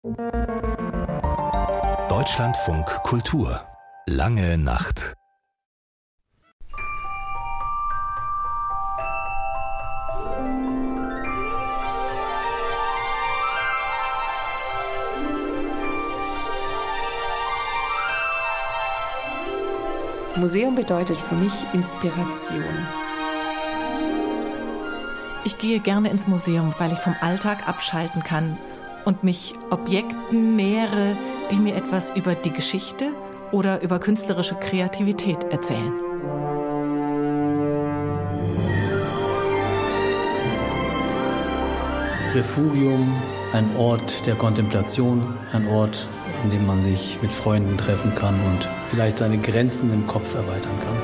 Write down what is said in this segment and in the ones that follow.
Deutschlandfunk Kultur. Lange Nacht. Museum bedeutet für mich Inspiration. Ich gehe gerne ins Museum, weil ich vom Alltag abschalten kann und mich Objekten nähere, die mir etwas über die Geschichte oder über künstlerische Kreativität erzählen. Refugium, ein Ort der Kontemplation, ein Ort, an dem man sich mit Freunden treffen kann und vielleicht seine Grenzen im Kopf erweitern kann.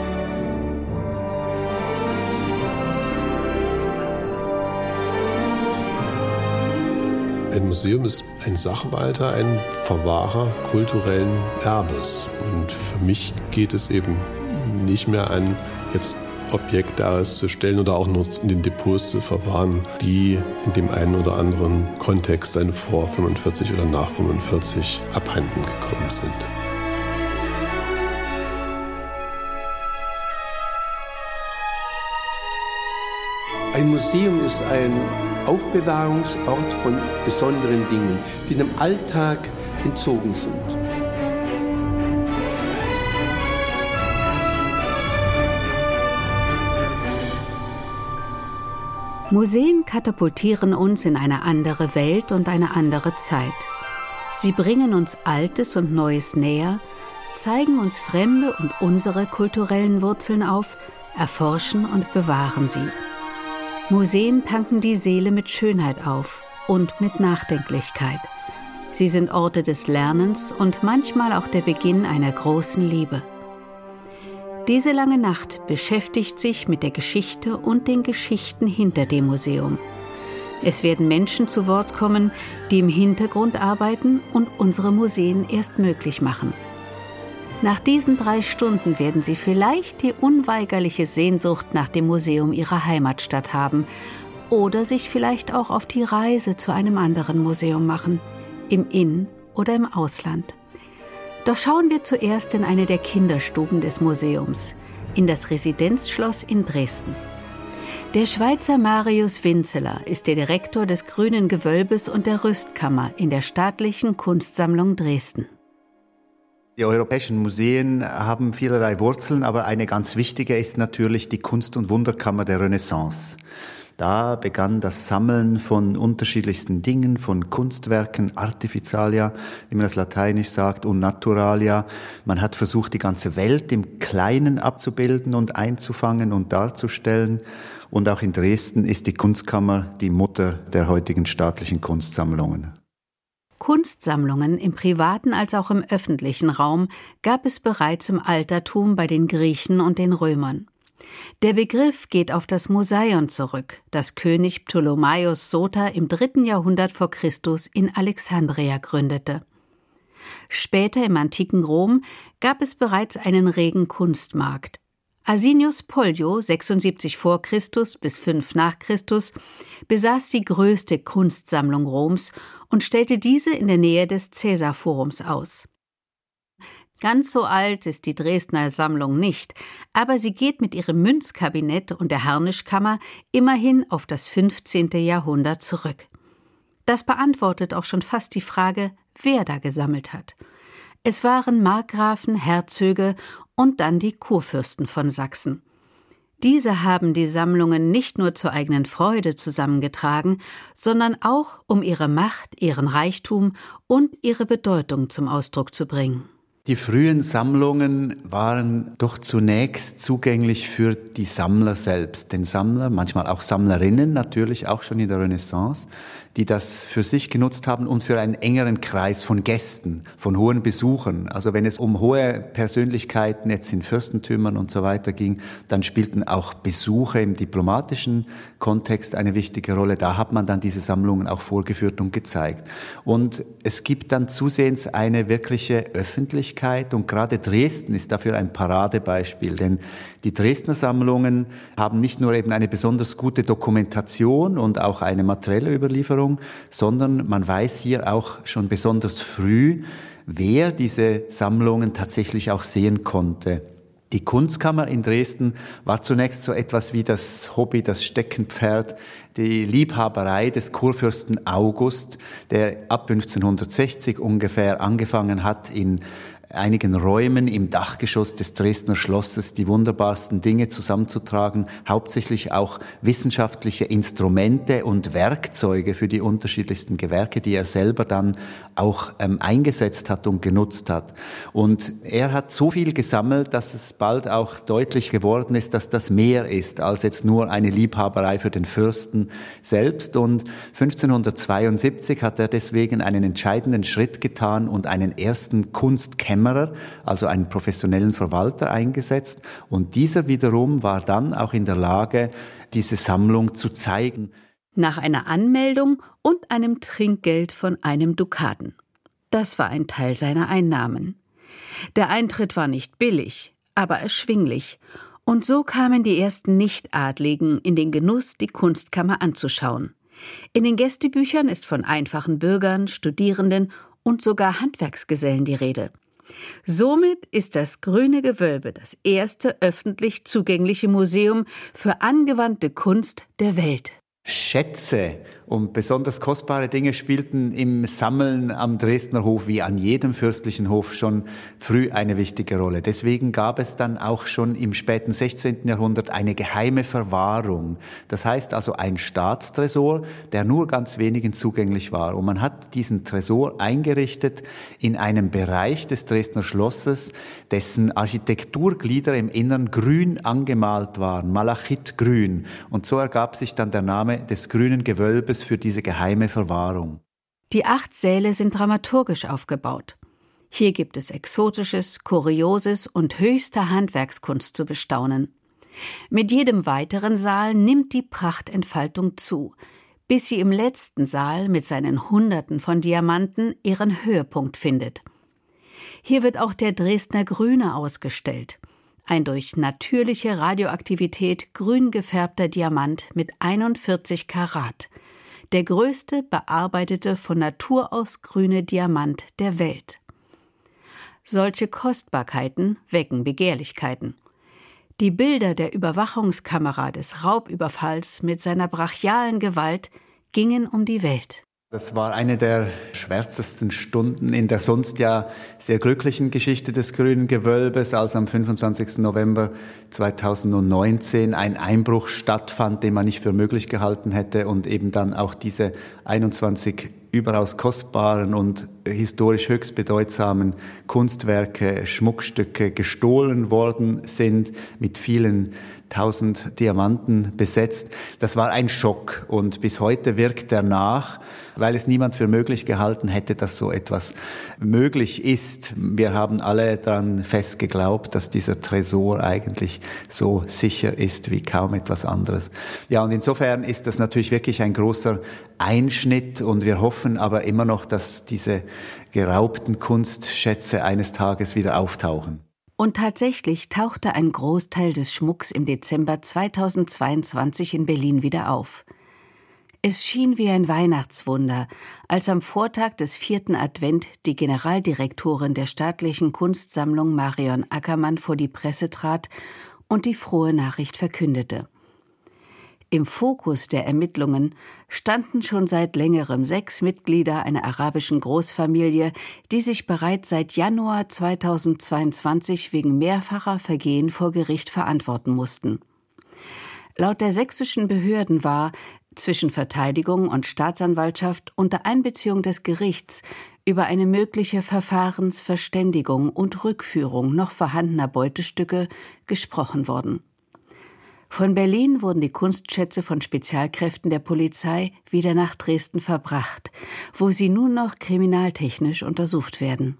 Ein Museum ist ein Sachwalter, ein Verwahrer kulturellen Erbes. Und für mich geht es eben nicht mehr an, jetzt Objekte auszustellen oder auch nur in den Depots zu verwahren, die in dem einen oder anderen Kontext dann vor 45 oder nach 45 abhanden gekommen sind. Ein Museum ist ein Aufbewahrungsort von besonderen Dingen, die dem Alltag entzogen sind. Museen katapultieren uns in eine andere Welt und eine andere Zeit. Sie bringen uns Altes und Neues näher, zeigen uns fremde und unsere kulturellen Wurzeln auf, erforschen und bewahren sie. Museen tanken die Seele mit Schönheit auf und mit Nachdenklichkeit. Sie sind Orte des Lernens und manchmal auch der Beginn einer großen Liebe. Diese lange Nacht beschäftigt sich mit der Geschichte und den Geschichten hinter dem Museum. Es werden Menschen zu Wort kommen, die im Hintergrund arbeiten und unsere Museen erst möglich machen. Nach diesen 3 Stunden werden Sie vielleicht die unweigerliche Sehnsucht nach dem Museum Ihrer Heimatstadt haben oder sich vielleicht auch auf die Reise zu einem anderen Museum machen, im In- oder im Ausland. Doch schauen wir zuerst in eine der Kinderstuben des Museums, in das Residenzschloss in Dresden. Der Schweizer Marius Winzeler ist der Direktor des Grünen Gewölbes und der Rüstkammer in der Staatlichen Kunstsammlung Dresden. Die europäischen Museen haben vielerlei Wurzeln, aber eine ganz wichtige ist natürlich die Kunst- und Wunderkammer der Renaissance. Da begann das Sammeln von unterschiedlichsten Dingen, von Kunstwerken, Artificialia, wie man das lateinisch sagt, und Naturalia. Man hat versucht, die ganze Welt im Kleinen abzubilden und einzufangen und darzustellen. Und auch in Dresden ist die Kunstkammer die Mutter der heutigen staatlichen Kunstsammlungen. Kunstsammlungen im privaten als auch im öffentlichen Raum gab es bereits im Altertum bei den Griechen und den Römern. Der Begriff geht auf das Museion zurück, das König Ptolemaios Soter im 3. Jahrhundert vor Christus in Alexandria gründete. Später im antiken Rom gab es bereits einen regen Kunstmarkt. Asinius Pollio, 76 vor Christus bis 5 nach Christus, besaß die größte Kunstsammlung Roms und stellte diese in der Nähe des Caesarforums aus. Ganz so alt ist die Dresdner Sammlung nicht, aber sie geht mit ihrem Münzkabinett und der Harnischkammer immerhin auf das 15. Jahrhundert zurück. Das beantwortet auch schon fast die Frage, wer da gesammelt hat. Es waren Markgrafen, Herzöge und dann die Kurfürsten von Sachsen. Diese haben die Sammlungen nicht nur zur eigenen Freude zusammengetragen, sondern auch, um ihre Macht, ihren Reichtum und ihre Bedeutung zum Ausdruck zu bringen. Die frühen Sammlungen waren doch zunächst zugänglich für die Sammler selbst, den Sammler, manchmal auch Sammlerinnen, natürlich auch schon in der Renaissance, die das für sich genutzt haben und für einen engeren Kreis von Gästen, von hohen Besuchern. Also wenn es um hohe Persönlichkeiten jetzt in Fürstentümern und so weiter ging, dann spielten auch Besuche im diplomatischen Kontext eine wichtige Rolle. Da hat man dann diese Sammlungen auch vorgeführt und gezeigt. Und es gibt dann zusehends eine wirkliche Öffentlichkeit und gerade Dresden ist dafür ein Paradebeispiel, denn die Dresdner Sammlungen haben nicht nur eben eine besonders gute Dokumentation und auch eine materielle Überlieferung, Bevölkerung, sondern man weiß hier auch schon besonders früh, wer diese Sammlungen tatsächlich auch sehen konnte. Die Kunstkammer in Dresden war zunächst so etwas wie das Hobby, das Steckenpferd, die Liebhaberei des Kurfürsten August, der ab 1560 ungefähr angefangen hat, in einigen Räumen im Dachgeschoss des Dresdner Schlosses die wunderbarsten Dinge zusammenzutragen, hauptsächlich auch wissenschaftliche Instrumente und Werkzeuge für die unterschiedlichsten Gewerke, die er selber dann auch eingesetzt hat und genutzt hat. Und er hat so viel gesammelt, dass es bald auch deutlich geworden ist, dass das mehr ist als jetzt nur eine Liebhaberei für den Fürsten selbst. Und 1572 hat er deswegen einen entscheidenden Schritt getan und einen ersten Kunstkämmerer, also einen professionellen Verwalter, eingesetzt. Und dieser wiederum war dann auch in der Lage, diese Sammlung zu zeigen. Nach einer Anmeldung und einem Trinkgeld von 1 Dukaten. Das war ein Teil seiner Einnahmen. Der Eintritt war nicht billig, aber erschwinglich. Und so kamen die ersten Nichtadligen in den Genuss, die Kunstkammer anzuschauen. In den Gästebüchern ist von einfachen Bürgern, Studierenden und sogar Handwerksgesellen die Rede. Somit ist das Grüne Gewölbe das erste öffentlich zugängliche Museum für angewandte Kunst der Welt. Schätze und besonders kostbare Dinge spielten im Sammeln am Dresdner Hof wie an jedem fürstlichen Hof schon früh eine wichtige Rolle. Deswegen gab es dann auch schon im späten 16. Jahrhundert eine geheime Verwahrung. Das heißt also ein Staatstresor, der nur ganz wenigen zugänglich war. Und man hat diesen Tresor eingerichtet in einem Bereich des Dresdner Schlosses, dessen Architekturglieder im Innern grün angemalt waren, Malachitgrün. Und so ergab sich dann der Name des Grünen Gewölbes für diese geheime Verwahrung. Die 8 Säle sind dramaturgisch aufgebaut. Hier gibt es Exotisches, Kurioses und höchste Handwerkskunst zu bestaunen. Mit jedem weiteren Saal nimmt die Prachtentfaltung zu, bis sie im letzten Saal mit seinen Hunderten von Diamanten ihren Höhepunkt findet. Hier wird auch der Dresdner Grüne ausgestellt. Ein durch natürliche Radioaktivität grün gefärbter Diamant mit 41 Karat. Der größte bearbeitete von Natur aus grüne Diamant der Welt. Solche Kostbarkeiten wecken Begehrlichkeiten. Die Bilder der Überwachungskamera des Raubüberfalls mit seiner brachialen Gewalt gingen um die Welt. Das war eine der schwärzesten Stunden in der sonst ja sehr glücklichen Geschichte des Grünen Gewölbes, als am 25. November 2019 ein Einbruch stattfand, den man nicht für möglich gehalten hätte und eben dann auch diese 21 überaus kostbaren und historisch höchst bedeutsamen Kunstwerke, Schmuckstücke gestohlen worden sind, mit vielen 1000 Diamanten besetzt. Das war ein Schock und bis heute wirkt er nach, weil es niemand für möglich gehalten hätte, dass so etwas möglich ist. Wir haben alle daran fest geglaubt, dass dieser Tresor eigentlich so sicher ist wie kaum etwas anderes. Ja, und insofern ist das natürlich wirklich ein großer Einschnitt und wir hoffen aber immer noch, dass diese geraubten Kunstschätze eines Tages wieder auftauchen. Und tatsächlich tauchte ein Großteil des Schmucks im Dezember 2022 in Berlin wieder auf. Es schien wie ein Weihnachtswunder, als am Vortag des 4. Advent die Generaldirektorin der Staatlichen Kunstsammlung Marion Ackermann vor die Presse trat und die frohe Nachricht verkündete. Im Fokus der Ermittlungen standen schon seit längerem 6 Mitglieder einer arabischen Großfamilie, die sich bereits seit Januar 2022 wegen mehrfacher Vergehen vor Gericht verantworten mussten. Laut der sächsischen Behörden war zwischen Verteidigung und Staatsanwaltschaft unter Einbeziehung des Gerichts über eine mögliche Verfahrensverständigung und Rückführung noch vorhandener Beutestücke gesprochen worden. Von Berlin wurden die Kunstschätze von Spezialkräften der Polizei wieder nach Dresden verbracht, wo sie nun noch kriminaltechnisch untersucht werden.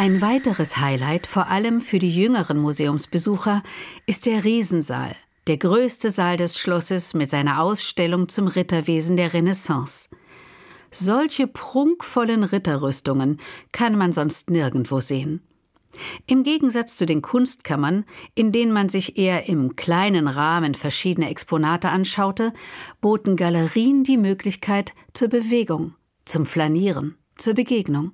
Ein weiteres Highlight, vor allem für die jüngeren Museumsbesucher, ist der Riesensaal, der größte Saal des Schlosses mit seiner Ausstellung zum Ritterwesen der Renaissance. Solche prunkvollen Ritterrüstungen kann man sonst nirgendwo sehen. Im Gegensatz zu den Kunstkammern, in denen man sich eher im kleinen Rahmen verschiedene Exponate anschaute, boten Galerien die Möglichkeit zur Bewegung, zum Flanieren, zur Begegnung.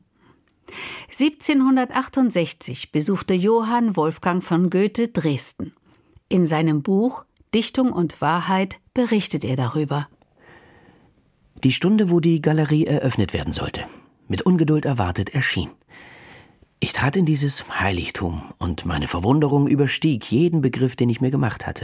1768 besuchte Johann Wolfgang von Goethe Dresden. In seinem Buch »Dichtung und Wahrheit« berichtet er darüber. Die Stunde, wo die Galerie eröffnet werden sollte, mit Ungeduld erwartet, erschien. Ich trat in dieses Heiligtum und meine Verwunderung überstieg jeden Begriff, den ich mir gemacht hatte.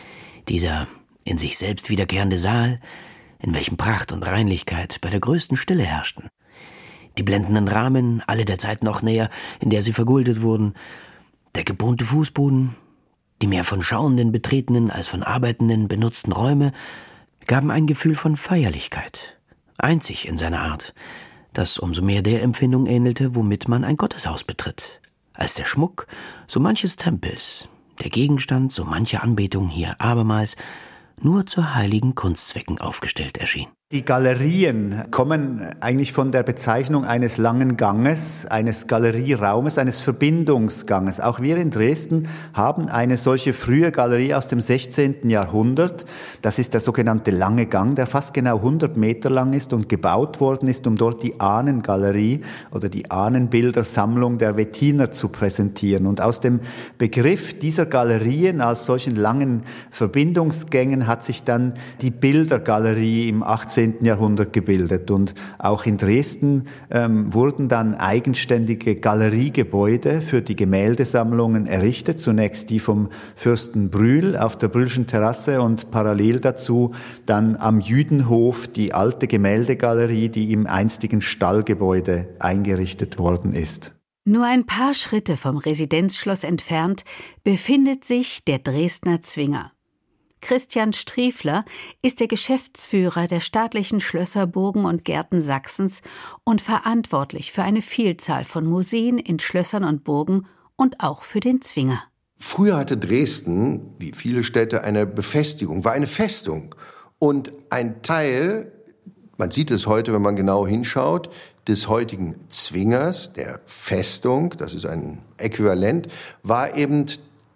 Dieser in sich selbst wiederkehrende Saal, in welchem Pracht und Reinlichkeit bei der größten Stille herrschten. Die blendenden Rahmen, alle der Zeit noch näher, in der sie vergoldet wurden, der gebohnte Fußboden, die mehr von Schauenden betretenen als von Arbeitenden benutzten Räume, gaben ein Gefühl von Feierlichkeit, einzig in seiner Art, das umso mehr der Empfindung ähnelte, womit man ein Gotteshaus betritt, als der Schmuck so manches Tempels, der Gegenstand so mancher Anbetung hier abermals nur zu heiligen Kunstzwecken aufgestellt erschien. Die Galerien kommen eigentlich von der Bezeichnung eines langen Ganges, eines Galerieraumes, eines Verbindungsganges. Auch wir in Dresden haben eine solche frühe Galerie aus dem 16. Jahrhundert. Das ist der sogenannte Lange Gang, der fast genau 100 Meter lang ist und gebaut worden ist, um dort die Ahnengalerie oder die Ahnenbildersammlung der Wettiner zu präsentieren. Und aus dem Begriff dieser Galerien als solchen langen Verbindungsgängen hat sich dann die Bildergalerie im 18. Jahrhundert gebildet. Und auch in Dresden wurden dann eigenständige Galeriegebäude für die Gemäldesammlungen errichtet. Zunächst die vom Fürsten Brühl auf der Brühlschen Terrasse und parallel dazu dann am Jüdenhof die alte Gemäldegalerie, die im einstigen Stallgebäude eingerichtet worden ist. Nur ein paar Schritte vom Residenzschloss entfernt befindet sich der Dresdner Zwinger. Christian Striefler ist der Geschäftsführer der staatlichen Schlösser, Burgen und Gärten Sachsens und verantwortlich für eine Vielzahl von Museen in Schlössern und Burgen und auch für den Zwinger. Früher hatte Dresden, wie viele Städte, eine Befestigung, war eine Festung. Und ein Teil, man sieht es heute, wenn man genau hinschaut, des heutigen Zwingers, der Festung, das ist ein Äquivalent, war eben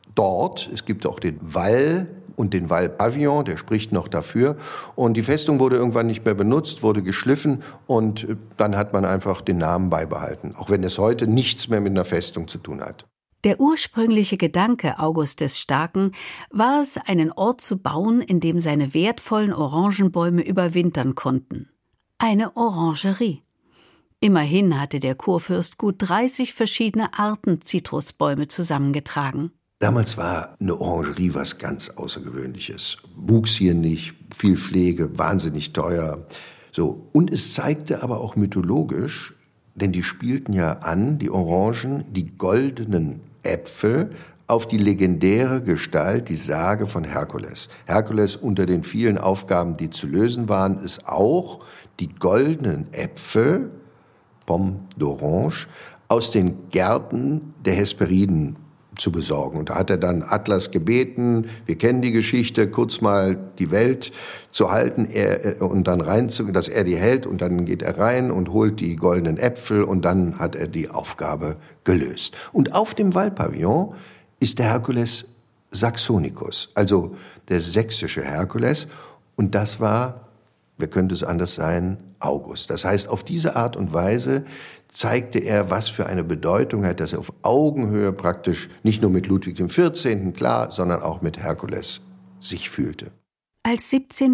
dort. Es gibt auch den Wall und den Wallpavillon, der spricht noch dafür. Und die Festung wurde irgendwann nicht mehr benutzt, wurde geschliffen und dann hat man einfach den Namen beibehalten, auch wenn es heute nichts mehr mit einer Festung zu tun hat. Der ursprüngliche Gedanke August des Starken war es, einen Ort zu bauen, in dem seine wertvollen Orangenbäume überwintern konnten. Eine Orangerie. Immerhin hatte der Kurfürst gut 30 verschiedene Arten Zitrusbäume zusammengetragen. Damals war eine Orangerie was ganz Außergewöhnliches. Wuchs hier nicht, viel Pflege, wahnsinnig teuer. So. Und es zeigte aber auch mythologisch, denn die spielten ja an, die Orangen, die goldenen Äpfel, auf die legendäre Gestalt, die Sage von Herkules. Herkules, unter den vielen Aufgaben, die zu lösen waren, ist auch, die goldenen Äpfel, Pommes d'Orange, aus den Gärten der Hesperiden zu besorgen. Und da hat er dann Atlas gebeten, wir kennen die Geschichte, kurz mal die Welt zu halten und dann dass er die hält und dann geht er rein und holt die goldenen Äpfel und dann hat er die Aufgabe gelöst. Und auf dem Wallpavillon ist der Herkules Saxonicus, also der sächsische Herkules, und das war, wer könnte es anders sein, August. Das heißt, auf diese Art und Weise zeigte er, was für eine Bedeutung hat, dass er auf Augenhöhe praktisch nicht nur mit Ludwig XIV., klar, sondern auch mit Herkules sich fühlte. Als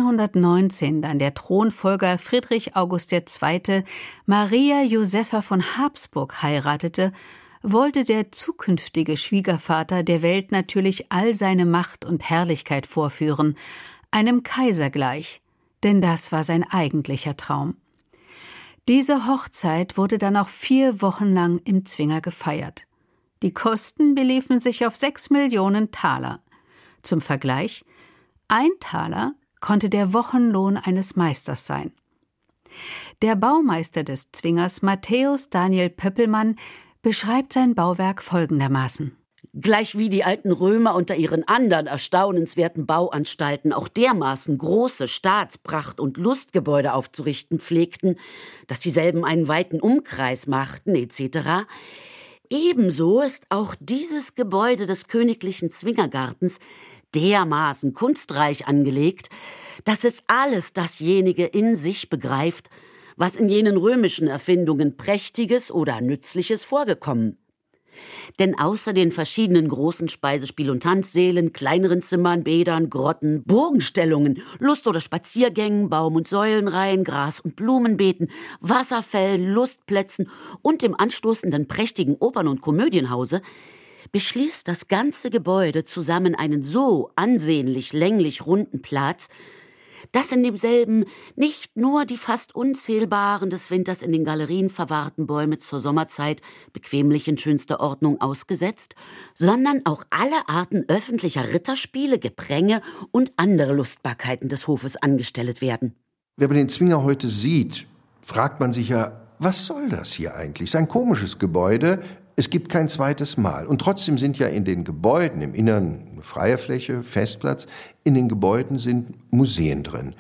1719 dann der Thronfolger Friedrich August II. Maria Josepha von Habsburg heiratete, wollte der zukünftige Schwiegervater der Welt natürlich all seine Macht und Herrlichkeit vorführen, einem Kaiser gleich, denn das war sein eigentlicher Traum. Diese Hochzeit wurde dann auch 4 Wochen lang im Zwinger gefeiert. Die Kosten beliefen sich auf 6 Millionen Taler. Zum Vergleich, 1 Taler konnte der Wochenlohn eines Meisters sein. Der Baumeister des Zwingers, Matthäus Daniel Pöppelmann, beschreibt sein Bauwerk folgendermaßen: Gleich wie die alten Römer unter ihren anderen erstaunenswerten Bauanstalten auch dermaßen große Staatspracht- und Lustgebäude aufzurichten pflegten, dass dieselben einen weiten Umkreis machten, etc., ebenso ist auch dieses Gebäude des königlichen Zwingergartens dermaßen kunstreich angelegt, dass es alles dasjenige in sich begreift, was in jenen römischen Erfindungen Prächtiges oder Nützliches vorgekommen. Denn außer den verschiedenen großen Speisespiel- und Tanzsälen, kleineren Zimmern, Bädern, Grotten, Burgenstellungen, Lust- oder Spaziergängen, Baum- und Säulenreihen, Gras- und Blumenbeeten, Wasserfällen, Lustplätzen und dem anstoßenden prächtigen Opern- und Komödienhause beschließt das ganze Gebäude zusammen einen so ansehnlich länglich runden Platz, dass in demselben nicht nur die fast unzählbaren des Winters in den Galerien verwahrten Bäume zur Sommerzeit bequemlich in schönster Ordnung ausgesetzt, sondern auch alle Arten öffentlicher Ritterspiele, Gepränge und andere Lustbarkeiten des Hofes angestellt werden. Wenn man den Zwinger heute sieht, fragt man sich ja, was soll das hier eigentlich? Es ist ein komisches Gebäude, es gibt kein zweites Mal. Und trotzdem sind ja in den Gebäuden, im Innern eine freie Fläche, Festplatz, in den Gebäuden sind Museen drin.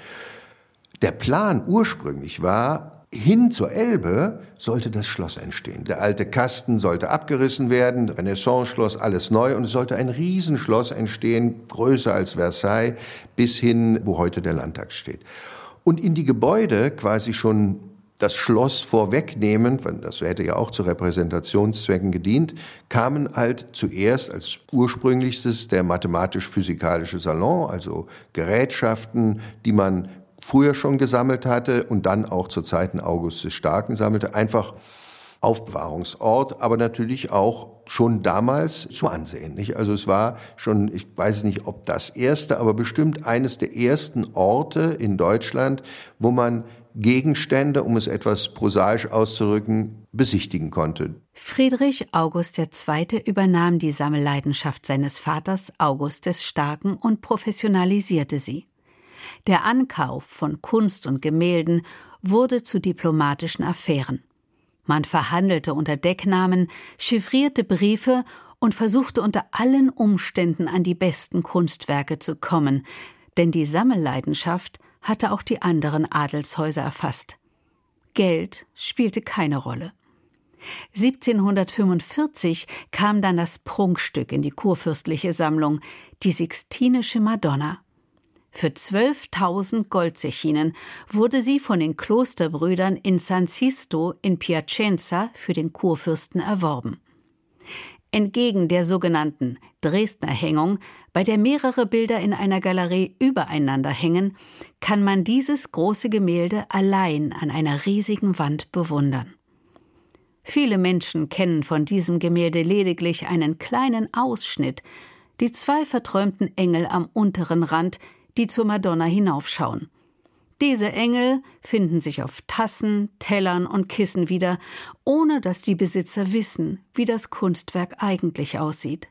Der Plan ursprünglich war, hin zur Elbe sollte das Schloss entstehen. Der alte Kasten sollte abgerissen werden, Renaissance-Schloss, alles neu. Und es sollte ein Riesenschloss entstehen, größer als Versailles, bis hin, wo heute der Landtag steht. Und in die Gebäude quasi schon das Schloss vorwegnehmen, das hätte ja auch zu Repräsentationszwecken gedient, kamen halt zuerst als ursprünglichstes der mathematisch-physikalische Salon, also Gerätschaften, die man früher schon gesammelt hatte und dann auch zu Zeiten August des Starken sammelte, einfach Aufbewahrungsort, aber natürlich auch schon damals zu ansehen, nicht? Also es war schon, ich weiß nicht, ob das erste, aber bestimmt eines der ersten Orte in Deutschland, wo man Gegenstände, um es etwas prosaisch auszudrücken, besichtigen konnte. Friedrich August II. Übernahm die Sammelleidenschaft seines Vaters August des Starken und professionalisierte sie. Der Ankauf von Kunst und Gemälden wurde zu diplomatischen Affären. Man verhandelte unter Decknamen, chiffrierte Briefe und versuchte unter allen Umständen an die besten Kunstwerke zu kommen, denn die Sammelleidenschaft hatte auch die anderen Adelshäuser erfasst. Geld spielte keine Rolle. 1745 kam dann das Prunkstück in die kurfürstliche Sammlung, die Sixtinische Madonna. Für 12.000 Goldzechinen wurde sie von den Klosterbrüdern in San Sisto in Piacenza für den Kurfürsten erworben. Entgegen der sogenannten Dresdner Hängung, bei der mehrere Bilder in einer Galerie übereinander hängen, kann man dieses große Gemälde allein an einer riesigen Wand bewundern. Viele Menschen kennen von diesem Gemälde lediglich einen kleinen Ausschnitt, die 2 verträumten Engel am unteren Rand, die zur Madonna hinaufschauen. Diese Engel finden sich auf Tassen, Tellern und Kissen wieder, ohne dass die Besitzer wissen, wie das Kunstwerk eigentlich aussieht.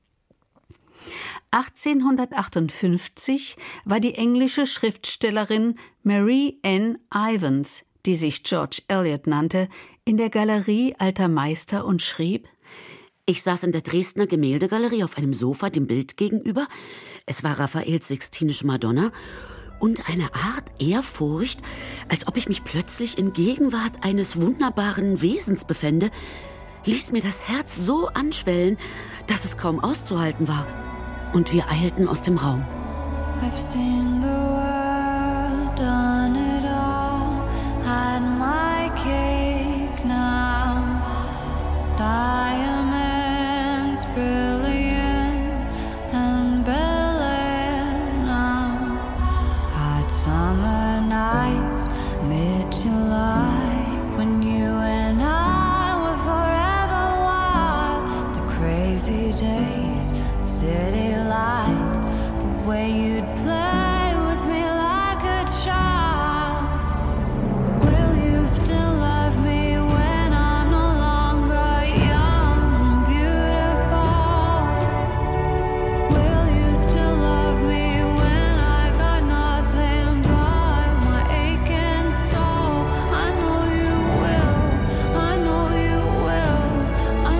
1858 war die englische Schriftstellerin Mary Ann Ivans, die sich George Eliot nannte, in der Galerie Alter Meister und schrieb: Ich saß in der Dresdner Gemäldegalerie auf einem Sofa dem Bild gegenüber. Es war Raffaels Sixtinische Madonna und eine Art Ehrfurcht, als ob ich mich plötzlich in Gegenwart eines wunderbaren Wesens befände, ließ mir das Herz so anschwellen, dass es kaum auszuhalten war. Und wir eilten aus dem Raum. I've seen the world, done it all, had my cake now. Diamonds brilliant and Bel-Air now. Hot summer nights, mid-July, when you and I were forever wild. The crazy days, city lights, the way you'd play with me like a child. Will you still love me when I'm no longer young and beautiful? Will you still love me when I got nothing but my aching soul? I know you will, I know you will, I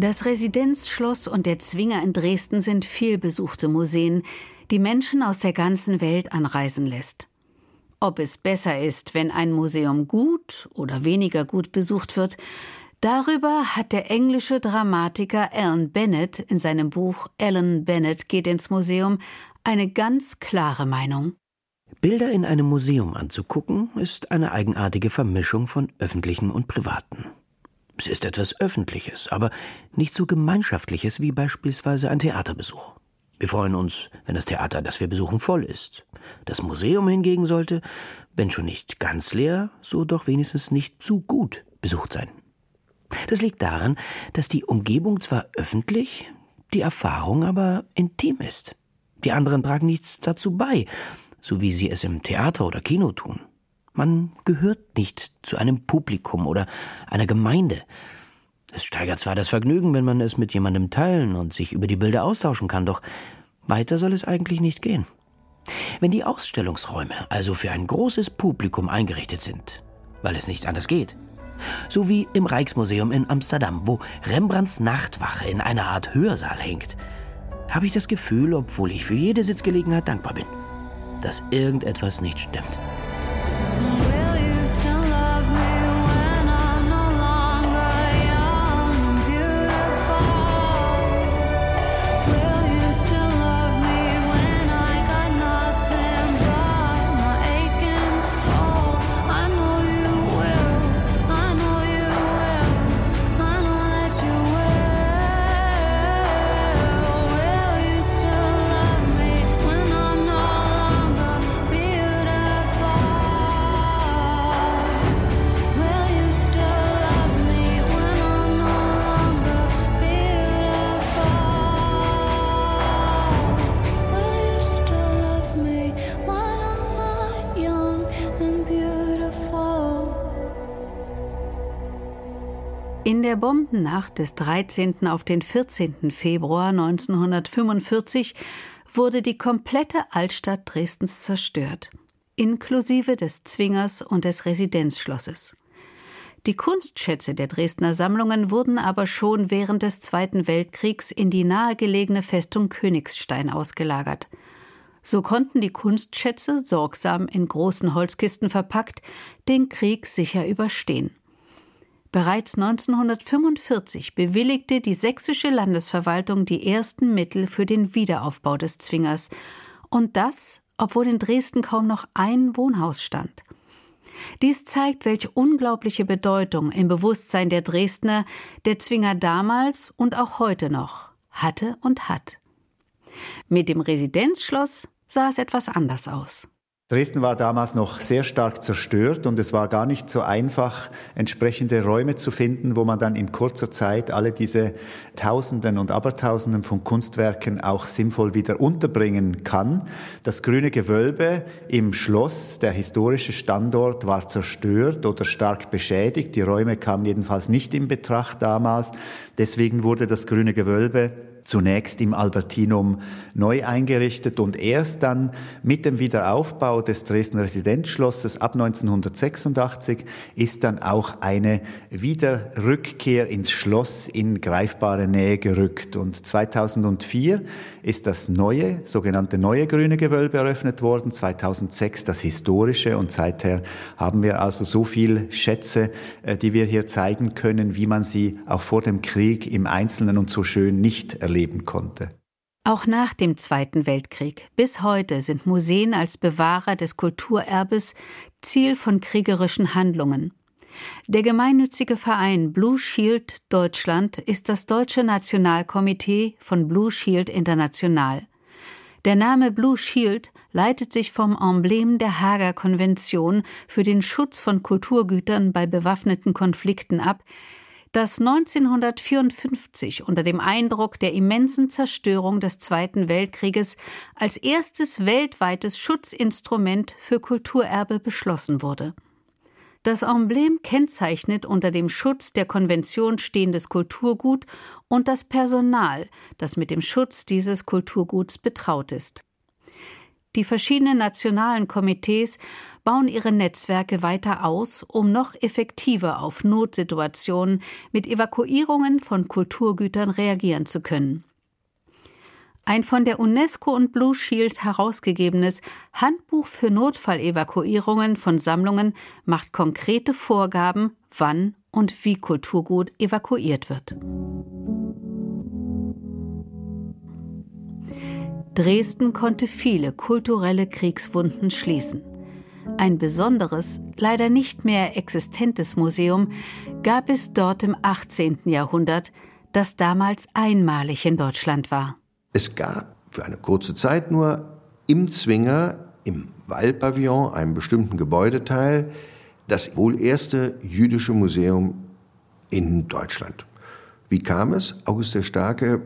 Das Residenzschloss und der Zwinger in Dresden sind vielbesuchte Museen, die Menschen aus der ganzen Welt anreisen lässt. Ob es besser ist, wenn ein Museum gut oder weniger gut besucht wird, darüber hat der englische Dramatiker Alan Bennett in seinem Buch Alan Bennett geht ins Museum eine ganz klare Meinung. Bilder in einem Museum anzugucken, ist eine eigenartige Vermischung von Öffentlichem und Privatem. Es ist etwas Öffentliches, aber nicht so Gemeinschaftliches wie beispielsweise ein Theaterbesuch. Wir freuen uns, wenn das Theater, das wir besuchen, voll ist. Das Museum hingegen sollte, wenn schon nicht ganz leer, so doch wenigstens nicht zu gut besucht sein. Das liegt daran, dass die Umgebung zwar öffentlich, die Erfahrung aber intim ist. Die anderen tragen nichts dazu bei, so wie sie es im Theater oder Kino tun. Man gehört nicht zu einem Publikum oder einer Gemeinde. Es steigert zwar das Vergnügen, wenn man es mit jemandem teilen und sich über die Bilder austauschen kann, doch weiter soll es eigentlich nicht gehen. Wenn die Ausstellungsräume also für ein großes Publikum eingerichtet sind, weil es nicht anders geht, so wie im Rijksmuseum in Amsterdam, wo Rembrandts Nachtwache in einer Art Hörsaal hängt, habe ich das Gefühl, obwohl ich für jede Sitzgelegenheit dankbar bin, dass irgendetwas nicht stimmt. In der Bombennacht des 13. auf den 14. Februar 1945 wurde die komplette Altstadt Dresdens zerstört, inklusive des Zwingers und des Residenzschlosses. Die Kunstschätze der Dresdner Sammlungen wurden aber schon während des Zweiten Weltkriegs in die nahegelegene Festung Königstein ausgelagert. So konnten die Kunstschätze, sorgsam in großen Holzkisten verpackt, den Krieg sicher überstehen. Bereits 1945 bewilligte die sächsische Landesverwaltung die ersten Mittel für den Wiederaufbau des Zwingers. Und das, obwohl in Dresden kaum noch ein Wohnhaus stand. Dies zeigt, welche unglaubliche Bedeutung im Bewusstsein der Dresdner der Zwinger damals und auch heute noch hatte und hat. Mit dem Residenzschloss sah es etwas anders aus. Dresden war damals noch sehr stark zerstört und es war gar nicht so einfach, entsprechende Räume zu finden, wo man dann in kurzer Zeit alle diese Tausenden und Abertausenden von Kunstwerken auch sinnvoll wieder unterbringen kann. Das Grüne Gewölbe im Schloss, der historische Standort, war zerstört oder stark beschädigt. Die Räume kamen jedenfalls nicht in Betracht damals. Deswegen wurde das Grüne Gewölbe zunächst im Albertinum neu eingerichtet und erst dann mit dem Wiederaufbau des Dresdner Residenzschlosses ab 1986 ist dann auch eine Wiederrückkehr ins Schloss in greifbare Nähe gerückt. Und 2004 ist das neue, sogenannte neue Grüne Gewölbe eröffnet worden, 2006 das historische und seither haben wir also so viel Schätze, die wir hier zeigen können, wie man sie auch vor dem Krieg im Einzelnen und so schön nicht erleben konnte. Auch nach dem Zweiten Weltkrieg bis heute sind Museen als Bewahrer des Kulturerbes Ziel von kriegerischen Handlungen. Der gemeinnützige Verein Blue Shield Deutschland ist das deutsche Nationalkomitee von Blue Shield International. Der Name Blue Shield leitet sich vom Emblem der Haager Konvention für den Schutz von Kulturgütern bei bewaffneten Konflikten ab, das 1954 unter dem Eindruck der immensen Zerstörung des Zweiten Weltkrieges als erstes weltweites Schutzinstrument für Kulturerbe beschlossen wurde. Das Emblem kennzeichnet unter dem Schutz der Konvention stehendes Kulturgut und das Personal, das mit dem Schutz dieses Kulturguts betraut ist. Die verschiedenen nationalen Komitees bauen ihre Netzwerke weiter aus, um noch effektiver auf Notsituationen mit Evakuierungen von Kulturgütern reagieren zu können. Ein von der UNESCO und Blue Shield herausgegebenes Handbuch für Notfallevakuierungen von Sammlungen macht konkrete Vorgaben, wann und wie Kulturgut evakuiert wird. Dresden konnte viele kulturelle Kriegswunden schließen. Ein besonderes, leider nicht mehr existentes Museum gab es dort im 18. Jahrhundert, das damals einmalig in Deutschland war. Es gab für eine kurze Zeit nur im Zwinger, im Wallpavillon, einem bestimmten Gebäudeteil, das wohl erste jüdische Museum in Deutschland. Wie kam es? August der Starke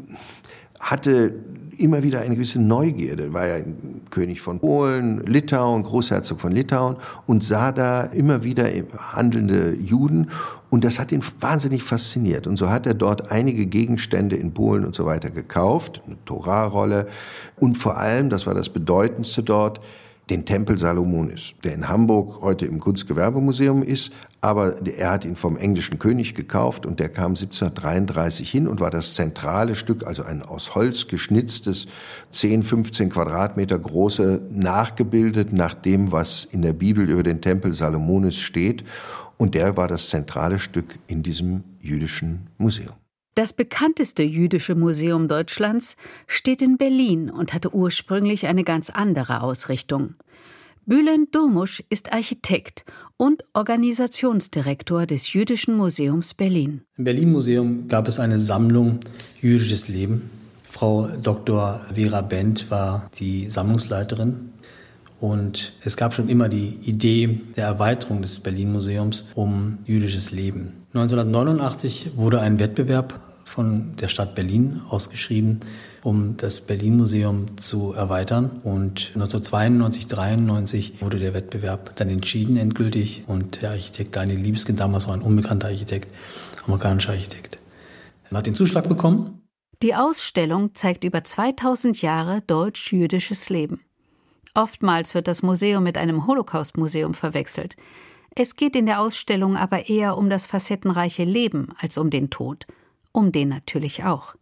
hatte immer wieder eine gewisse Neugierde, war ja König von Polen, Litauen, Großherzog von Litauen und sah da immer wieder handelnde Juden und das hat ihn wahnsinnig fasziniert. Und so hat er dort einige Gegenstände in Polen und so weiter gekauft, eine Torahrolle und vor allem, das war das Bedeutendste dort, den Tempel Salomonis, der in Hamburg heute im Kunstgewerbemuseum ist, aber er hat ihn vom englischen König gekauft und der kam 1733 hin und war das zentrale Stück, also ein aus Holz geschnitztes, 10, 15 Quadratmeter große, nachgebildet nach dem, was in der Bibel über den Tempel Salomonis steht. Und der war das zentrale Stück in diesem jüdischen Museum. Das bekannteste jüdische Museum Deutschlands steht in Berlin und hatte ursprünglich eine ganz andere Ausrichtung. Bülent Durmuş ist Architekt und Organisationsdirektor des Jüdischen Museums Berlin. Im Berlin-Museum gab es eine Sammlung Jüdisches Leben. Frau Dr. Vera Bent war die Sammlungsleiterin. Und es gab schon immer die Idee der Erweiterung des Berlin-Museums um jüdisches Leben. 1989 wurde ein Wettbewerb von der Stadt Berlin ausgeschrieben, um das Berlin-Museum zu erweitern. Und 1992, 1993 wurde der Wettbewerb dann entschieden endgültig. Und der Architekt Daniel Libeskind, damals auch ein unbekannter Architekt, amerikanischer Architekt, hat den Zuschlag bekommen. Die Ausstellung zeigt über 2000 Jahre deutsch-jüdisches Leben. Oftmals wird das Museum mit einem Holocaust-Museum verwechselt. Es geht in der Ausstellung aber eher um das facettenreiche Leben als um den Tod. Um den natürlich auch.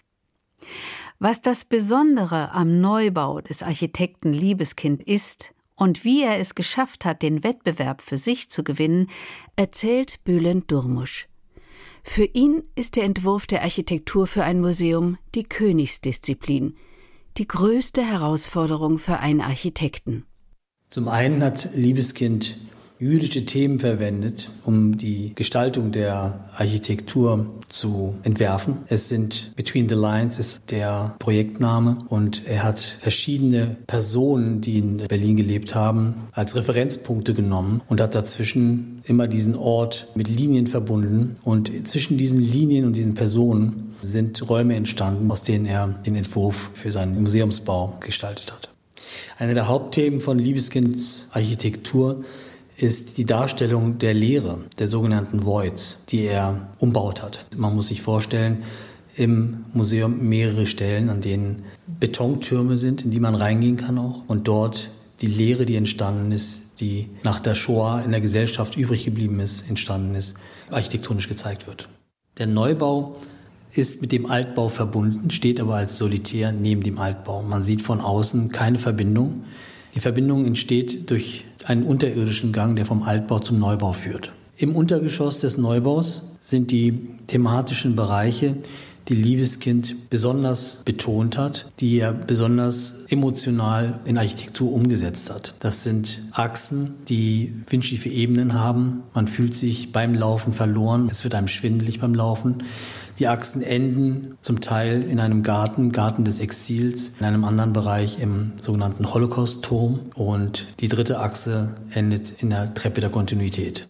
Was das Besondere am Neubau des Architekten Libeskind ist und wie er es geschafft hat, den Wettbewerb für sich zu gewinnen, erzählt Bülent Durmuş. Für ihn ist der Entwurf der Architektur für ein Museum die Königsdisziplin, die größte Herausforderung für einen Architekten. Zum einen hat Libeskind jüdische Themen verwendet, um die Gestaltung der Architektur zu entwerfen. Es sind Between the Lines ist der Projektname und er hat verschiedene Personen, die in Berlin gelebt haben, als Referenzpunkte genommen und hat dazwischen immer diesen Ort mit Linien verbunden. Und zwischen diesen Linien und diesen Personen sind Räume entstanden, aus denen er den Entwurf für seinen Museumsbau gestaltet hat. Eine der Hauptthemen von Libeskinds Architektur ist die Darstellung der Leere, der sogenannten Voids, die er umbaut hat. Man muss sich vorstellen, im Museum mehrere Stellen, an denen Betontürme sind, in die man reingehen kann auch. Und dort die Leere, die entstanden ist, die nach der Shoah in der Gesellschaft übrig geblieben ist, entstanden ist, architektonisch gezeigt wird. Der Neubau ist mit dem Altbau verbunden, steht aber als solitär neben dem Altbau. Man sieht von außen keine Verbindung. Die Verbindung entsteht durch einen unterirdischen Gang, der vom Altbau zum Neubau führt. Im Untergeschoss des Neubaus sind die thematischen Bereiche, die Libeskind besonders betont hat, die er besonders emotional in Architektur umgesetzt hat. Das sind Achsen, die windschiefe Ebenen haben. Man fühlt sich beim Laufen verloren. Es wird einem schwindelig beim Laufen. Die Achsen enden zum Teil in einem Garten des Exils, in einem anderen Bereich im sogenannten Holocaust-Turm. Und die dritte Achse endet in der Treppe der Kontinuität.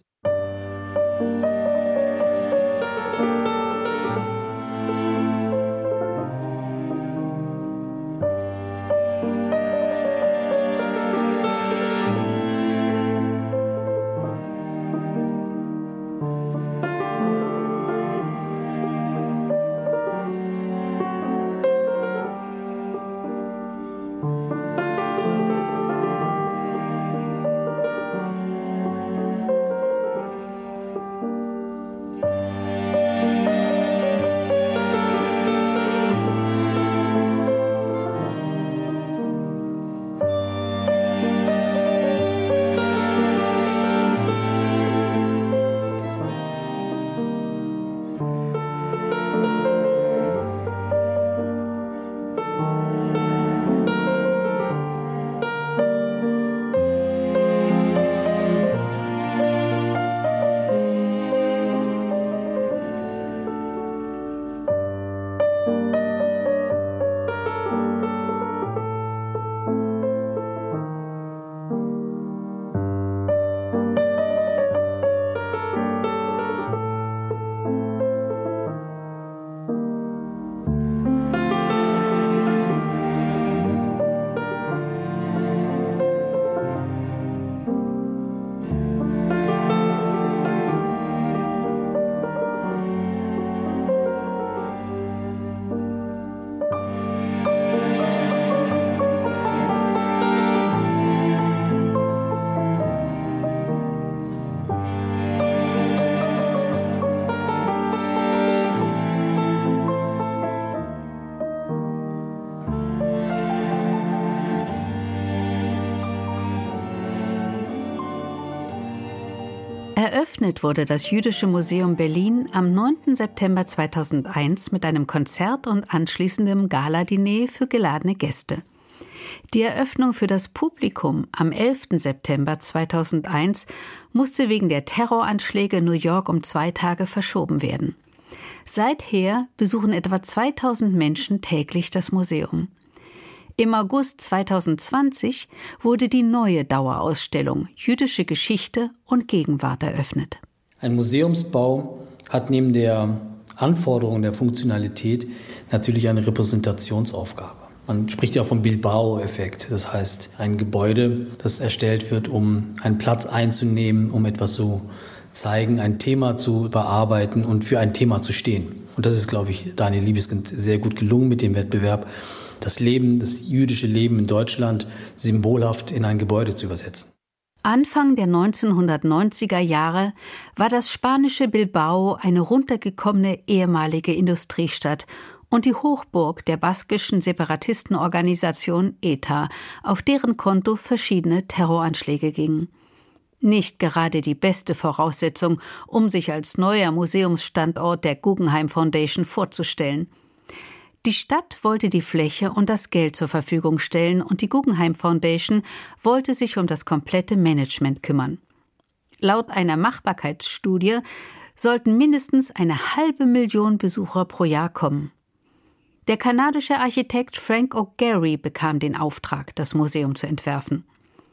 Eröffnet wurde das Jüdische Museum Berlin am 9. September 2001 mit einem Konzert und anschließendem Galadiner für geladene Gäste. Die Eröffnung für das Publikum am 11. September 2001 musste wegen der Terroranschläge in New York um 2 Tage verschoben werden. Seither besuchen etwa 2000 Menschen täglich das Museum. Im August 2020 wurde die neue Dauerausstellung Jüdische Geschichte und Gegenwart eröffnet. Ein Museumsbau hat neben der Anforderung der Funktionalität natürlich eine Repräsentationsaufgabe. Man spricht ja auch vom Bilbao-Effekt, das heißt ein Gebäude, das erstellt wird, um einen Platz einzunehmen, um etwas zu zeigen, ein Thema zu bearbeiten und für ein Thema zu stehen. Und das ist, glaube ich, Daniel Libeskind sehr gut gelungen mit dem Wettbewerb, das Leben, das jüdische Leben in Deutschland symbolhaft in ein Gebäude zu übersetzen. Anfang der 1990er Jahre war das spanische Bilbao eine runtergekommene ehemalige Industriestadt und die Hochburg der baskischen Separatistenorganisation ETA, auf deren Konto verschiedene Terroranschläge gingen. Nicht gerade die beste Voraussetzung, um sich als neuer Museumsstandort der Guggenheim Foundation vorzustellen. Die Stadt wollte die Fläche und das Geld zur Verfügung stellen und die Guggenheim Foundation wollte sich um das komplette Management kümmern. Laut einer Machbarkeitsstudie sollten mindestens 500.000 Besucher pro Jahr kommen. Der kanadische Architekt Frank O'Gary bekam den Auftrag, das Museum zu entwerfen.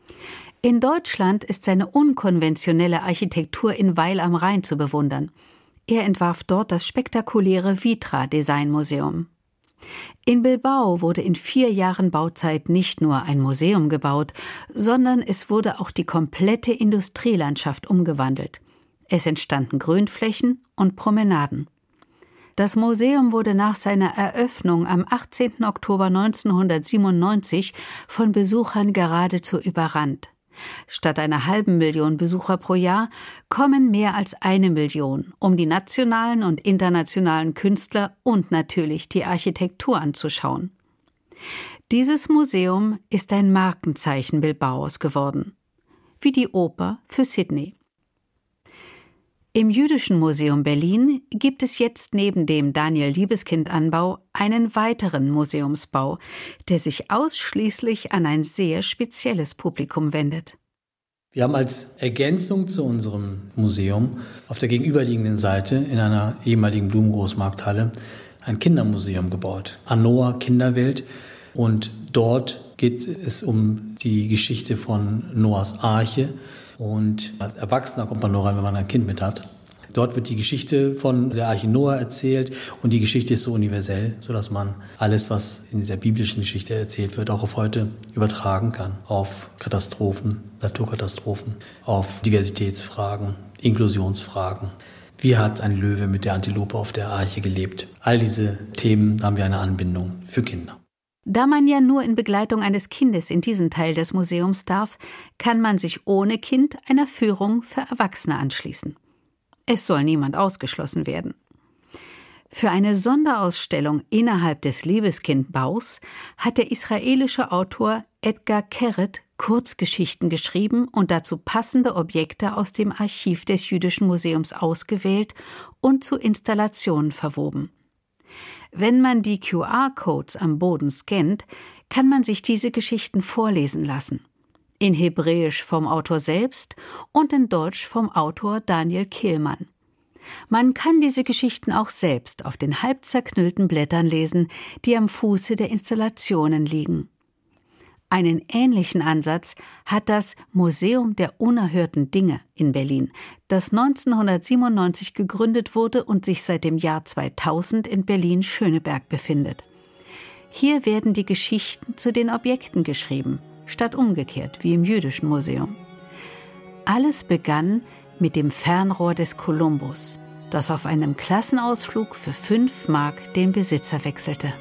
In Deutschland ist seine unkonventionelle Architektur in Weil am Rhein zu bewundern. Er entwarf dort das spektakuläre Vitra-Design-Museum. In Bilbao wurde in 4 Jahren Bauzeit nicht nur ein Museum gebaut, sondern es wurde auch die komplette Industrielandschaft umgewandelt. Es entstanden Grünflächen und Promenaden. Das Museum wurde nach seiner Eröffnung am 18. Oktober 1997 von Besuchern geradezu überrannt. Statt 500.000 Besucher pro Jahr kommen mehr als 1 Million, um die nationalen und internationalen Künstler und natürlich die Architektur anzuschauen. Dieses Museum ist ein Markenzeichen Bilbaos geworden, wie die Oper für Sydney. Im Jüdischen Museum Berlin gibt es jetzt neben dem Daniel-Libeskind-Anbau einen weiteren Museumsbau, der sich ausschließlich an ein sehr spezielles Publikum wendet. Wir haben als Ergänzung zu unserem Museum auf der gegenüberliegenden Seite in einer ehemaligen Blumengroßmarkthalle ein Kindermuseum gebaut, Anoa Kinderwelt. Und dort geht es um die Geschichte von Noahs Arche. Und als Erwachsener kommt man nur rein, wenn man ein Kind mit hat. Dort wird die Geschichte von der Arche Noah erzählt und die Geschichte ist so universell, sodass man alles, was in dieser biblischen Geschichte erzählt wird, auch auf heute übertragen kann. Auf Katastrophen, Naturkatastrophen, auf Diversitätsfragen, Inklusionsfragen. Wie hat ein Löwe mit der Antilope auf der Arche gelebt? All diese Themen haben wir eine Anbindung für Kinder. Da man ja nur in Begleitung eines Kindes in diesen Teil des Museums darf, kann man sich ohne Kind einer Führung für Erwachsene anschließen. Es soll niemand ausgeschlossen werden. Für eine Sonderausstellung innerhalb des Libeskind-Baus hat der israelische Autor Edgar Keret Kurzgeschichten geschrieben und dazu passende Objekte aus dem Archiv des Jüdischen Museums ausgewählt und zu Installationen verwoben. Wenn man die QR-Codes am Boden scannt, kann man sich diese Geschichten vorlesen lassen. In Hebräisch vom Autor selbst und in Deutsch vom Autor Daniel Kehlmann. Man kann diese Geschichten auch selbst auf den halb zerknüllten Blättern lesen, die am Fuße der Installationen liegen. Einen ähnlichen Ansatz hat das Museum der unerhörten Dinge in Berlin, das 1997 gegründet wurde und sich seit dem Jahr 2000 in Berlin-Schöneberg befindet. Hier werden die Geschichten zu den Objekten geschrieben, statt umgekehrt wie im Jüdischen Museum. Alles begann mit dem Fernrohr des Kolumbus, das auf einem Klassenausflug für 5 Mark den Besitzer wechselte.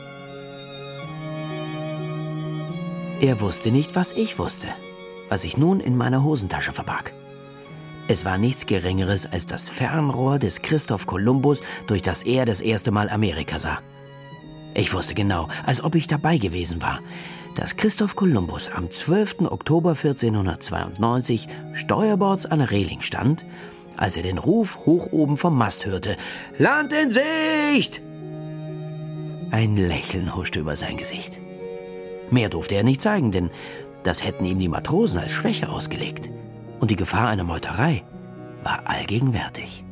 Er wusste nicht, was ich wusste, was ich nun in meiner Hosentasche verbarg. Es war nichts Geringeres als das Fernrohr des Christoph Kolumbus, durch das er das erste Mal Amerika sah. Ich wusste genau, als ob ich dabei gewesen war, dass Christoph Kolumbus am 12. Oktober 1492 steuerbords an der Reling stand, als er den Ruf hoch oben vom Mast hörte: »Land in Sicht!« Ein Lächeln huschte über sein Gesicht. Mehr durfte er nicht zeigen, denn das hätten ihm die Matrosen als Schwäche ausgelegt. Und die Gefahr einer Meuterei war allgegenwärtig.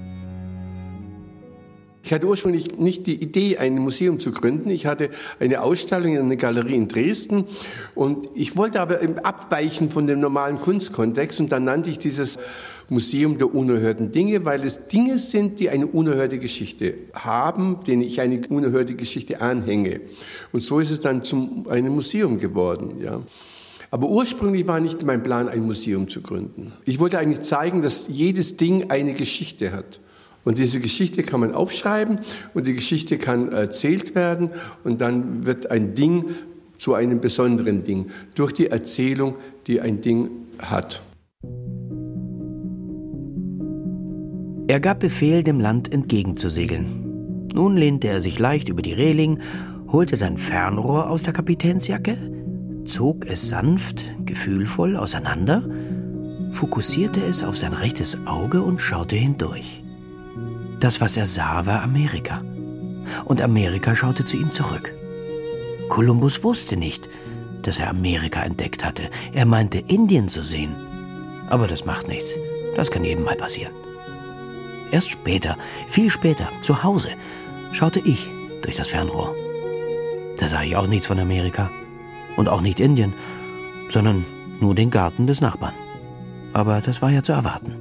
Ich hatte ursprünglich nicht die Idee, ein Museum zu gründen. Ich hatte eine Ausstellung in einer Galerie in Dresden und ich wollte aber abweichen von dem normalen Kunstkontext und dann nannte ich dieses Museum der unerhörten Dinge, weil es Dinge sind, die eine unerhörte Geschichte haben, denen ich eine unerhörte Geschichte anhänge. Und so ist es dann zu einem Museum geworden, ja. Aber ursprünglich war nicht mein Plan, ein Museum zu gründen. Ich wollte eigentlich zeigen, dass jedes Ding eine Geschichte hat. Und diese Geschichte kann man aufschreiben und die Geschichte kann erzählt werden und dann wird ein Ding zu einem besonderen Ding durch die Erzählung, die ein Ding hat. Er gab Befehl, dem Land entgegenzusegeln. Nun lehnte er sich leicht über die Reling, holte sein Fernrohr aus der Kapitänsjacke, zog es sanft, gefühlvoll auseinander, fokussierte es auf sein rechtes Auge und schaute hindurch. Das, was er sah, war Amerika. Und Amerika schaute zu ihm zurück. Kolumbus wusste nicht, dass er Amerika entdeckt hatte. Er meinte, Indien zu sehen. Aber das macht nichts. Das kann jedem mal passieren. Erst später, viel später, zu Hause, schaute ich durch das Fernrohr. Da sah ich auch nichts von Amerika. Und auch nicht Indien, sondern nur den Garten des Nachbarn. Aber das war ja zu erwarten.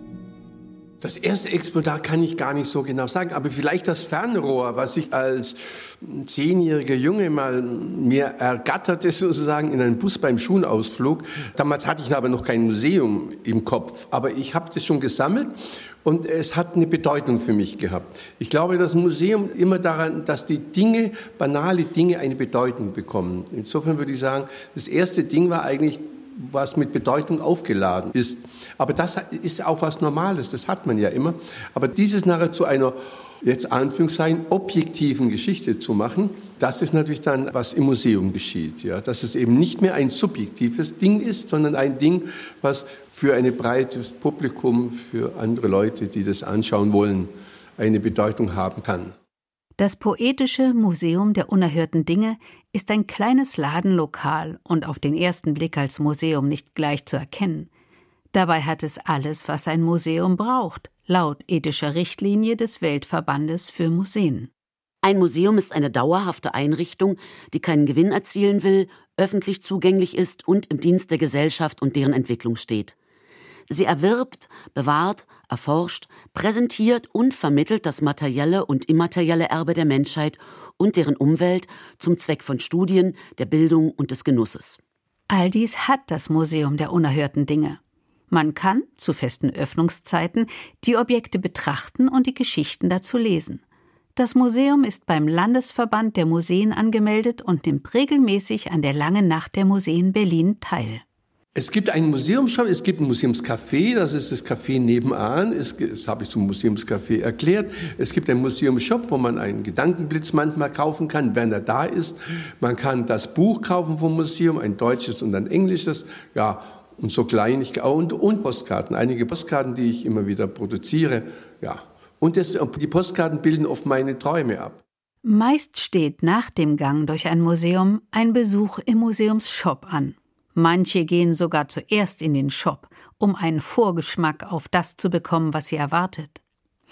Das erste Exponat kann ich gar nicht so genau sagen, aber vielleicht das Fernrohr, was ich als 10-jähriger Junge mal mir ergatterte, sozusagen in einem Bus beim Schulausflug. Damals hatte ich aber noch kein Museum im Kopf, aber ich habe das schon gesammelt und es hat eine Bedeutung für mich gehabt. Ich glaube, das Museum immer daran, dass die Dinge, banale Dinge, eine Bedeutung bekommen. Insofern würde ich sagen, das erste Ding war eigentlich, was mit Bedeutung aufgeladen ist. Aber das ist auch was Normales, das hat man ja immer. Aber dieses nachher zu einer, jetzt Anführungszeichen, objektiven Geschichte zu machen, das ist natürlich dann, was im Museum geschieht. Ja? Dass es eben nicht mehr ein subjektives Ding ist, sondern ein Ding, was für ein breites Publikum, für andere Leute, die das anschauen wollen, eine Bedeutung haben kann. Das Poetische Museum der unerhörten Dinge ist ein kleines Ladenlokal und auf den ersten Blick als Museum nicht gleich zu erkennen. Dabei hat es alles, was ein Museum braucht, laut ethischer Richtlinie des Weltverbandes für Museen. Ein Museum ist eine dauerhafte Einrichtung, die keinen Gewinn erzielen will, öffentlich zugänglich ist und im Dienst der Gesellschaft und deren Entwicklung steht. Sie erwirbt, bewahrt, erforscht, präsentiert und vermittelt das materielle und immaterielle Erbe der Menschheit und deren Umwelt zum Zweck von Studien, der Bildung und des Genusses. All dies hat das Museum der unerhörten Dinge. Man kann, zu festen Öffnungszeiten, die Objekte betrachten und die Geschichten dazu lesen. Das Museum ist beim Landesverband der Museen angemeldet und nimmt regelmäßig an der Langen Nacht der Museen Berlin teil. Es gibt einen Museumsshop, es gibt ein Museumscafé, das ist das Café nebenan, das habe ich zum Museumscafé erklärt. Es gibt einen Museumsshop, wo man einen Gedankenblitz manchmal kaufen kann, wenn er da ist. Man kann das Buch kaufen vom Museum, ein deutsches und ein englisches, ja, und so Kleinigkeiten und Postkarten, einige Postkarten, die ich immer wieder produziere, ja. Und die Postkarten bilden oft meine Träume ab. Meist steht nach dem Gang durch ein Museum ein Besuch im Museumsshop an. Manche gehen sogar zuerst in den Shop, um einen Vorgeschmack auf das zu bekommen, was sie erwartet.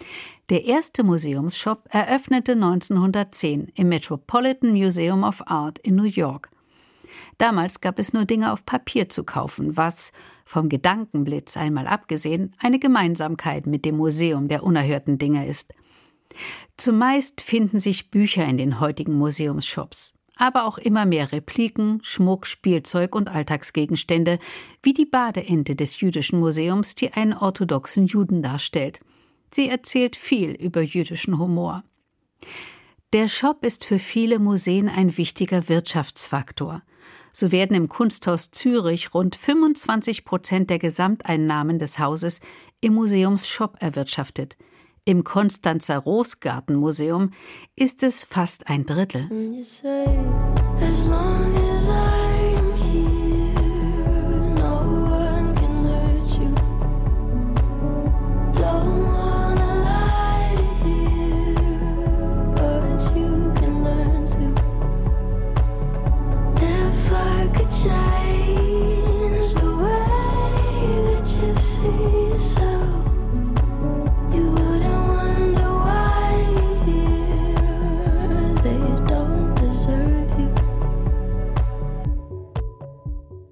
Der erste Museumsshop eröffnete 1910 im Metropolitan Museum of Art in New York. Damals gab es nur Dinge auf Papier zu kaufen, was, vom Gedankenblitz einmal abgesehen, eine Gemeinsamkeit mit dem Museum der unerhörten Dinge ist. Zumeist finden sich Bücher in den heutigen Museumsshops, aber auch immer mehr Repliken, Schmuck, Spielzeug und Alltagsgegenstände, wie die Badeente des Jüdischen Museums, die einen orthodoxen Juden darstellt. Sie erzählt viel über jüdischen Humor. Der Shop ist für viele Museen ein wichtiger Wirtschaftsfaktor. So werden im Kunsthaus Zürich rund 25% der Gesamteinnahmen des Hauses im Museumsshop erwirtschaftet. Im Konstanzer Rosgartenmuseum ist es fast ein Drittel.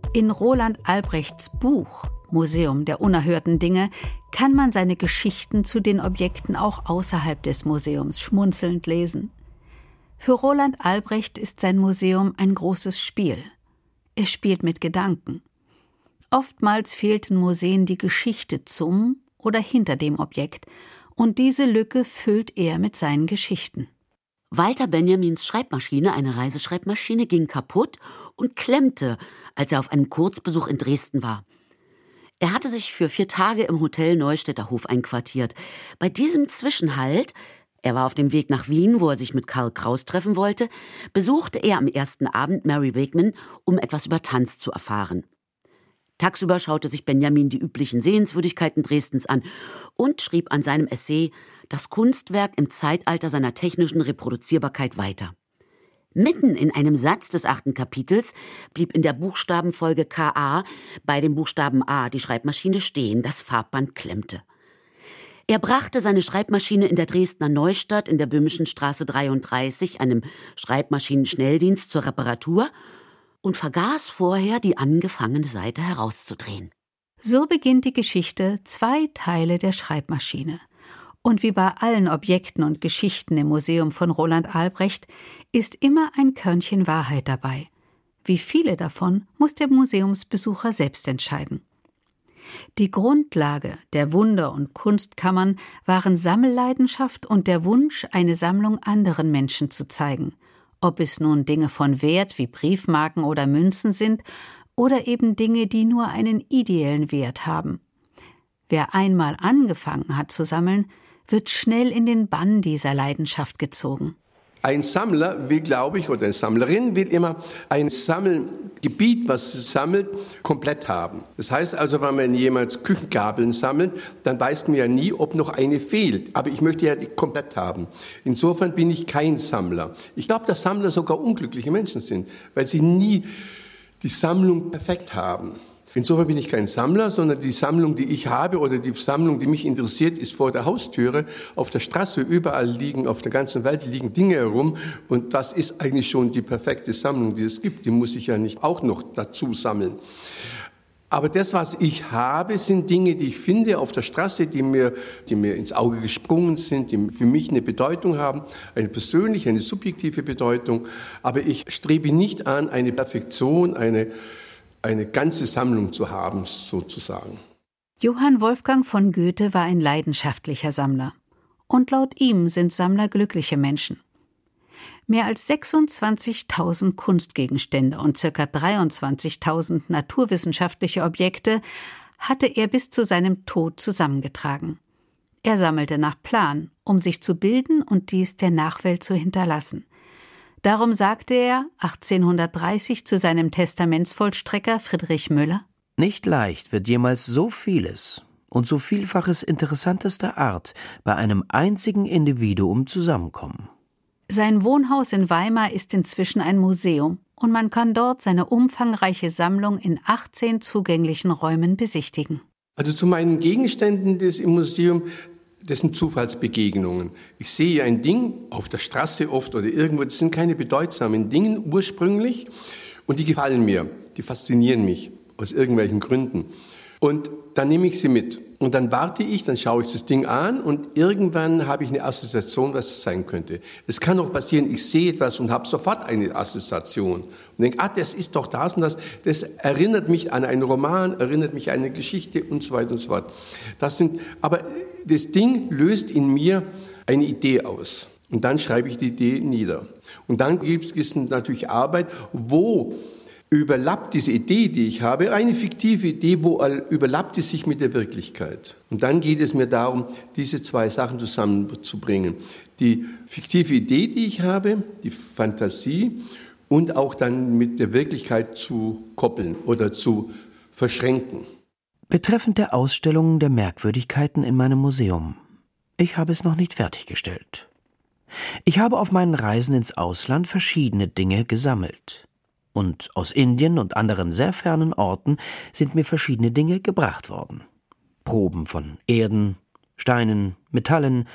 In Roland Albrechts Buch Museum der unerhörten Dinge kann man seine Geschichten zu den Objekten auch außerhalb des Museums schmunzelnd lesen. Für Roland Albrecht ist sein Museum ein großes Spiel. Es spielt mit Gedanken. Oftmals fehlten Museen die Geschichte zum oder hinter dem Objekt, und diese Lücke füllt er mit seinen Geschichten. Walter Benjamins Schreibmaschine, eine Reiseschreibmaschine, ging kaputt und klemmte, als er auf einem Kurzbesuch in Dresden war. Er hatte sich für 4 Tage im Hotel Neustädter Hof einquartiert. Bei diesem Zwischenhalt, er war auf dem Weg nach Wien, wo er sich mit Karl Kraus treffen wollte, besuchte er am ersten Abend Mary Wigman, um etwas über Tanz zu erfahren. Tagsüber schaute sich Benjamin die üblichen Sehenswürdigkeiten Dresdens an und schrieb an seinem Essay das Kunstwerk im Zeitalter seiner technischen Reproduzierbarkeit weiter. Mitten in einem Satz des 8. Kapitels blieb in der Buchstabenfolge K.A. bei dem Buchstaben A die Schreibmaschine stehen, das Farbband klemmte. Er brachte seine Schreibmaschine in der Dresdner Neustadt in der Böhmischen Straße 33 einem Schreibmaschinen-Schnelldienst zur Reparatur und vergaß vorher, die angefangene Seite herauszudrehen. So beginnt die Geschichte 2 Teile der Schreibmaschine. Und wie bei allen Objekten und Geschichten im Museum von Roland Albrecht ist immer ein Körnchen Wahrheit dabei. Wie viele davon muss der Museumsbesucher selbst entscheiden. Die Grundlage der Wunder- und Kunstkammern waren Sammelleidenschaft und der Wunsch, eine Sammlung anderen Menschen zu zeigen. Ob es nun Dinge von Wert wie Briefmarken oder Münzen sind oder eben Dinge, die nur einen ideellen Wert haben. Wer einmal angefangen hat zu sammeln, wird schnell in den Bann dieser Leidenschaft gezogen. Ein Sammler will, glaube ich, oder eine Sammlerin will immer ein Sammelgebiet, was sie sammelt, komplett haben. Das heißt also, wenn man jemand Küchengabeln sammelt, dann weiß man ja nie, ob noch eine fehlt. Aber ich möchte ja die komplett haben. Insofern bin ich kein Sammler. Ich glaube, dass Sammler sogar unglückliche Menschen sind, weil sie nie die Sammlung perfekt haben. Insofern bin ich kein Sammler, sondern die Sammlung, die ich habe oder die Sammlung, die mich interessiert, ist vor der Haustüre, auf der Straße, überall liegen, auf der ganzen Welt liegen Dinge herum und das ist eigentlich schon die perfekte Sammlung, die es gibt. Die muss ich ja nicht auch noch dazu sammeln. Aber das, was ich habe, sind Dinge, die ich finde auf der Straße, die mir ins Auge gesprungen sind, die für mich eine Bedeutung haben, eine persönliche, eine subjektive Bedeutung. Aber ich strebe nicht an, eine Perfektion, eine ganze Sammlung zu haben, sozusagen. Johann Wolfgang von Goethe war ein leidenschaftlicher Sammler. Und laut ihm sind Sammler glückliche Menschen. Mehr als 26.000 Kunstgegenstände und ca. 23.000 naturwissenschaftliche Objekte hatte er bis zu seinem Tod zusammengetragen. Er sammelte nach Plan, um sich zu bilden und dies der Nachwelt zu hinterlassen. Darum sagte er 1830 zu seinem Testamentsvollstrecker Friedrich Müller: Nicht leicht wird jemals so vieles und so Vielfaches interessantester Art bei einem einzigen Individuum zusammenkommen. Sein Wohnhaus in Weimar ist inzwischen ein Museum und man kann dort seine umfangreiche Sammlung in 18 zugänglichen Räumen besichtigen. Also zu meinen Gegenständen im Museum, das sind Zufallsbegegnungen. Ich sehe ein Ding auf der Straße oft oder irgendwo, das sind keine bedeutsamen Dinge ursprünglich und die gefallen mir, die faszinieren mich aus irgendwelchen Gründen. Und dann nehme ich sie mit und dann warte ich, dann schaue ich das Ding an und irgendwann habe ich eine Assoziation, was es sein könnte. Es kann auch passieren, ich sehe etwas und habe sofort eine Assoziation und denke, das ist doch das und das. Das erinnert mich an einen Roman, erinnert mich an eine Geschichte und so weiter und so fort. Aber das Ding löst in mir eine Idee aus und dann schreibe ich die Idee nieder. Und dann gibt es natürlich Arbeit, wo überlappt diese Idee, die ich habe, eine fiktive Idee, wo überlappt es sich mit der Wirklichkeit. Und dann geht es mir darum, diese 2 Sachen zusammenzubringen. Die fiktive Idee, die ich habe, die Fantasie und auch dann mit der Wirklichkeit zu koppeln oder zu verschränken. Betreffend der Ausstellung der Merkwürdigkeiten in meinem Museum. Ich habe es noch nicht fertiggestellt. Ich habe auf meinen Reisen ins Ausland verschiedene Dinge gesammelt. Und aus Indien und anderen sehr fernen Orten sind mir verschiedene Dinge gebracht worden. Proben von Erden, Steinen, Metallen,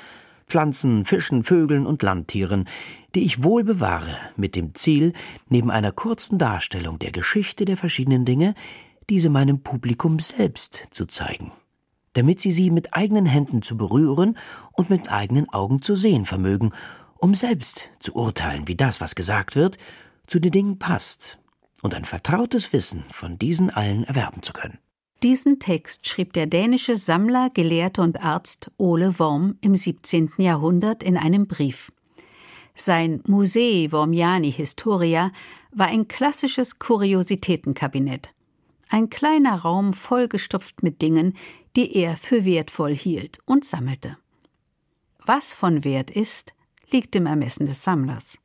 Pflanzen, Fischen, Vögeln und Landtieren, die ich wohl bewahre, mit dem Ziel, neben einer kurzen Darstellung der Geschichte der verschiedenen Dinge, diese meinem Publikum selbst zu zeigen, damit sie mit eigenen Händen zu berühren und mit eigenen Augen zu sehen vermögen, um selbst zu urteilen, wie das, was gesagt wird, zu den Dingen passt und ein vertrautes Wissen von diesen allen erwerben zu können. Diesen Text schrieb der dänische Sammler, Gelehrte und Arzt Ole Worm im 17. Jahrhundert in einem Brief. Sein Musei Wormiani Historia war ein klassisches Kuriositätenkabinett. Ein kleiner Raum vollgestopft mit Dingen, die er für wertvoll hielt und sammelte. Was von Wert ist, liegt im Ermessen des Sammlers.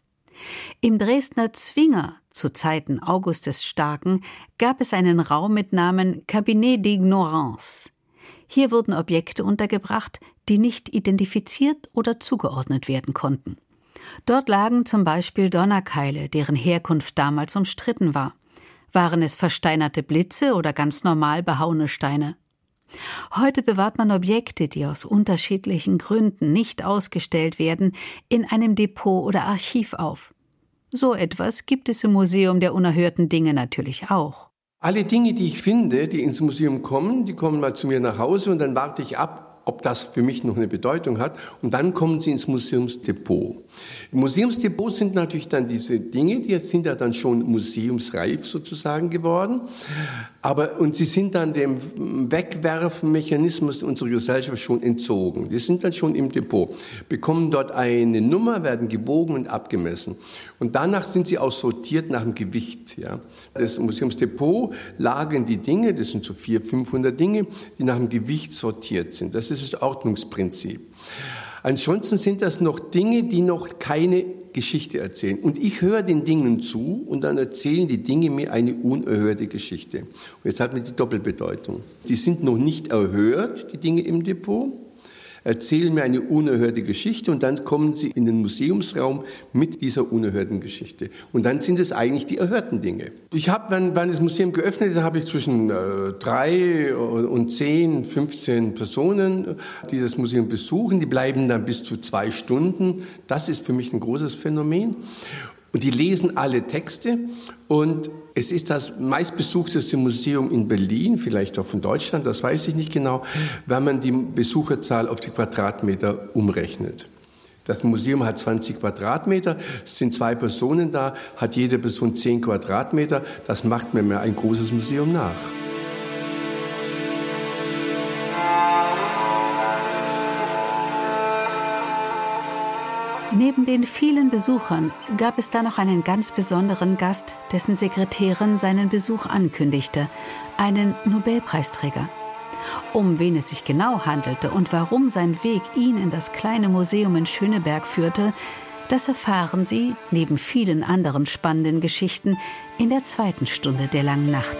Im Dresdner Zwinger, zu Zeiten August des Starken, gab es einen Raum mit Namen Cabinet d'Ignorance. Hier wurden Objekte untergebracht, die nicht identifiziert oder zugeordnet werden konnten. Dort lagen zum Beispiel Donnerkeile, deren Herkunft damals umstritten war. Waren es versteinerte Blitze oder ganz normal behauene Steine? Heute bewahrt man Objekte, die aus unterschiedlichen Gründen nicht ausgestellt werden, in einem Depot oder Archiv auf. So etwas gibt es im Museum der unerhörten Dinge natürlich auch. Alle Dinge, die ich finde, die ins Museum kommen, die kommen mal zu mir nach Hause und dann warte ich ab, ob das für mich noch eine Bedeutung hat. Und dann kommen sie ins Museumsdepot. Im Museumsdepot sind natürlich dann diese Dinge, die sind ja dann schon museumsreif sozusagen geworden. Und sie sind dann dem Wegwerfmechanismus unserer Gesellschaft schon entzogen. Die sind dann schon im Depot, bekommen dort eine Nummer, werden gewogen und abgemessen. Und danach sind sie auch sortiert nach dem Gewicht. Ja. Das Museumsdepot lagern die Dinge, das sind so 400-500 Dinge, die nach dem Gewicht sortiert sind. Das ist das Ordnungsprinzip. Ansonsten sind das noch Dinge, die noch keine Geschichte erzählen. Und ich höre den Dingen zu und dann erzählen die Dinge mir eine unerhörte Geschichte. Und jetzt hat man die Doppelbedeutung. Die sind noch nicht erhört, die Dinge im Depot, erzählen mir eine unerhörte Geschichte und dann kommen sie in den Museumsraum mit dieser unerhörten Geschichte. Und dann sind es eigentlich die erhörten Dinge. Ich habe, wenn das Museum geöffnet ist, habe ich zwischen 3 und 10, 15 Personen, die das Museum besuchen. Die bleiben dann bis zu 2 Stunden. Das ist für mich ein großes Phänomen. Und die lesen alle Texte und es ist das meistbesuchteste Museum in Berlin, vielleicht auch von Deutschland, das weiß ich nicht genau, wenn man die Besucherzahl auf die Quadratmeter umrechnet. Das Museum hat 20 Quadratmeter, es sind 2 Personen da, hat jede Person 10 Quadratmeter, das macht mir mehr ein großes Museum nach. Neben den vielen Besuchern gab es da noch einen ganz besonderen Gast, dessen Sekretärin seinen Besuch ankündigte, einen Nobelpreisträger. Um wen es sich genau handelte und warum sein Weg ihn in das kleine Museum in Schöneberg führte, das erfahren Sie, neben vielen anderen spannenden Geschichten, in der 2. Stunde der langen Nacht.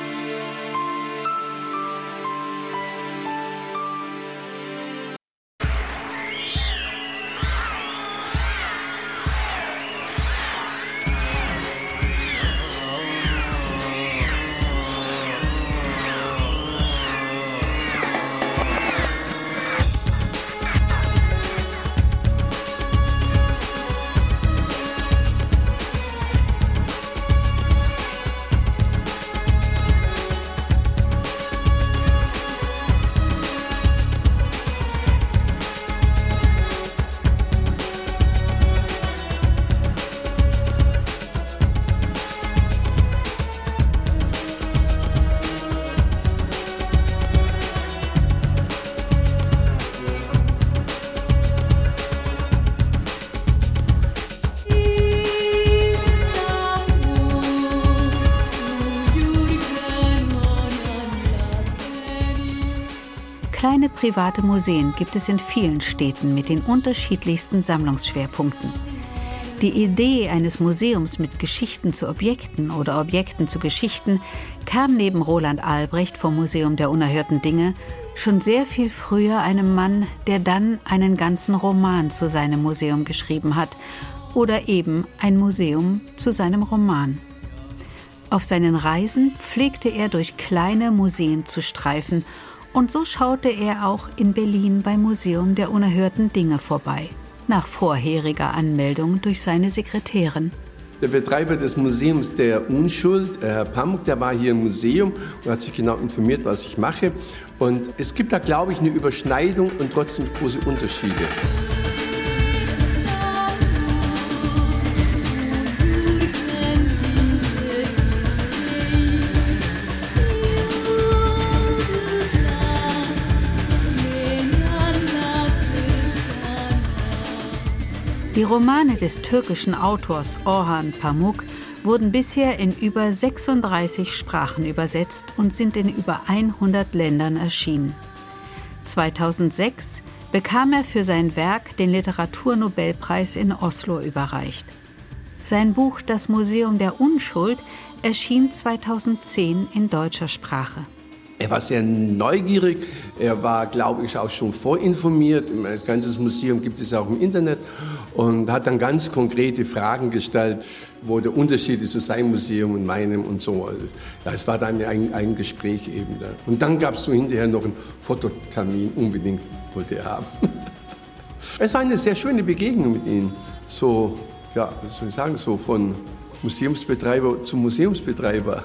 Kleine private Museen gibt es in vielen Städten mit den unterschiedlichsten Sammlungsschwerpunkten. Die Idee eines Museums mit Geschichten zu Objekten oder Objekten zu Geschichten kam neben Roland Albrecht vom Museum der unerhörten Dinge schon sehr viel früher einem Mann, der dann einen ganzen Roman zu seinem Museum geschrieben hat oder eben ein Museum zu seinem Roman. Auf seinen Reisen pflegte er durch kleine Museen zu streifen Und so schaute er auch in Berlin beim Museum der unerhörten Dinge vorbei, nach vorheriger Anmeldung durch seine Sekretärin. Der Betreiber des Museums der Unschuld, Herr Pamuk, der war hier im Museum und hat sich genau informiert, was ich mache. Und es gibt da, glaube ich, eine Überschneidung und trotzdem große Unterschiede. Die Romane des türkischen Autors Orhan Pamuk wurden bisher in über 36 Sprachen übersetzt und sind in über 100 Ländern erschienen. 2006 bekam er für sein Werk den Literaturnobelpreis in Oslo überreicht. Sein Buch Das Museum der Unschuld erschien 2010 in deutscher Sprache. Er war sehr neugierig, er war, glaube ich, auch schon vorinformiert. Das ganze Museum gibt es auch im Internet und hat dann ganz konkrete Fragen gestellt, wo der Unterschied ist zu seinem Museum und meinem und so. Ja, es war dann ein Gespräch eben da. Und dann gab es so hinterher noch einen Fototermin, unbedingt wollte er haben. Es war eine sehr schöne Begegnung mit ihm. So, ja, was soll ich sagen, so von Museumsbetreiber zu Museumsbetreiber.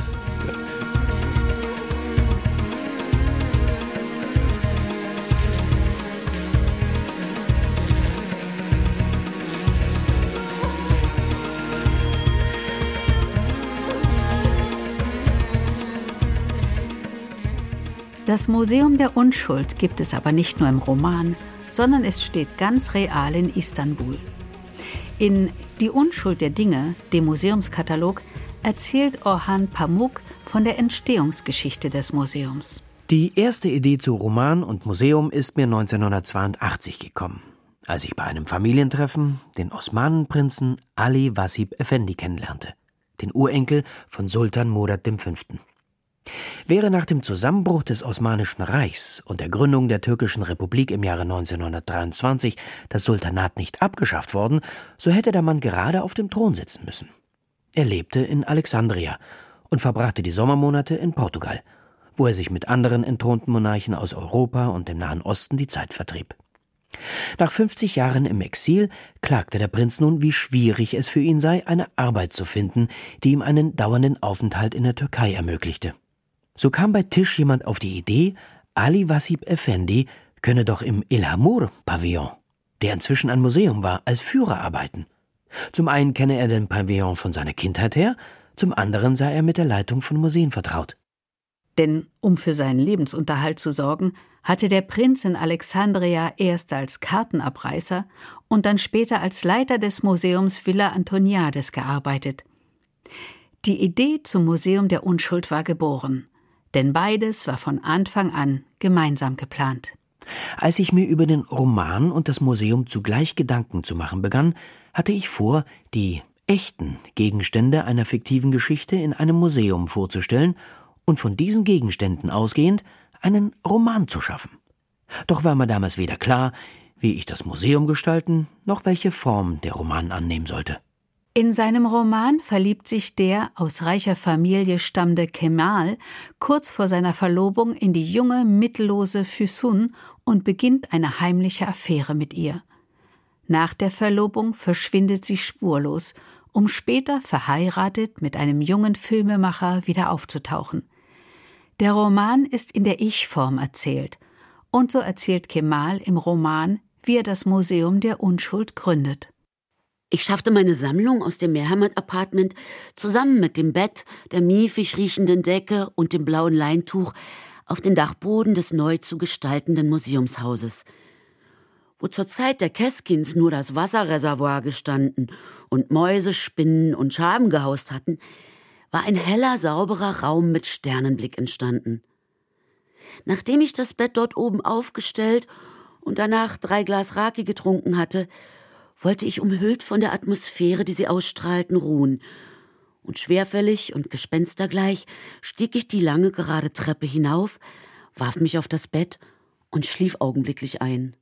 Das Museum der Unschuld gibt es aber nicht nur im Roman, sondern es steht ganz real in Istanbul. In Die Unschuld der Dinge, dem Museumskatalog, erzählt Orhan Pamuk von der Entstehungsgeschichte des Museums. Die erste Idee zu Roman und Museum ist mir 1982 gekommen, als ich bei einem Familientreffen den Osmanenprinzen Ali Wasip Efendi kennenlernte, den Urenkel von Sultan Murad V. Wäre nach dem Zusammenbruch des Osmanischen Reichs und der Gründung der Türkischen Republik im Jahre 1923 das Sultanat nicht abgeschafft worden, so hätte der Mann gerade auf dem Thron sitzen müssen. Er lebte in Alexandria und verbrachte die Sommermonate in Portugal, wo er sich mit anderen entthronten Monarchen aus Europa und dem Nahen Osten die Zeit vertrieb. Nach 50 Jahren im Exil klagte der Prinz nun, wie schwierig es für ihn sei, eine Arbeit zu finden, die ihm einen dauernden Aufenthalt in der Türkei ermöglichte. So kam bei Tisch jemand auf die Idee, Ali Wasip Efendi könne doch im Ilhamur-Pavillon, der inzwischen ein Museum war, als Führer arbeiten. Zum einen kenne er den Pavillon von seiner Kindheit her, zum anderen sei er mit der Leitung von Museen vertraut. Denn um für seinen Lebensunterhalt zu sorgen, hatte der Prinz in Alexandria erst als Kartenabreißer und dann später als Leiter des Museums Villa Antoniades gearbeitet. Die Idee zum Museum der Unschuld war geboren. Denn beides war von Anfang an gemeinsam geplant. Als ich mir über den Roman und das Museum zugleich Gedanken zu machen begann, hatte ich vor, die echten Gegenstände einer fiktiven Geschichte in einem Museum vorzustellen und von diesen Gegenständen ausgehend einen Roman zu schaffen. Doch war mir damals weder klar, wie ich das Museum gestalten, noch welche Form der Roman annehmen sollte. In seinem Roman verliebt sich der aus reicher Familie stammende Kemal kurz vor seiner Verlobung in die junge, mittellose Füsun und beginnt eine heimliche Affäre mit ihr. Nach der Verlobung verschwindet sie spurlos, um später verheiratet mit einem jungen Filmemacher wieder aufzutauchen. Der Roman ist in der Ich-Form erzählt, und so erzählt Kemal im Roman, wie er das Museum der Unschuld gründet. Ich schaffte meine Sammlung aus dem Mehrheimat-Apartment zusammen mit dem Bett, der miefig riechenden Decke und dem blauen Leintuch auf den Dachboden des neu zu gestaltenden Museumshauses. Wo zur Zeit der Keskins nur das Wasserreservoir gestanden und Mäuse, Spinnen und Schaben gehaust hatten, war ein heller, sauberer Raum mit Sternenblick entstanden. Nachdem ich das Bett dort oben aufgestellt und danach 3 Glas Raki getrunken hatte, wollte ich umhüllt von der Atmosphäre, die sie ausstrahlten, ruhen. Und schwerfällig und gespenstergleich stieg ich die lange, gerade Treppe hinauf, warf mich auf das Bett und schlief augenblicklich ein.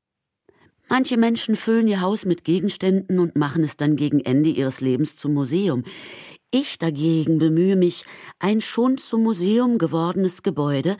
Manche Menschen füllen ihr Haus mit Gegenständen und machen es dann gegen Ende ihres Lebens zum Museum. Ich dagegen bemühe mich, ein schon zum Museum gewordenes Gebäude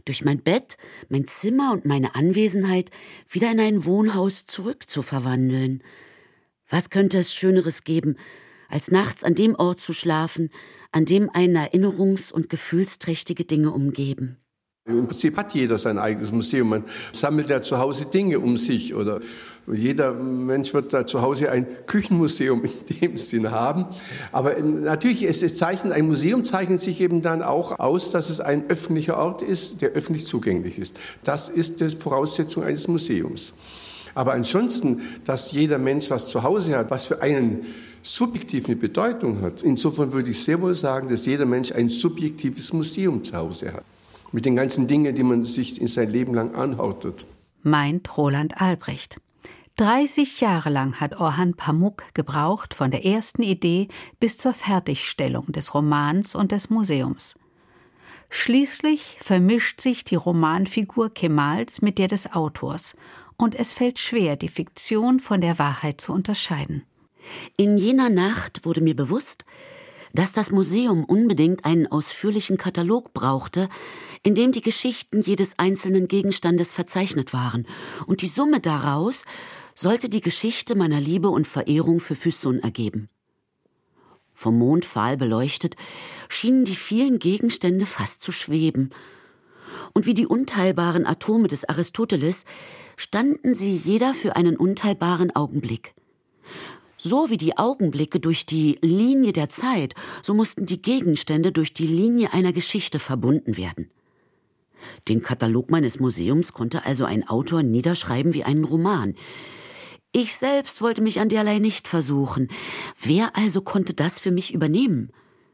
durch mein Bett, mein Zimmer und meine Anwesenheit wieder in ein Wohnhaus zurückzuverwandeln. Was könnte es Schöneres geben, als nachts an dem Ort zu schlafen, an dem einen erinnerungs- und gefühlsträchtige Dinge umgeben? Im Prinzip hat jeder sein eigenes Museum. Man sammelt ja zu Hause Dinge um sich. Oder jeder Mensch wird da zu Hause ein Küchenmuseum in dem Sinn haben. Aber natürlich, ein Museum zeichnet sich eben dann auch aus, dass es ein öffentlicher Ort ist, der öffentlich zugänglich ist. Das ist die Voraussetzung eines Museums. Aber ansonsten, dass jeder Mensch was zu Hause hat, was für einen subjektiv eine Bedeutung hat. Insofern würde ich sehr wohl sagen, dass jeder Mensch ein subjektives Museum zu Hause hat. Mit den ganzen Dingen, die man sich in sein Leben lang anhortet. Meint Roland Albrecht. 30 Jahre lang hat Orhan Pamuk gebraucht, von der ersten Idee bis zur Fertigstellung des Romans und des Museums. Schließlich vermischt sich die Romanfigur Kemals mit der des Autors, und es fällt schwer, die Fiktion von der Wahrheit zu unterscheiden. In jener Nacht wurde mir bewusst, dass das Museum unbedingt einen ausführlichen Katalog brauchte, in dem die Geschichten jedes einzelnen Gegenstandes verzeichnet waren, und die Summe daraus sollte die Geschichte meiner Liebe und Verehrung für Füsun ergeben. Vom Mond fahl beleuchtet, schienen die vielen Gegenstände fast zu schweben, und wie die unteilbaren Atome des Aristoteles standen sie jeder für einen unteilbaren Augenblick. So wie die Augenblicke durch die Linie der Zeit, so mussten die Gegenstände durch die Linie einer Geschichte verbunden werden. Den Katalog meines Museums konnte also ein Autor niederschreiben wie einen Roman. Ich selbst wollte mich an derlei nicht versuchen. Wer also konnte das für mich übernehmen?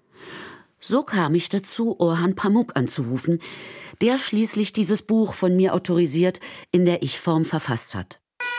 So kam ich dazu, Orhan Pamuk anzurufen, der schließlich dieses Buch von mir autorisiert in der Ich-Form verfasst hat.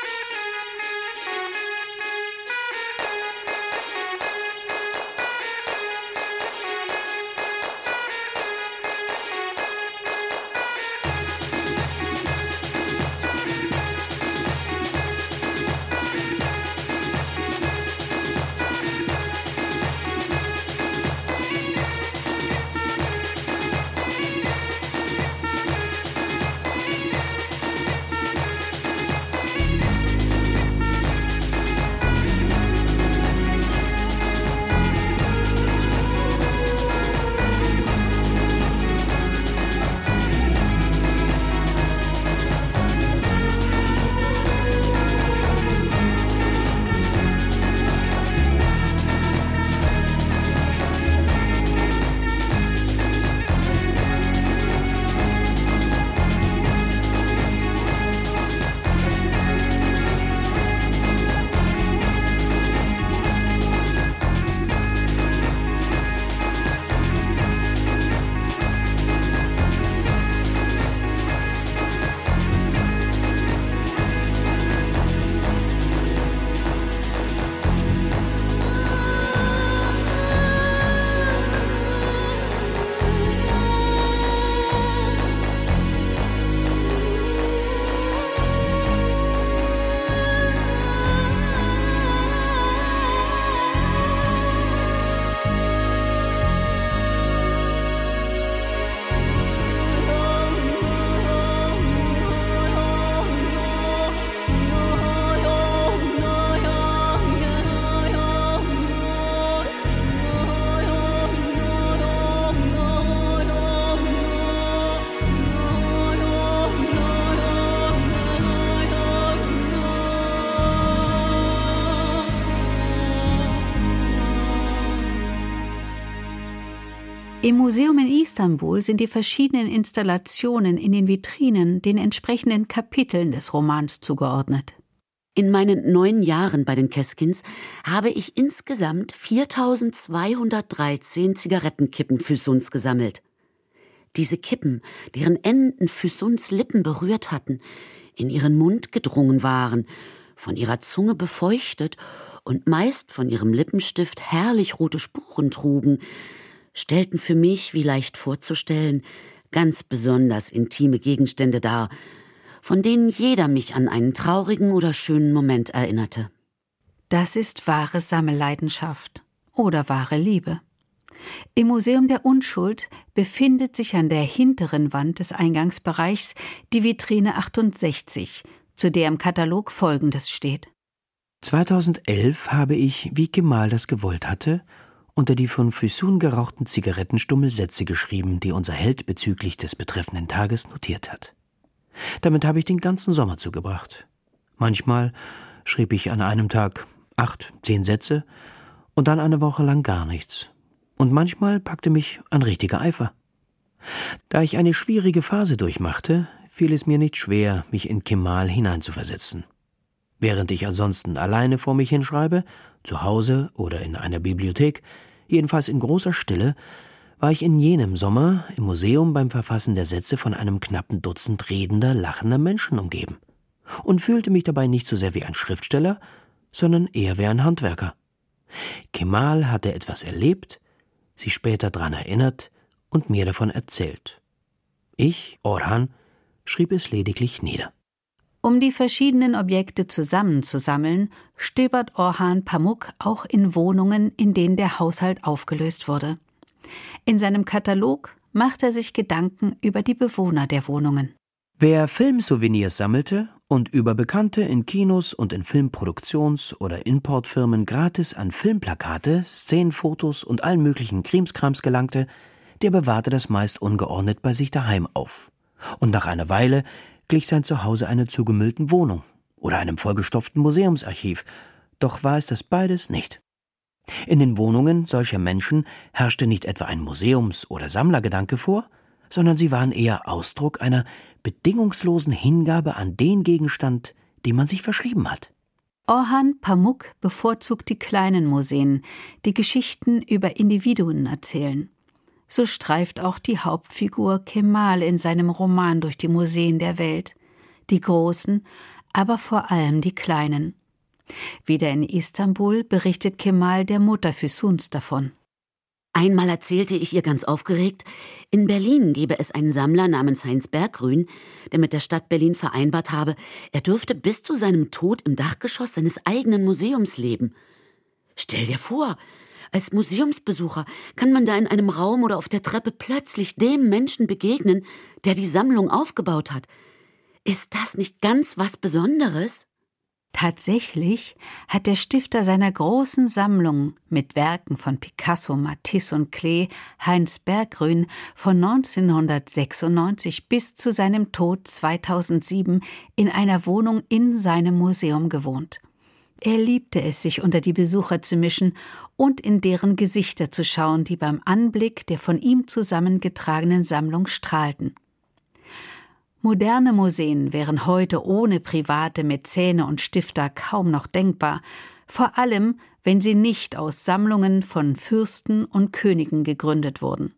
Im Museum in Istanbul sind die verschiedenen Installationen in den Vitrinen den entsprechenden Kapiteln des Romans zugeordnet. In meinen 9 Jahren bei den Keskins habe ich insgesamt 4.213 Zigarettenkippen Füsuns gesammelt. Diese Kippen, deren Enden Füsuns Lippen berührt hatten, in ihren Mund gedrungen waren, von ihrer Zunge befeuchtet und meist von ihrem Lippenstift herrlich rote Spuren trugen, stellten für mich, wie leicht vorzustellen, ganz besonders intime Gegenstände dar, von denen jeder mich an einen traurigen oder schönen Moment erinnerte. Das ist wahre Sammelleidenschaft oder wahre Liebe. Im Museum der Unschuld befindet sich an der hinteren Wand des Eingangsbereichs die Vitrine 68, zu der im Katalog Folgendes steht. 2011 habe ich, wie Kemal das gewollt hatte, unter die von Füsun gerauchten Zigarettenstummel Sätze geschrieben, die unser Held bezüglich des betreffenden Tages notiert hat. Damit habe ich den ganzen Sommer zugebracht. Manchmal schrieb ich an einem Tag 8, 10 Sätze und dann eine Woche lang gar nichts. Und manchmal packte mich ein richtiger Eifer. Da ich eine schwierige Phase durchmachte, fiel es mir nicht schwer, mich in Kemal hineinzuversetzen. Während ich ansonsten alleine vor mich hinschreibe, zu Hause oder in einer Bibliothek, jedenfalls in großer Stille, war ich in jenem Sommer im Museum beim Verfassen der Sätze von einem knappen Dutzend redender, lachender Menschen umgeben und fühlte mich dabei nicht so sehr wie ein Schriftsteller, sondern eher wie ein Handwerker. Kemal hatte etwas erlebt, sich später daran erinnert und mir davon erzählt. Ich, Orhan, schrieb es lediglich nieder. Um die verschiedenen Objekte zusammenzusammeln, stöbert Orhan Pamuk auch in Wohnungen, in denen der Haushalt aufgelöst wurde. In seinem Katalog macht er sich Gedanken über die Bewohner der Wohnungen. Wer Filmsouvenirs sammelte und über Bekannte in Kinos und in Filmproduktions- oder Importfirmen gratis an Filmplakate, Szenenfotos und allen möglichen Krimskrams gelangte, der bewahrte das meist ungeordnet bei sich daheim auf. Und nach einer Weile glich sein Zuhause einer zugemüllten Wohnung oder einem vollgestopften Museumsarchiv, doch war es das beides nicht. In den Wohnungen solcher Menschen herrschte nicht etwa ein Museums- oder Sammlergedanke vor, sondern sie waren eher Ausdruck einer bedingungslosen Hingabe an den Gegenstand, dem man sich verschrieben hat. Orhan Pamuk bevorzugt die kleinen Museen, die Geschichten über Individuen erzählen. So streift auch die Hauptfigur Kemal in seinem Roman durch die Museen der Welt. Die großen, aber vor allem die kleinen. Wieder in Istanbul berichtet Kemal der Mutter Füsuns davon. Einmal erzählte ich ihr ganz aufgeregt, in Berlin gebe es einen Sammler namens Heinz Berggrün, der mit der Stadt Berlin vereinbart habe, er dürfte bis zu seinem Tod im Dachgeschoss seines eigenen Museums leben. Stell dir vor, als Museumsbesucher kann man da in einem Raum oder auf der Treppe plötzlich dem Menschen begegnen, der die Sammlung aufgebaut hat. Ist das nicht ganz was Besonderes? Tatsächlich hat der Stifter seiner großen Sammlung mit Werken von Picasso, Matisse und Klee, Heinz Berggrün, von 1996 bis zu seinem Tod 2007 in einer Wohnung in seinem Museum gewohnt. Er liebte es, sich unter die Besucher zu mischen und in deren Gesichter zu schauen, die beim Anblick der von ihm zusammengetragenen Sammlung strahlten. Moderne Museen wären heute ohne private Mäzene und Stifter kaum noch denkbar, vor allem, wenn sie nicht aus Sammlungen von Fürsten und Königen gegründet wurden.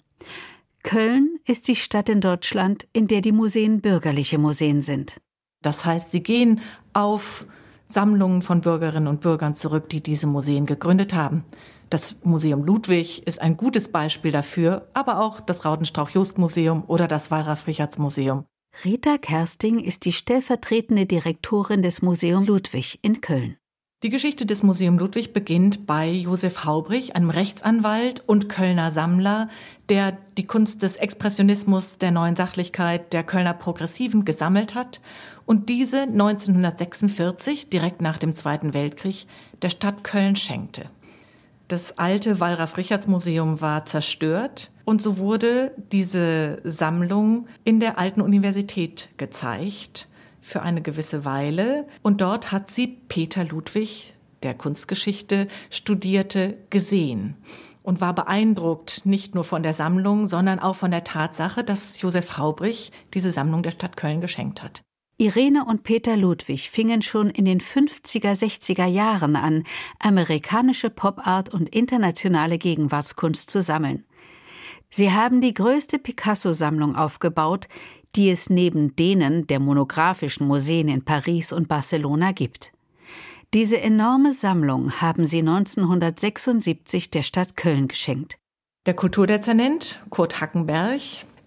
Köln ist die Stadt in Deutschland, in der die Museen bürgerliche Museen sind. Das heißt, sie gehen auf Sammlungen von Bürgerinnen und Bürgern zurück, die diese Museen gegründet haben. Das Museum Ludwig ist ein gutes Beispiel dafür, aber auch das Raudenstrauch-Jost-Museum oder das Wallraf-Richartz-Museum. Rita Kersting ist die stellvertretende Direktorin des Museum Ludwig in Köln. Die Geschichte des Museum Ludwig beginnt bei Josef Haubrich, einem Rechtsanwalt und Kölner Sammler, der die Kunst des Expressionismus, der neuen Sachlichkeit, der Kölner Progressiven gesammelt hat und diese 1946, direkt nach dem Zweiten Weltkrieg, der Stadt Köln schenkte. Das alte Wallraf-Richartz-Museum war zerstört und so wurde diese Sammlung in der alten Universität gezeigt für eine gewisse Weile. Und dort hat sie Peter Ludwig, der Kunstgeschichte studierte, gesehen und war beeindruckt, nicht nur von der Sammlung, sondern auch von der Tatsache, dass Josef Haubrich diese Sammlung der Stadt Köln geschenkt hat. Irene und Peter Ludwig fingen schon in den 50er, 60er Jahren an, amerikanische Pop-Art und internationale Gegenwartskunst zu sammeln. Sie haben die größte Picasso-Sammlung aufgebaut, die es neben denen der monographischen Museen in Paris und Barcelona gibt. Diese enorme Sammlung haben sie 1976 der Stadt Köln geschenkt. Der Kulturdezernent Kurt Hackenberg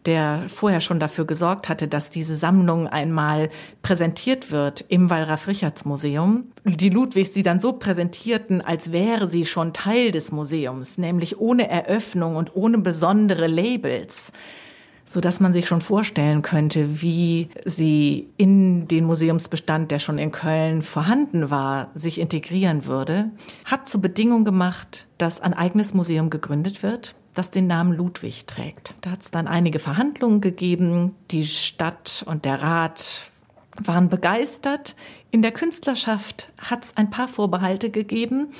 der vorher schon dafür gesorgt hatte, dass diese Sammlung einmal präsentiert wird im Wallraf-Richartz-Museum. Die Ludwigs, die dann so präsentierten, als wäre sie schon Teil des Museums, nämlich ohne Eröffnung und ohne besondere Labels, sodass man sich schon vorstellen könnte, wie sie in den Museumsbestand, der schon in Köln vorhanden war, sich integrieren würde, hat zur Bedingung gemacht, dass ein eigenes Museum gegründet wird, das den Namen Ludwig trägt. Da hat es dann einige Verhandlungen gegeben. Die Stadt und der Rat waren begeistert. In der Künstlerschaft hat es ein paar Vorbehalte gegeben,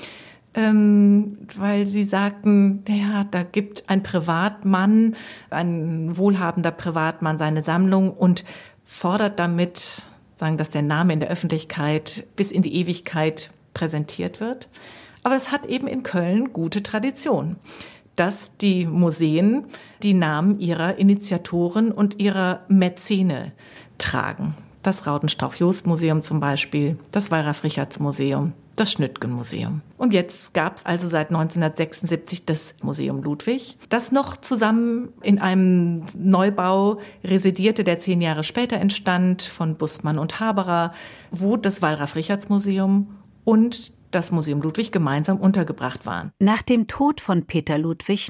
weil sie sagten, ja, da gibt ein Privatmann, ein wohlhabender Privatmann seine Sammlung und fordert damit, dass der Name in der Öffentlichkeit bis in die Ewigkeit präsentiert wird. Aber es hat eben in Köln gute Tradition, dass die Museen die Namen ihrer Initiatoren und ihrer Mäzene tragen. Das Raudenstrauch-Jost-Museum zum Beispiel, das Wallraf-Richartz-Museum, das Schnüttgen-Museum. Und jetzt gab es also seit 1976 das Museum Ludwig, das noch zusammen in einem Neubau residierte, der 10 Jahre später entstand, von Bußmann und Haberer, wo das Wallraf-Richartz-Museum und das Museum Ludwig gemeinsam untergebracht waren. Nach dem Tod von Peter Ludwig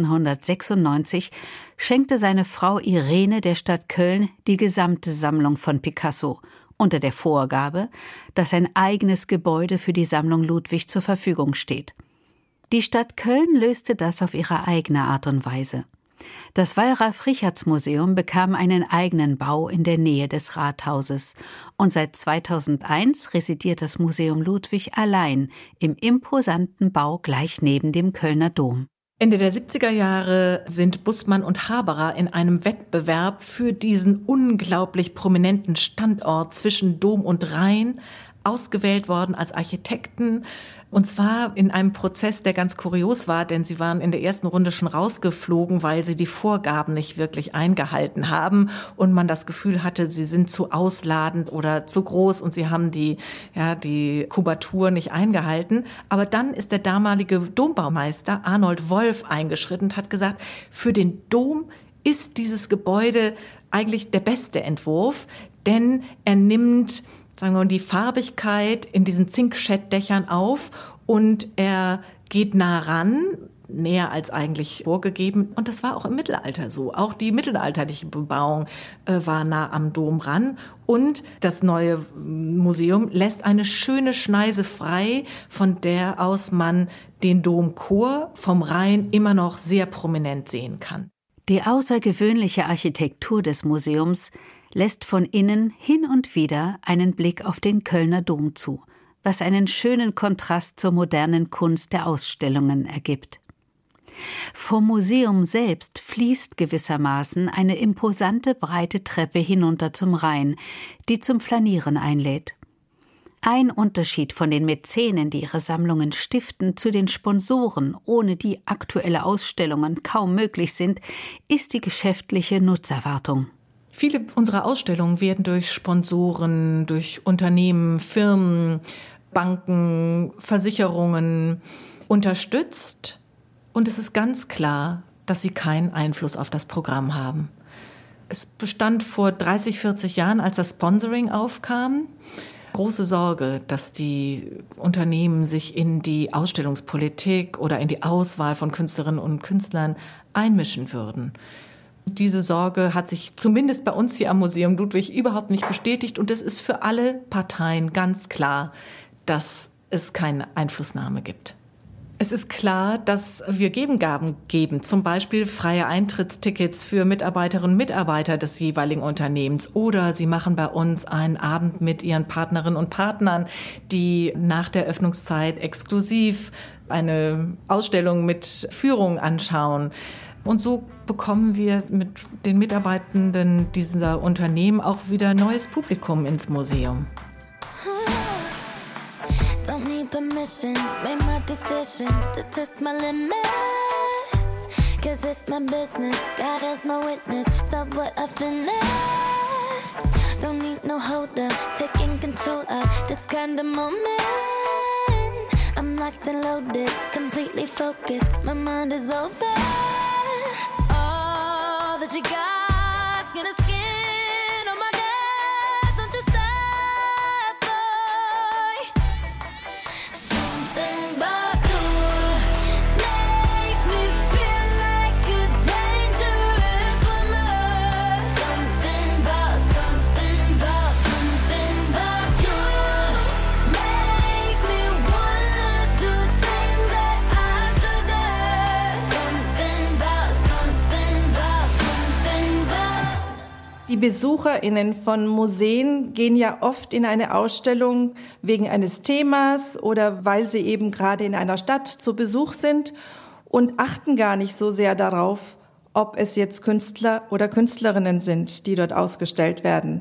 1996 schenkte seine Frau Irene der Stadt Köln die gesamte Sammlung von Picasso, unter der Vorgabe, dass ein eigenes Gebäude für die Sammlung Ludwig zur Verfügung steht. Die Stadt Köln löste das auf ihre eigene Art und Weise. Das Wallraf-Richartz-Museum bekam einen eigenen Bau in der Nähe des Rathauses und seit 2001 residiert das Museum Ludwig allein im imposanten Bau gleich neben dem Kölner Dom. Ende der 70er Jahre sind Bußmann und Haberer in einem Wettbewerb für diesen unglaublich prominenten Standort zwischen Dom und Rhein ausgewählt worden als Architekten. Und zwar in einem Prozess, der ganz kurios war, denn sie waren in der ersten Runde schon rausgeflogen, weil sie die Vorgaben nicht wirklich eingehalten haben und man das Gefühl hatte, sie sind zu ausladend oder zu groß und sie haben die Kubatur nicht eingehalten. Aber dann ist der damalige Dombaumeister Arnold Wolf eingeschritten und hat gesagt, für den Dom ist dieses Gebäude eigentlich der beste Entwurf, denn er nimmt die Farbigkeit in diesen Zinkschettdächern auf und er geht nah ran, näher als eigentlich vorgegeben. Und das war auch im Mittelalter so. Auch die mittelalterliche Bebauung war nah am Dom ran. Und das neue Museum lässt eine schöne Schneise frei, von der aus man den Domchor vom Rhein immer noch sehr prominent sehen kann. Die außergewöhnliche Architektur des Museums lässt von innen hin und wieder einen Blick auf den Kölner Dom zu, was einen schönen Kontrast zur modernen Kunst der Ausstellungen ergibt. Vom Museum selbst fließt gewissermaßen eine imposante breite Treppe hinunter zum Rhein, die zum Flanieren einlädt. Ein Unterschied von den Mäzenen, die ihre Sammlungen stiften, zu den Sponsoren, ohne die aktuelle Ausstellungen kaum möglich sind, ist die geschäftliche Nutzerwartung. Viele unserer Ausstellungen werden durch Sponsoren, durch Unternehmen, Firmen, Banken, Versicherungen unterstützt. Und es ist ganz klar, dass sie keinen Einfluss auf das Programm haben. Es bestand vor 30, 40 Jahren, als das Sponsoring aufkam, große Sorge, dass die Unternehmen sich in die Ausstellungspolitik oder in die Auswahl von Künstlerinnen und Künstlern einmischen würden. Diese Sorge hat sich zumindest bei uns hier am Museum Ludwig überhaupt nicht bestätigt und es ist für alle Parteien ganz klar, dass es keine Einflussnahme gibt. Es ist klar, dass wir Gegengaben geben, zum Beispiel freie Eintrittstickets für Mitarbeiterinnen und Mitarbeiter des jeweiligen Unternehmens oder sie machen bei uns einen Abend mit ihren Partnerinnen und Partnern, die nach der Öffnungszeit exklusiv eine Ausstellung mit Führung anschauen. Und so bekommen wir mit den Mitarbeitenden dieser Unternehmen auch wieder neues Publikum ins Museum. Don't need permission, made my decision to test my limits. Cause it's my business, God as my witness, stop what I finished. Don't need no holder, taking control of this kind of moment. I'm locked and loaded, completely focused, my mind is open. All that you got skin to skin. Oh my God, don't you stop, boy. Something about you makes me feel like a dangerous woman. Something about you makes me wanna do things that I shouldn't. Something about. Die BesucherInnen von Museen gehen ja oft in eine Ausstellung wegen eines Themas oder weil sie eben gerade in einer Stadt zu Besuch sind und achten gar nicht so sehr darauf, ob es jetzt Künstler oder Künstlerinnen sind, die dort ausgestellt werden.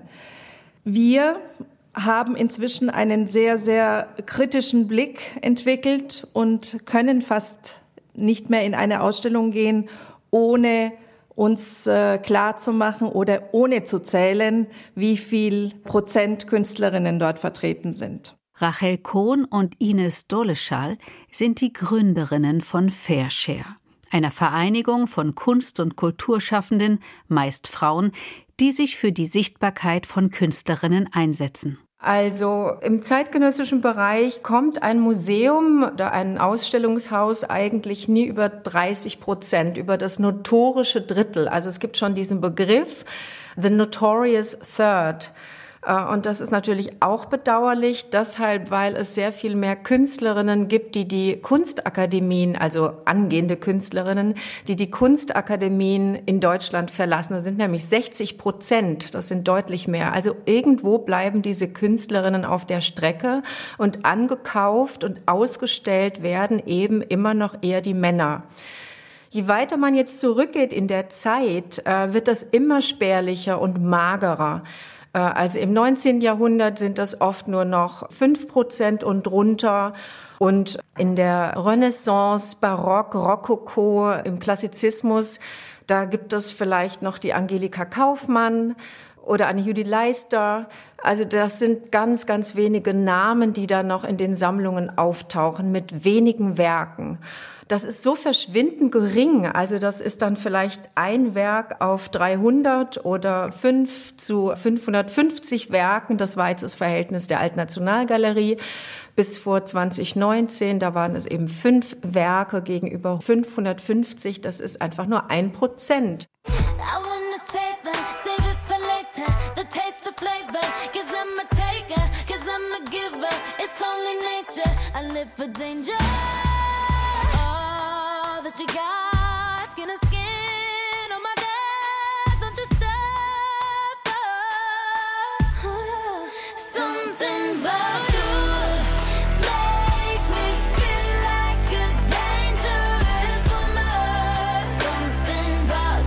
Wir haben inzwischen einen sehr, sehr kritischen Blick entwickelt und können fast nicht mehr in eine Ausstellung gehen, ohne uns klar zu machen oder ohne zu zählen, wie viel Prozent Künstlerinnen dort vertreten sind. Rachel Kohn und Ines Doleschal sind die Gründerinnen von Fairshare, einer Vereinigung von Kunst- und Kulturschaffenden, meist Frauen, die sich für die Sichtbarkeit von Künstlerinnen einsetzen. Also im zeitgenössischen Bereich kommt ein Museum oder ein Ausstellungshaus eigentlich nie über 30%, über das notorische Drittel. Also es gibt schon diesen Begriff, the notorious third. Und das ist natürlich auch bedauerlich, deshalb, weil es sehr viel mehr Künstlerinnen gibt, die Kunstakademien, also angehende Künstlerinnen, die Kunstakademien in Deutschland verlassen. Das sind nämlich 60%, das sind deutlich mehr. Also irgendwo bleiben diese Künstlerinnen auf der Strecke und angekauft und ausgestellt werden eben immer noch eher die Männer. Je weiter man jetzt zurückgeht in der Zeit, wird das immer spärlicher und magerer. Also im 19. Jahrhundert sind das oft nur noch 5% und drunter. Und in der Renaissance, Barock, Rokoko, im Klassizismus, da gibt es vielleicht noch die Angelika Kaufmann oder eine Judy Leister. Also das sind ganz, ganz wenige Namen, die da noch in den Sammlungen auftauchen mit wenigen Werken. Das ist so verschwindend gering, also das ist dann vielleicht ein Werk auf 300 oder 5 zu 550 Werken. Das war jetzt das Verhältnis der Altnationalgalerie bis vor 2019. Da waren es eben 5 Werke gegenüber 550. Das ist einfach nur 1%. That you got skin to skin. Oh my God, don't you stop. Oh, something about you makes me feel like a dangerous woman. Something about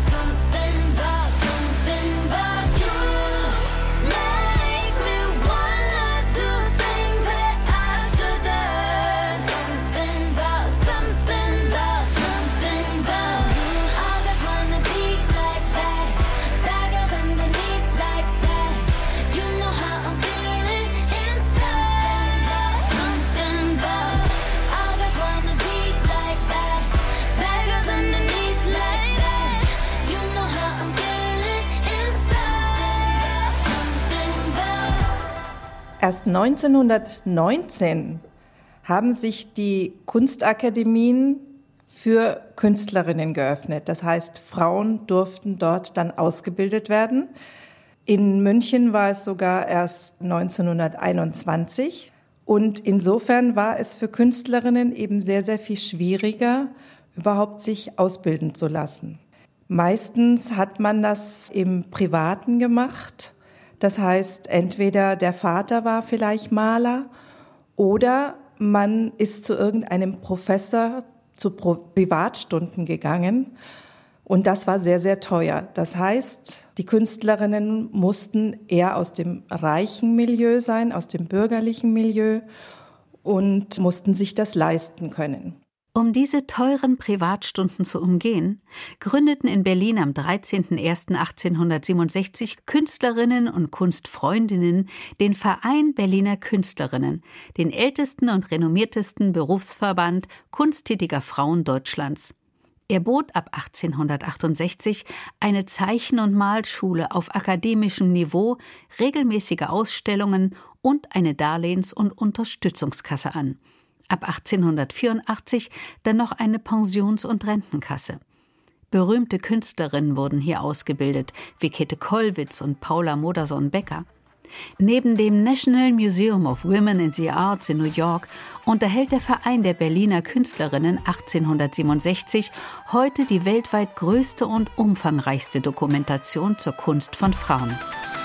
you makes me wanna do things that I shouldn't. Something about Erst 1919 haben sich die Kunstakademien für Künstlerinnen geöffnet. Das heißt, Frauen durften dort dann ausgebildet werden. In München war es sogar erst 1921. Und insofern war es für Künstlerinnen eben sehr, sehr viel schwieriger, überhaupt sich ausbilden zu lassen. Meistens hat man das im Privaten gemacht. Das heißt, entweder der Vater war vielleicht Maler oder man ist zu irgendeinem Professor zu Privatstunden gegangen. Und das war sehr, sehr teuer. Das heißt, die Künstlerinnen mussten eher aus dem reichen Milieu sein, aus dem bürgerlichen Milieu und mussten sich das leisten können. Um diese teuren Privatstunden zu umgehen, gründeten in Berlin am 13.01.1867 Künstlerinnen und Kunstfreundinnen den Verein Berliner Künstlerinnen, den ältesten und renommiertesten Berufsverband kunsttätiger Frauen Deutschlands. Er bot ab 1868 eine Zeichen- und Malschule auf akademischem Niveau, regelmäßige Ausstellungen und eine Darlehens- und Unterstützungskasse an. Ab 1884 dann noch eine Pensions- und Rentenkasse. Berühmte Künstlerinnen wurden hier ausgebildet, wie Käthe Kollwitz und Paula Modersohn-Becker. Neben dem National Museum of Women in the Arts in New York unterhält der Verein der Berliner Künstlerinnen 1867 heute die weltweit größte und umfangreichste Dokumentation zur Kunst von Frauen.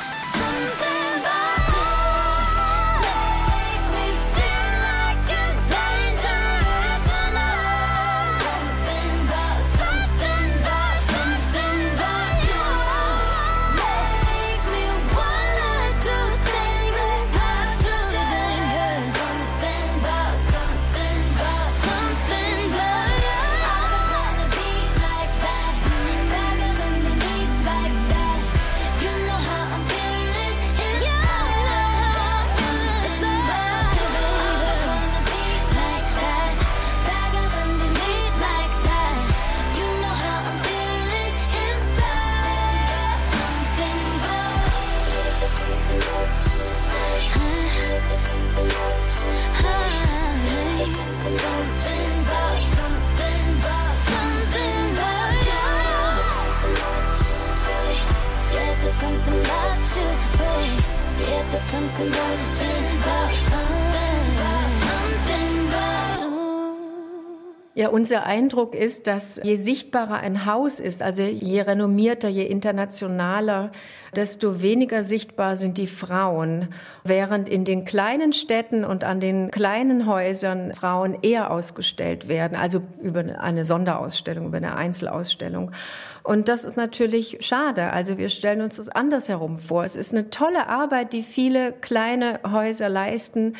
Ja, unser Eindruck ist, dass je sichtbarer ein Haus ist, also je renommierter, je internationaler, desto weniger sichtbar sind die Frauen. Während in den kleinen Städten und an den kleinen Häusern Frauen eher ausgestellt werden, also über eine Sonderausstellung, über eine Einzelausstellung. Und das ist natürlich schade. Also wir stellen uns das andersherum vor. Es ist eine tolle Arbeit, die viele kleine Häuser leisten.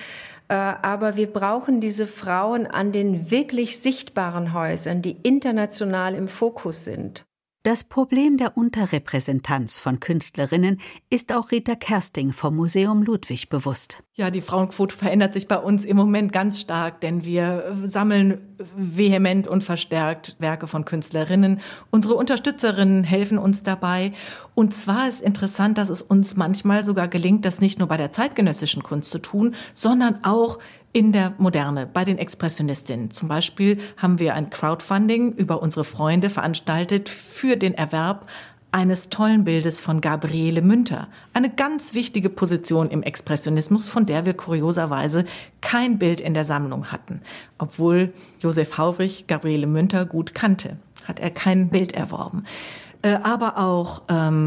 Aber wir brauchen diese Frauen an den wirklich sichtbaren Häusern, die international im Fokus sind. Das Problem der Unterrepräsentanz von Künstlerinnen ist auch Rita Kersting vom Museum Ludwig bewusst. Ja, die Frauenquote verändert sich bei uns im Moment ganz stark, denn wir sammeln vehement und verstärkt Werke von Künstlerinnen. Unsere Unterstützerinnen helfen uns dabei. Und zwar ist interessant, dass es uns manchmal sogar gelingt, das nicht nur bei der zeitgenössischen Kunst zu tun, sondern auch in der Moderne, bei den Expressionistinnen. Zum Beispiel haben wir ein Crowdfunding über unsere Freunde veranstaltet für den Erwerb eines tollen Bildes von Gabriele Münter. Eine ganz wichtige Position im Expressionismus, von der wir kurioserweise kein Bild in der Sammlung hatten. Obwohl Josef Haubrich Gabriele Münter gut kannte, hat er kein Bild erworben. Aber auch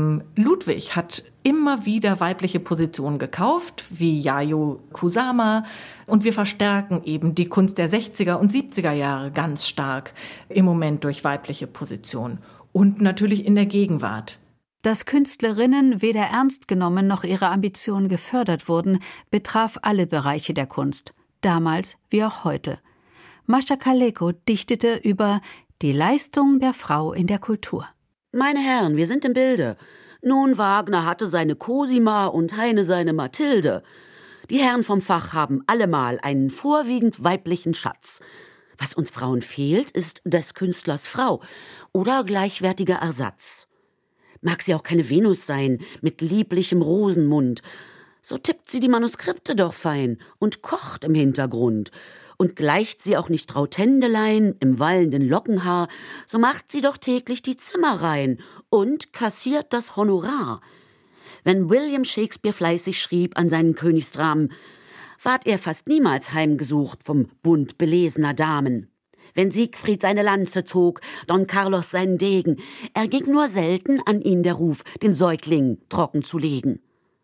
Ludwig hat immer wieder weibliche Positionen gekauft, wie Yayoi Kusama. Und wir verstärken eben die Kunst der 60er und 70er Jahre ganz stark im Moment durch weibliche Positionen. Und natürlich in der Gegenwart. Dass Künstlerinnen weder ernst genommen noch ihre Ambitionen gefördert wurden, betraf alle Bereiche der Kunst, damals wie auch heute. Mascha Kaleko dichtete über die Leistung der Frau in der Kultur. Meine Herren, wir sind im Bilde. Nun, Wagner hatte seine Cosima und Heine seine Mathilde. Die Herren vom Fach haben allemal einen vorwiegend weiblichen Schatz. Was uns Frauen fehlt, ist des Künstlers Frau oder gleichwertiger Ersatz. Mag sie auch keine Venus sein, mit lieblichem Rosenmund, so tippt sie die Manuskripte doch fein und kocht im Hintergrund. Und gleicht sie auch nicht Trautändelein im wallenden Lockenhaar, so macht sie doch täglich die Zimmer rein und kassiert das Honorar. Wenn William Shakespeare fleißig schrieb an seinen Königsdramen, ward er fast niemals heimgesucht vom Bund belesener Damen. Wenn Siegfried seine Lanze zog, Don Carlos seinen Degen, erging nur selten an ihn der Ruf, den Säugling trocken zu legen.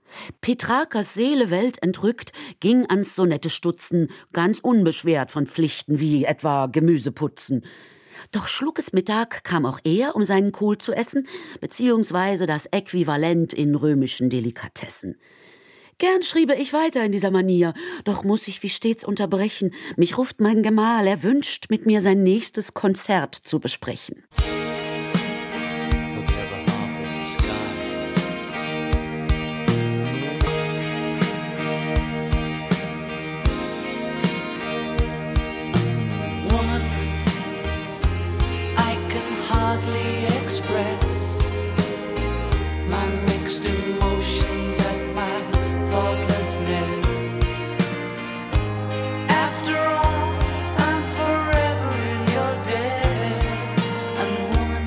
Petrarkas Seele weltentrückt ging ans Sonette-Stutzen, ganz unbeschwert von Pflichten wie etwa Gemüseputzen. Doch schlug es Mittag, kam auch er, um seinen Kohl zu essen, beziehungsweise das Äquivalent in römischen Delikatessen. Gern schriebe ich weiter in dieser Manier, doch muss ich wie stets unterbrechen. Mich ruft mein Gemahl, er wünscht, mit mir sein nächstes Konzert zu besprechen. Woman, I could hardly express my mixed emotions at my thoughtlessness. After all, I'm forever in your debt, and woman,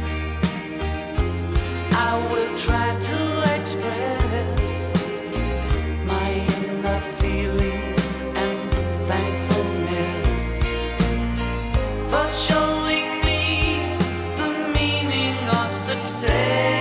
I will try to express my inner feelings and thankfulness for showing me the meaning of success.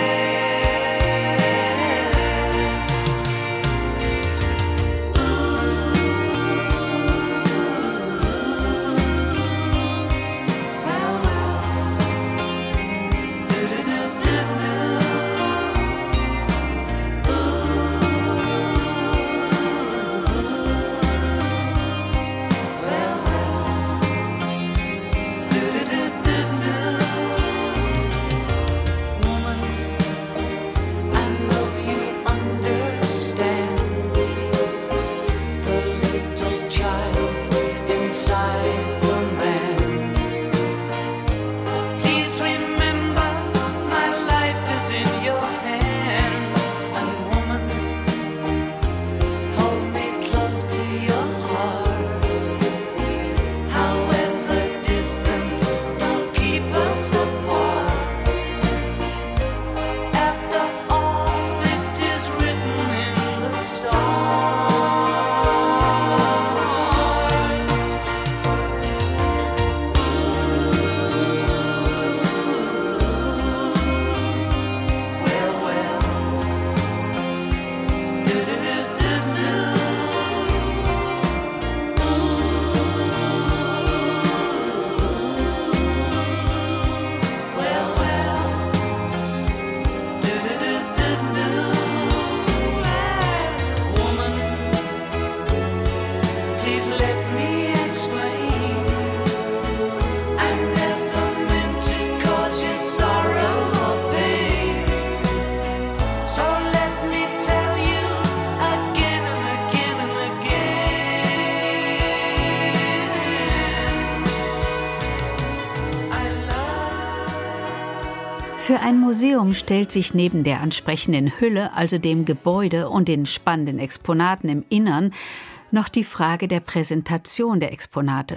Für ein Museum stellt sich neben der ansprechenden Hülle, also dem Gebäude und den spannenden Exponaten im Innern, noch die Frage der Präsentation der Exponate.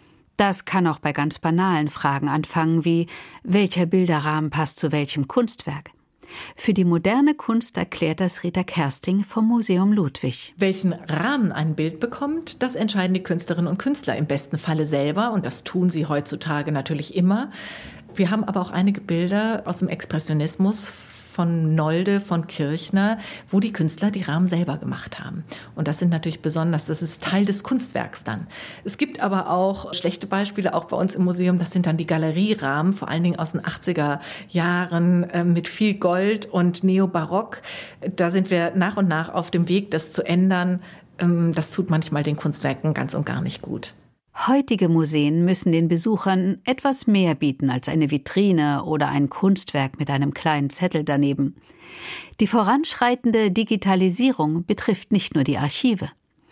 Das kann auch bei ganz banalen Fragen anfangen wie, welcher Bilderrahmen passt zu welchem Kunstwerk? Für die moderne Kunst erklärt das Rita Kersting vom Museum Ludwig. Welchen Rahmen ein Bild bekommt, das entscheiden die Künstlerinnen und Künstler im besten Falle selber, und das tun sie heutzutage natürlich immer. Wir haben aber auch einige Bilder aus dem Expressionismus von Nolde, von Kirchner, wo die Künstler die Rahmen selber gemacht haben. Und das sind natürlich besonders, das ist Teil des Kunstwerks dann. Es gibt aber auch schlechte Beispiele, auch bei uns im Museum, das sind dann die Galerierahmen, vor allen Dingen aus den 80er Jahren mit viel Gold und Neobarock. Da sind wir nach und nach auf dem Weg, das zu ändern. Das tut manchmal den Kunstwerken ganz und gar nicht gut. Heutige Museen müssen den Besuchern etwas mehr bieten als eine Vitrine oder ein Kunstwerk mit einem kleinen Zettel daneben. Die voranschreitende Digitalisierung betrifft nicht nur die Archive.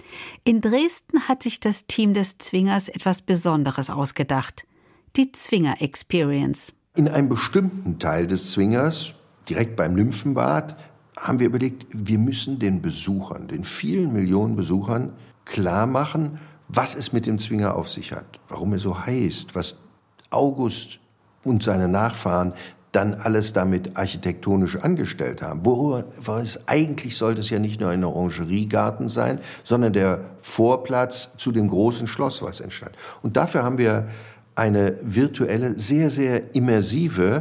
In Dresden hat sich das Team des Zwingers etwas Besonderes ausgedacht: die Zwinger Experience. In einem bestimmten Teil des Zwingers, direkt beim Nymphenbad, haben wir überlegt, wir müssen den Besuchern, den vielen Millionen Besuchern, klar machen, was es mit dem Zwinger auf sich hat, warum er so heißt, was August und seine Nachfahren dann alles damit architektonisch angestellt haben. Eigentlich sollte es ja nicht nur ein Orangeriegarten sein, sondern der Vorplatz zu dem großen Schloss, was entstand. Und dafür haben wir eine virtuelle, sehr, sehr immersive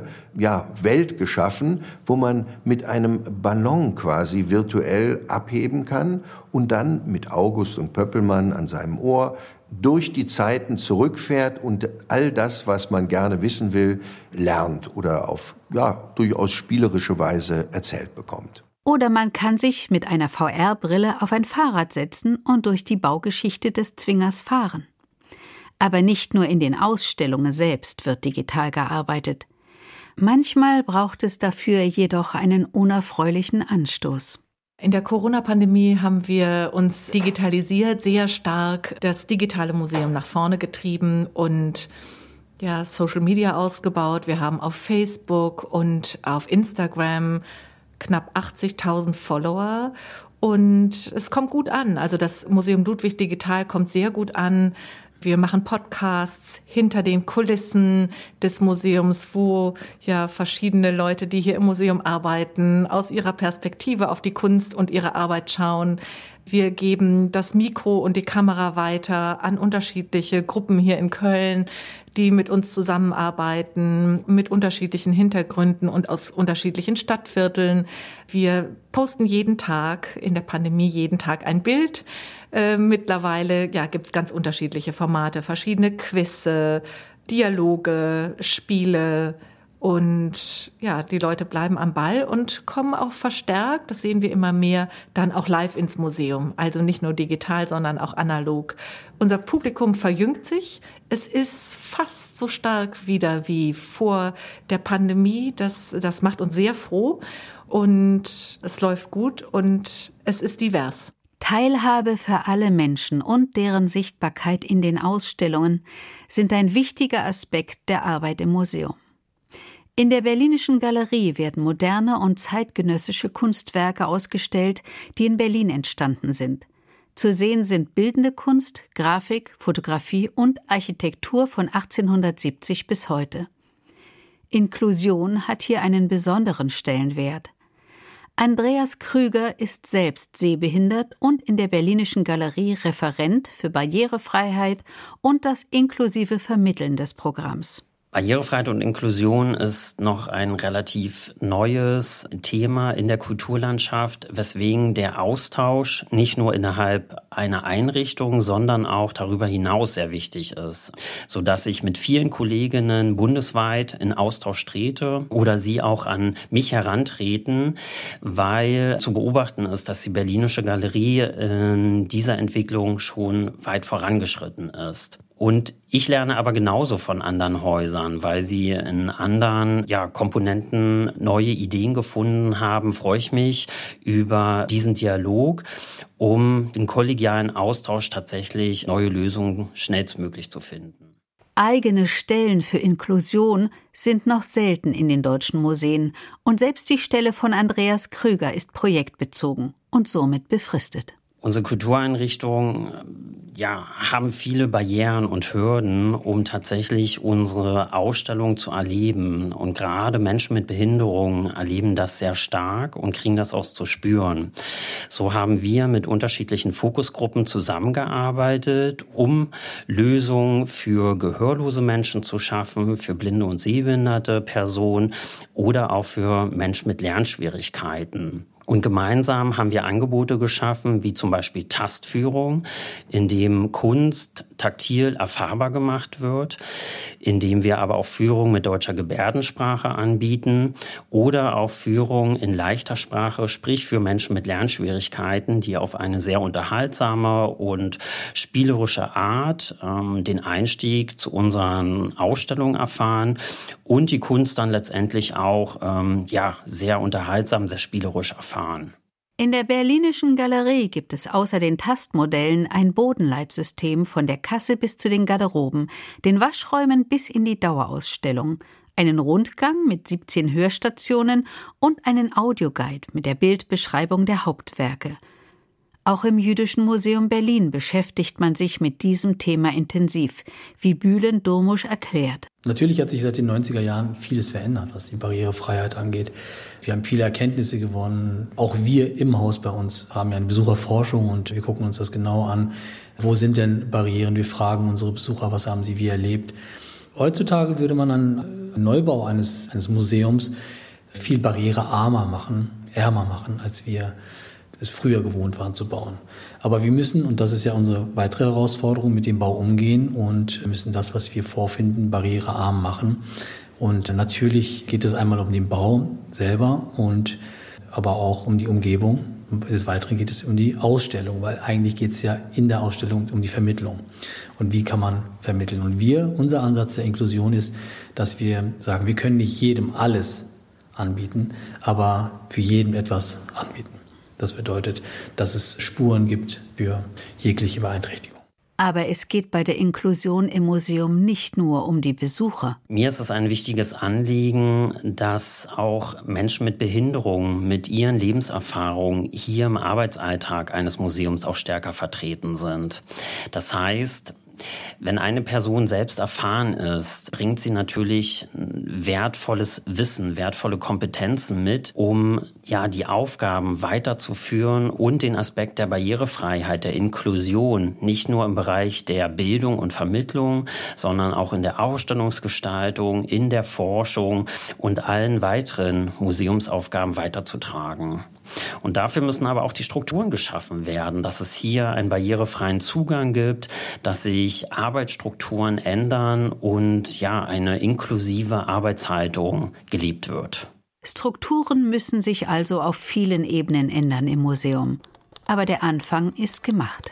Welt geschaffen, wo man mit einem Ballon quasi virtuell abheben kann und dann mit August und Pöppelmann an seinem Ohr durch die Zeiten zurückfährt und all das, was man gerne wissen will, lernt oder auf durchaus spielerische Weise erzählt bekommt. Oder man kann sich mit einer VR-Brille auf ein Fahrrad setzen und durch die Baugeschichte des Zwingers fahren. Aber nicht nur in den Ausstellungen selbst wird digital gearbeitet. Manchmal braucht es dafür jedoch einen unerfreulichen Anstoß. In der Corona-Pandemie haben wir uns digitalisiert, sehr stark das digitale Museum nach vorne getrieben und Social Media ausgebaut. Wir haben auf Facebook und auf Instagram knapp 80.000 Follower. Und es kommt gut an. Also das Museum Ludwig Digital kommt sehr gut an. Wir machen Podcasts hinter den Kulissen des Museums, wo verschiedene Leute, die hier im Museum arbeiten, aus ihrer Perspektive auf die Kunst und ihre Arbeit schauen. Wir geben das Mikro und die Kamera weiter an unterschiedliche Gruppen hier in Köln, die mit uns zusammenarbeiten, mit unterschiedlichen Hintergründen und aus unterschiedlichen Stadtvierteln. Wir posten jeden Tag, in der Pandemie jeden Tag ein Bild. Mittlerweile gibt's ganz unterschiedliche Formate, verschiedene Quizze, Dialoge, Spiele. Und die Leute bleiben am Ball und kommen auch verstärkt, das sehen wir immer mehr, dann auch live ins Museum. Also nicht nur digital, sondern auch analog. Unser Publikum verjüngt sich. Es ist fast so stark wieder wie vor der Pandemie. Das macht uns sehr froh und es läuft gut und es ist divers. Teilhabe für alle Menschen und deren Sichtbarkeit in den Ausstellungen sind ein wichtiger Aspekt der Arbeit im Museum. In der Berlinischen Galerie werden moderne und zeitgenössische Kunstwerke ausgestellt, die in Berlin entstanden sind. Zu sehen sind bildende Kunst, Grafik, Fotografie und Architektur von 1870 bis heute. Inklusion hat hier einen besonderen Stellenwert. Andreas Krüger ist selbst sehbehindert und in der Berlinischen Galerie Referent für Barrierefreiheit und das inklusive Vermitteln des Programms. Barrierefreiheit und Inklusion ist noch ein relativ neues Thema in der Kulturlandschaft, weswegen der Austausch nicht nur innerhalb einer Einrichtung, sondern auch darüber hinaus sehr wichtig ist, sodass ich mit vielen Kolleginnen bundesweit in Austausch trete oder sie auch an mich herantreten, weil zu beobachten ist, dass die Berlinische Galerie in dieser Entwicklung schon weit vorangeschritten ist. Und ich lerne aber genauso von anderen Häusern, weil sie in anderen Komponenten neue Ideen gefunden haben. Freue ich mich über diesen Dialog, um im kollegialen Austausch tatsächlich neue Lösungen schnellstmöglich zu finden. Eigene Stellen für Inklusion sind noch selten in den deutschen Museen. Und selbst die Stelle von Andreas Krüger ist projektbezogen und somit befristet. Unsere Kultureinrichtungen haben viele Barrieren und Hürden, um tatsächlich unsere Ausstellung zu erleben. Und gerade Menschen mit Behinderungen erleben das sehr stark und kriegen das auch zu spüren. So haben wir mit unterschiedlichen Fokusgruppen zusammengearbeitet, um Lösungen für gehörlose Menschen zu schaffen, für blinde und sehbehinderte Personen oder auch für Menschen mit Lernschwierigkeiten. Und gemeinsam haben wir Angebote geschaffen, wie zum Beispiel Tastführung, in dem Kunst taktil erfahrbar gemacht wird, in dem wir aber auch Führung mit deutscher Gebärdensprache anbieten oder auch Führung in leichter Sprache, sprich für Menschen mit Lernschwierigkeiten, die auf eine sehr unterhaltsame und spielerische Art den Einstieg zu unseren Ausstellungen erfahren und die Kunst dann letztendlich auch sehr unterhaltsam, sehr spielerisch erfahren. In der Berlinischen Galerie gibt es außer den Tastmodellen ein Bodenleitsystem von der Kasse bis zu den Garderoben, den Waschräumen bis in die Dauerausstellung, einen Rundgang mit 17 Hörstationen und einen Audioguide mit der Bildbeschreibung der Hauptwerke. Auch im Jüdischen Museum Berlin beschäftigt man sich mit diesem Thema intensiv, wie Bülent Durmusch erklärt. Natürlich hat sich seit den 90er Jahren vieles verändert, was die Barrierefreiheit angeht. Wir haben viele Erkenntnisse gewonnen. Auch wir im Haus bei uns haben ja eine Besucherforschung und wir gucken uns das genau an. Wo sind denn Barrieren? Wir fragen unsere Besucher, was haben sie wie erlebt. Heutzutage würde man einen Neubau eines Museums viel barrierearmer machen, ärmer machen, als wir es früher gewohnt waren zu bauen. Aber wir müssen, und das ist ja unsere weitere Herausforderung, mit dem Bau umgehen und müssen das, was wir vorfinden, barrierearm machen. Und natürlich geht es einmal um den Bau selber und aber auch um die Umgebung. Des Weiteren geht es um die Ausstellung, weil eigentlich geht es ja in der Ausstellung um die Vermittlung. Und wie kann man vermitteln? Und unser Ansatz der Inklusion ist, dass wir sagen, wir können nicht jedem alles anbieten, aber für jeden etwas anbieten. Das bedeutet, dass es Spuren gibt für jegliche Beeinträchtigung. Aber es geht bei der Inklusion im Museum nicht nur um die Besucher. Mir ist es ein wichtiges Anliegen, dass auch Menschen mit Behinderungen, mit ihren Lebenserfahrungen hier im Arbeitsalltag eines Museums auch stärker vertreten sind. Das heißt, wenn eine Person selbst erfahren ist, bringt sie natürlich wertvolles Wissen, wertvolle Kompetenzen mit, um die Aufgaben weiterzuführen und den Aspekt der Barrierefreiheit, der Inklusion, nicht nur im Bereich der Bildung und Vermittlung, sondern auch in der Ausstellungsgestaltung, in der Forschung und allen weiteren Museumsaufgaben weiterzutragen. Und dafür müssen aber auch die Strukturen geschaffen werden, dass es hier einen barrierefreien Zugang gibt, dass sich Arbeitsstrukturen ändern und eine inklusive Arbeitshaltung gelebt wird. Strukturen müssen sich also auf vielen Ebenen ändern im Museum. Aber der Anfang ist gemacht.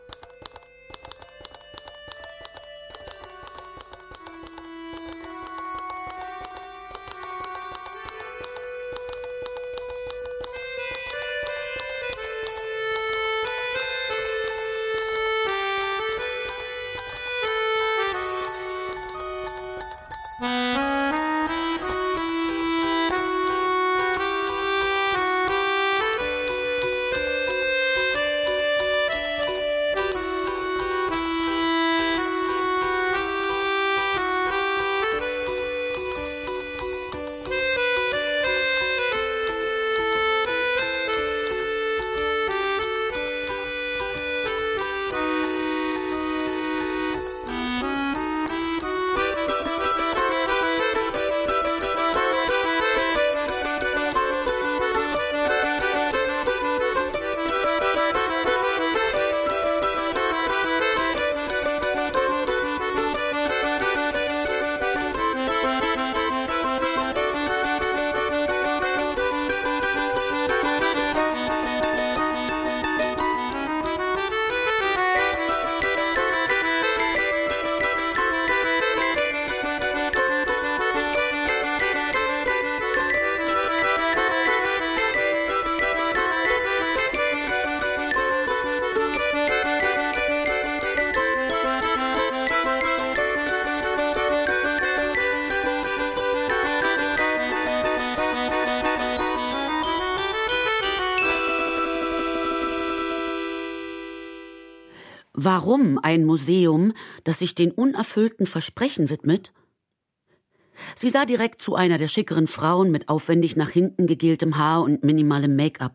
Warum ein Museum, das sich den unerfüllten Versprechen widmet? Sie sah direkt zu einer der schickeren Frauen mit aufwendig nach hinten gegeltem Haar und minimalem Make-up.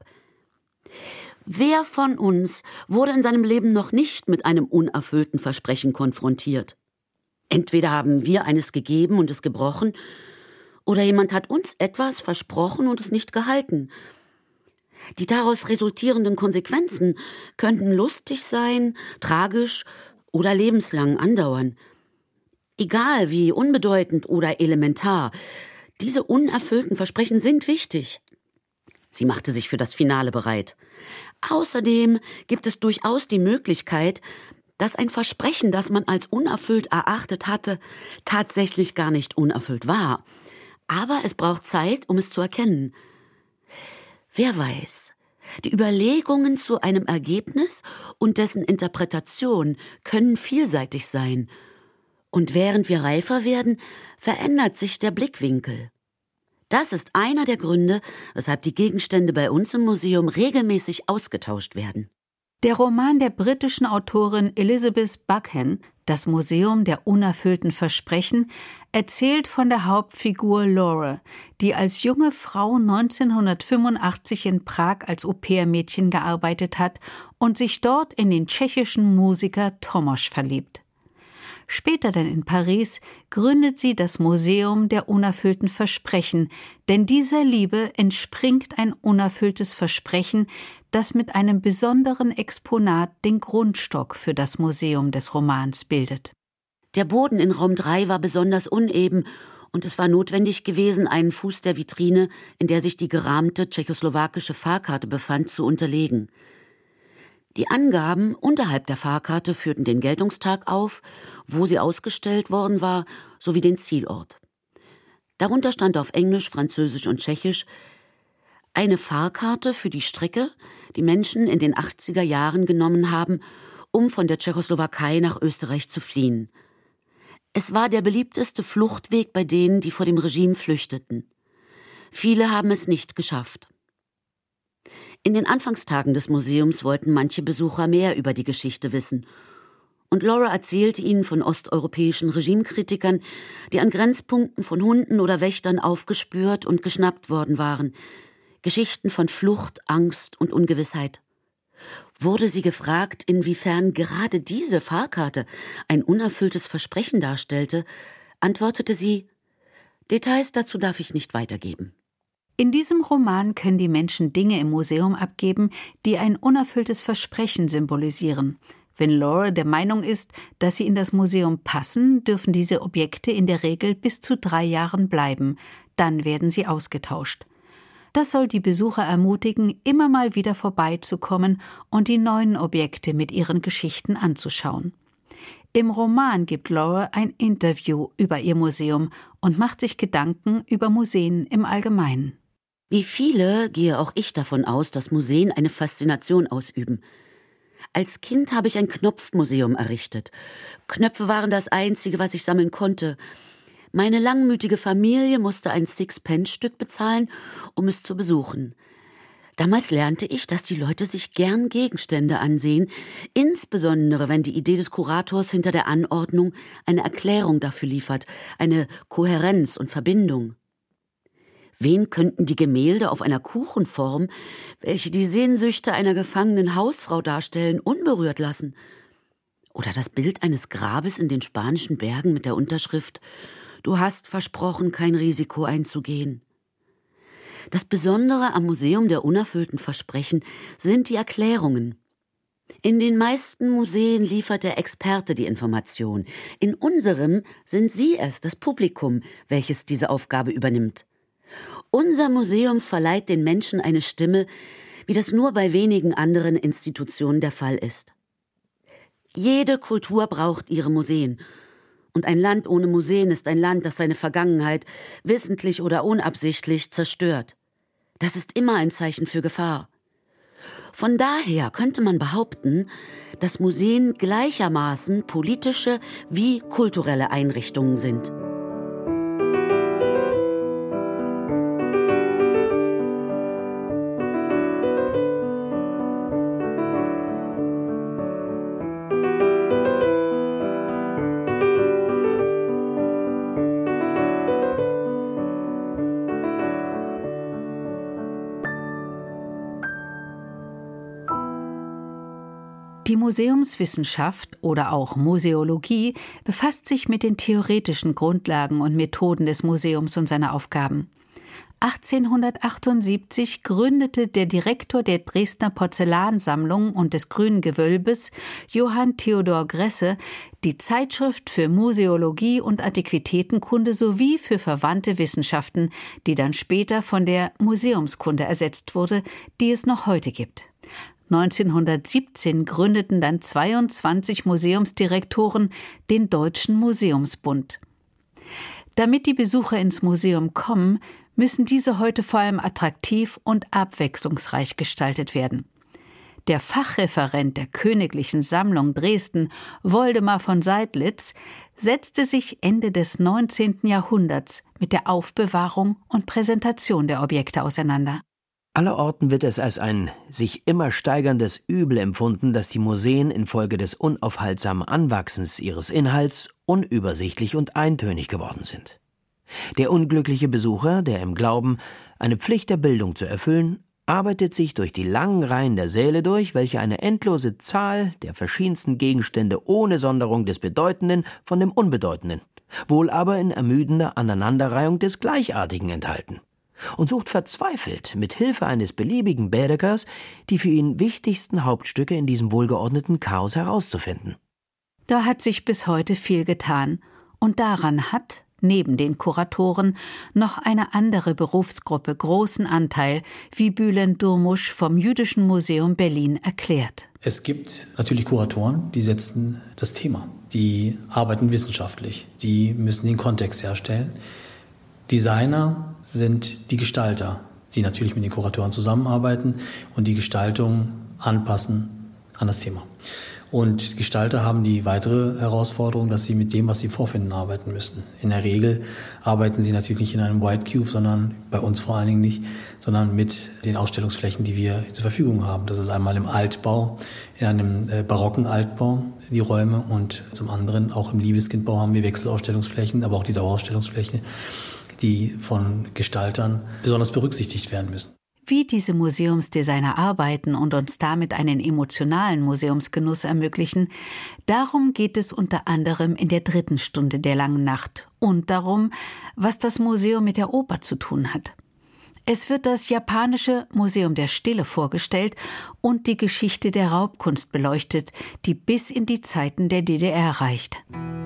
Wer von uns wurde in seinem Leben noch nicht mit einem unerfüllten Versprechen konfrontiert? Entweder haben wir eines gegeben und es gebrochen, oder jemand hat uns etwas versprochen und es nicht gehalten. Die daraus resultierenden Konsequenzen könnten lustig sein, tragisch oder lebenslang andauern. Egal wie unbedeutend oder elementar, diese unerfüllten Versprechen sind wichtig. Sie machte sich für das Finale bereit. Außerdem gibt es durchaus die Möglichkeit, dass ein Versprechen, das man als unerfüllt erachtet hatte, tatsächlich gar nicht unerfüllt war. Aber es braucht Zeit, um es zu erkennen. Wer weiß, die Überlegungen zu einem Ergebnis und dessen Interpretation können vielseitig sein. Und während wir reifer werden, verändert sich der Blickwinkel. Das ist einer der Gründe, weshalb die Gegenstände bei uns im Museum regelmäßig ausgetauscht werden. Der Roman der britischen Autorin Elizabeth Buchan, Das Museum der unerfüllten Versprechen, erzählt von der Hauptfigur Laura, die als junge Frau 1985 in Prag als Au-pair-Mädchen gearbeitet hat und sich dort in den tschechischen Musiker Tomáš verliebt. Später dann in Paris gründet sie das Museum der unerfüllten Versprechen, denn dieser Liebe entspringt ein unerfülltes Versprechen, das mit einem besonderen Exponat den Grundstock für das Museum des Romans bildet. Der Boden in Raum 3 war besonders uneben und es war notwendig gewesen, einen Fuß der Vitrine, in der sich die gerahmte tschechoslowakische Fahrkarte befand, zu unterlegen. Die Angaben unterhalb der Fahrkarte führten den Geltungstag auf, wo sie ausgestellt worden war, sowie den Zielort. Darunter stand auf Englisch, Französisch und Tschechisch eine Fahrkarte für die Strecke, die Menschen in den 80er Jahren genommen haben, um von der Tschechoslowakei nach Österreich zu fliehen. Es war der beliebteste Fluchtweg bei denen, die vor dem Regime flüchteten. Viele haben es nicht geschafft. In den Anfangstagen des Museums wollten manche Besucher mehr über die Geschichte wissen. Und Laura erzählte ihnen von osteuropäischen Regimekritikern, die an Grenzpunkten von Hunden oder Wächtern aufgespürt und geschnappt worden waren. Geschichten von Flucht, Angst und Ungewissheit. Wurde sie gefragt, inwiefern gerade diese Fahrkarte ein unerfülltes Versprechen darstellte, antwortete sie: Details dazu darf ich nicht weitergeben. In diesem Roman können die Menschen Dinge im Museum abgeben, die ein unerfülltes Versprechen symbolisieren. Wenn Laura der Meinung ist, dass sie in das Museum passen, dürfen diese Objekte in der Regel bis zu 3 Jahren bleiben. Dann werden sie ausgetauscht. Das soll die Besucher ermutigen, immer mal wieder vorbeizukommen und die neuen Objekte mit ihren Geschichten anzuschauen. Im Roman gibt Laura ein Interview über ihr Museum und macht sich Gedanken über Museen im Allgemeinen. Wie viele gehe auch ich davon aus, dass Museen eine Faszination ausüben. Als Kind habe ich ein Knopfmuseum errichtet. Knöpfe waren das Einzige, was ich sammeln konnte. Meine langmütige Familie musste ein Sixpence-Stück bezahlen, um es zu besuchen. Damals lernte ich, dass die Leute sich gern Gegenstände ansehen, insbesondere wenn die Idee des Kurators hinter der Anordnung eine Erklärung dafür liefert, eine Kohärenz und Verbindung. Wen könnten die Gemälde auf einer Kuchenform, welche die Sehnsüchte einer gefangenen Hausfrau darstellen, unberührt lassen? Oder das Bild eines Grabes in den spanischen Bergen mit der Unterschrift: Du hast versprochen, kein Risiko einzugehen. Das Besondere am Museum der unerfüllten Versprechen sind die Erklärungen. In den meisten Museen liefert der Experte die Information. In unserem sind Sie es, das Publikum, welches diese Aufgabe übernimmt. Unser Museum verleiht den Menschen eine Stimme, wie das nur bei wenigen anderen Institutionen der Fall ist. Jede Kultur braucht ihre Museen. Und ein Land ohne Museen ist ein Land, das seine Vergangenheit, wissentlich oder unabsichtlich, zerstört. Das ist immer ein Zeichen für Gefahr. Von daher könnte man behaupten, dass Museen gleichermaßen politische wie kulturelle Einrichtungen sind. Die Museumswissenschaft oder auch Museologie befasst sich mit den theoretischen Grundlagen und Methoden des Museums und seiner Aufgaben. 1878 gründete der Direktor der Dresdner Porzellansammlung und des Grünen Gewölbes, Johann Theodor Gresse, die Zeitschrift für Museologie und Antiquitätenkunde sowie für verwandte Wissenschaften, die dann später von der Museumskunde ersetzt wurde, die es noch heute gibt. 1917 gründeten dann 22 Museumsdirektoren den Deutschen Museumsbund. Damit die Besucher ins Museum kommen, müssen diese heute vor allem attraktiv und abwechslungsreich gestaltet werden. Der Fachreferent der Königlichen Sammlung Dresden, Woldemar von Seydlitz, setzte sich Ende des 19. Jahrhunderts mit der Aufbewahrung und Präsentation der Objekte auseinander. Allerorten wird es als ein sich immer steigerndes Übel empfunden, dass die Museen infolge des unaufhaltsamen Anwachsens ihres Inhalts unübersichtlich und eintönig geworden sind. Der unglückliche Besucher, der im Glauben, eine Pflicht der Bildung zu erfüllen, arbeitet sich durch die langen Reihen der Säle durch, welche eine endlose Zahl der verschiedensten Gegenstände ohne Sonderung des Bedeutenden von dem Unbedeutenden, wohl aber in ermüdender Aneinanderreihung des Gleichartigen enthalten, und sucht verzweifelt mit Hilfe eines beliebigen Bädekers die für ihn wichtigsten Hauptstücke in diesem wohlgeordneten Chaos herauszufinden. Da hat sich bis heute viel getan, und daran hat, neben den Kuratoren, noch eine andere Berufsgruppe großen Anteil, wie Bülent Durmuş vom Jüdischen Museum Berlin erklärt. Es gibt natürlich Kuratoren, die setzen das Thema, die arbeiten wissenschaftlich, die müssen den Kontext herstellen. Designer sind die Gestalter, die natürlich mit den Kuratoren zusammenarbeiten und die Gestaltung anpassen an das Thema. Und Gestalter haben die weitere Herausforderung, dass sie mit dem, was sie vorfinden, arbeiten müssen. In der Regel arbeiten sie natürlich nicht in einem White Cube, sondern bei uns vor allen Dingen nicht, sondern mit den Ausstellungsflächen, die wir zur Verfügung haben. Das ist einmal im Altbau, in einem barocken Altbau, die Räume, und zum anderen auch im Liebeskindbau haben wir Wechselausstellungsflächen, aber auch die Dauerausstellungsflächen, die von Gestaltern besonders berücksichtigt werden müssen. Wie diese Museumsdesigner arbeiten und uns damit einen emotionalen Museumsgenuss ermöglichen, darum geht es unter anderem in der 3. Stunde der langen Nacht und darum, was das Museum mit der Oper zu tun hat. Es wird das japanische Museum der Stille vorgestellt und die Geschichte der Raubkunst beleuchtet, die bis in die Zeiten der DDR reicht.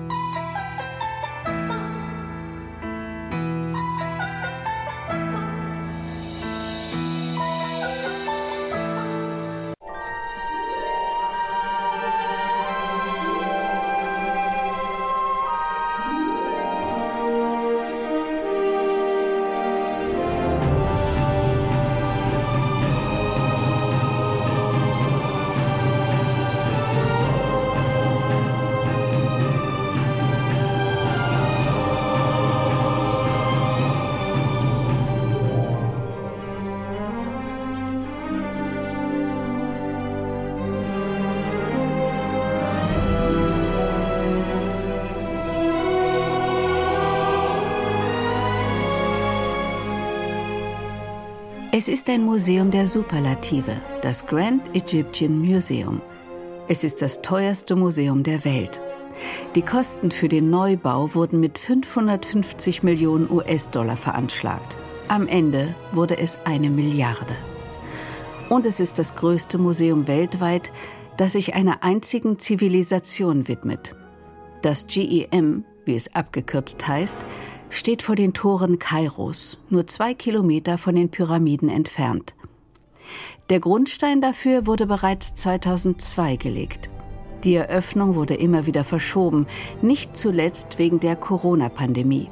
Es ist ein Museum der Superlative, das Grand Egyptian Museum. Es ist das teuerste Museum der Welt. Die Kosten für den Neubau wurden mit 550 Millionen US-Dollar veranschlagt. Am Ende wurde es 1 Milliarde. Und es ist das größte Museum weltweit, das sich einer einzigen Zivilisation widmet. Das GEM, wie es abgekürzt heißt, steht vor den Toren Kairos, nur 2 Kilometer von den Pyramiden entfernt. Der Grundstein dafür wurde bereits 2002 gelegt. Die Eröffnung wurde immer wieder verschoben, nicht zuletzt wegen der Corona-Pandemie.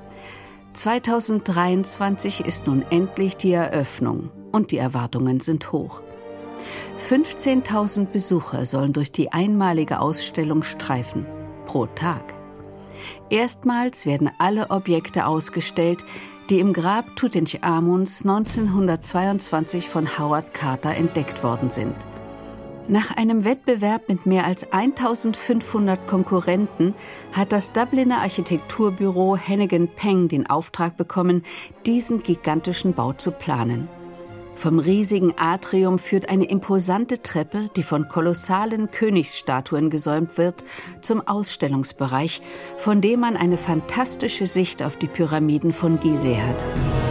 2023 ist nun endlich die Eröffnung und die Erwartungen sind hoch. 15.000 Besucher sollen durch die einmalige Ausstellung streifen, pro Tag. Erstmals werden alle Objekte ausgestellt, die im Grab Tutanchamuns 1922 von Howard Carter entdeckt worden sind. Nach einem Wettbewerb mit mehr als 1.500 Konkurrenten hat das Dubliner Architekturbüro Hennigan Peng den Auftrag bekommen, diesen gigantischen Bau zu planen. Vom riesigen Atrium führt eine imposante Treppe, die von kolossalen Königsstatuen gesäumt wird, zum Ausstellungsbereich, von dem man eine fantastische Sicht auf die Pyramiden von Gizeh hat.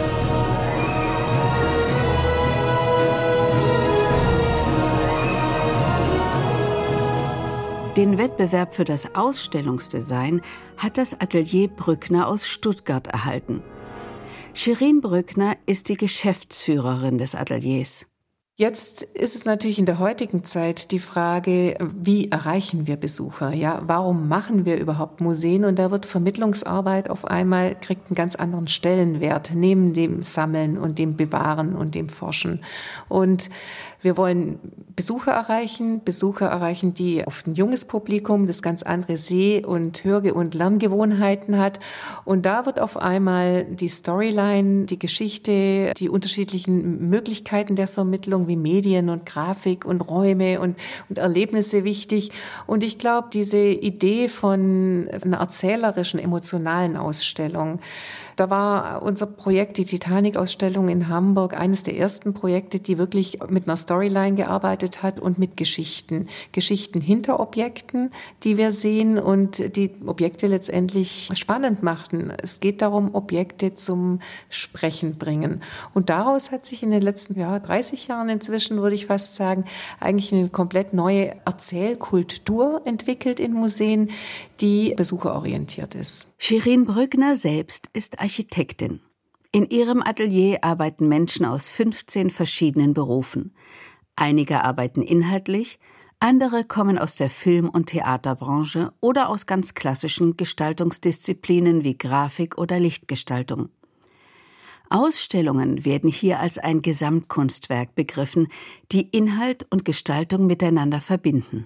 Den Wettbewerb für das Ausstellungsdesign hat das Atelier Brückner aus Stuttgart erhalten. Shirin Brückner ist die Geschäftsführerin des Ateliers. Jetzt ist es natürlich in der heutigen Zeit die Frage, wie erreichen wir Besucher? Ja, warum machen wir überhaupt Museen? Und da wird Vermittlungsarbeit auf einmal, kriegt einen ganz anderen Stellenwert, neben dem Sammeln und dem Bewahren und dem Forschen. Und wir wollen Besucher erreichen, die oft ein junges Publikum, das ganz andere Seh- und Hör- und Lerngewohnheiten hat. Und da wird auf einmal die Storyline, die Geschichte, die unterschiedlichen Möglichkeiten der Vermittlung wie Medien und Grafik und Räume und Erlebnisse wichtig. Und ich glaube, diese Idee von einer erzählerischen, emotionalen Ausstellung, da war unser Projekt, die Titanic-Ausstellung in Hamburg, eines der ersten Projekte, die wirklich mit einer Storyline gearbeitet hat und mit Geschichten hinter Objekten, die wir sehen und die Objekte letztendlich spannend machten. Es geht darum, Objekte zum Sprechen bringen. Und daraus hat sich in den letzten 30 Jahren inzwischen, würde ich fast sagen, eigentlich eine komplett neue Erzählkultur entwickelt in Museen, die besucherorientiert ist. Shirin Brückner selbst ist Architektin. In ihrem Atelier arbeiten Menschen aus 15 verschiedenen Berufen. Einige arbeiten inhaltlich, andere kommen aus der Film- und Theaterbranche oder aus ganz klassischen Gestaltungsdisziplinen wie Grafik oder Lichtgestaltung. Ausstellungen werden hier als ein Gesamtkunstwerk begriffen, die Inhalt und Gestaltung miteinander verbinden.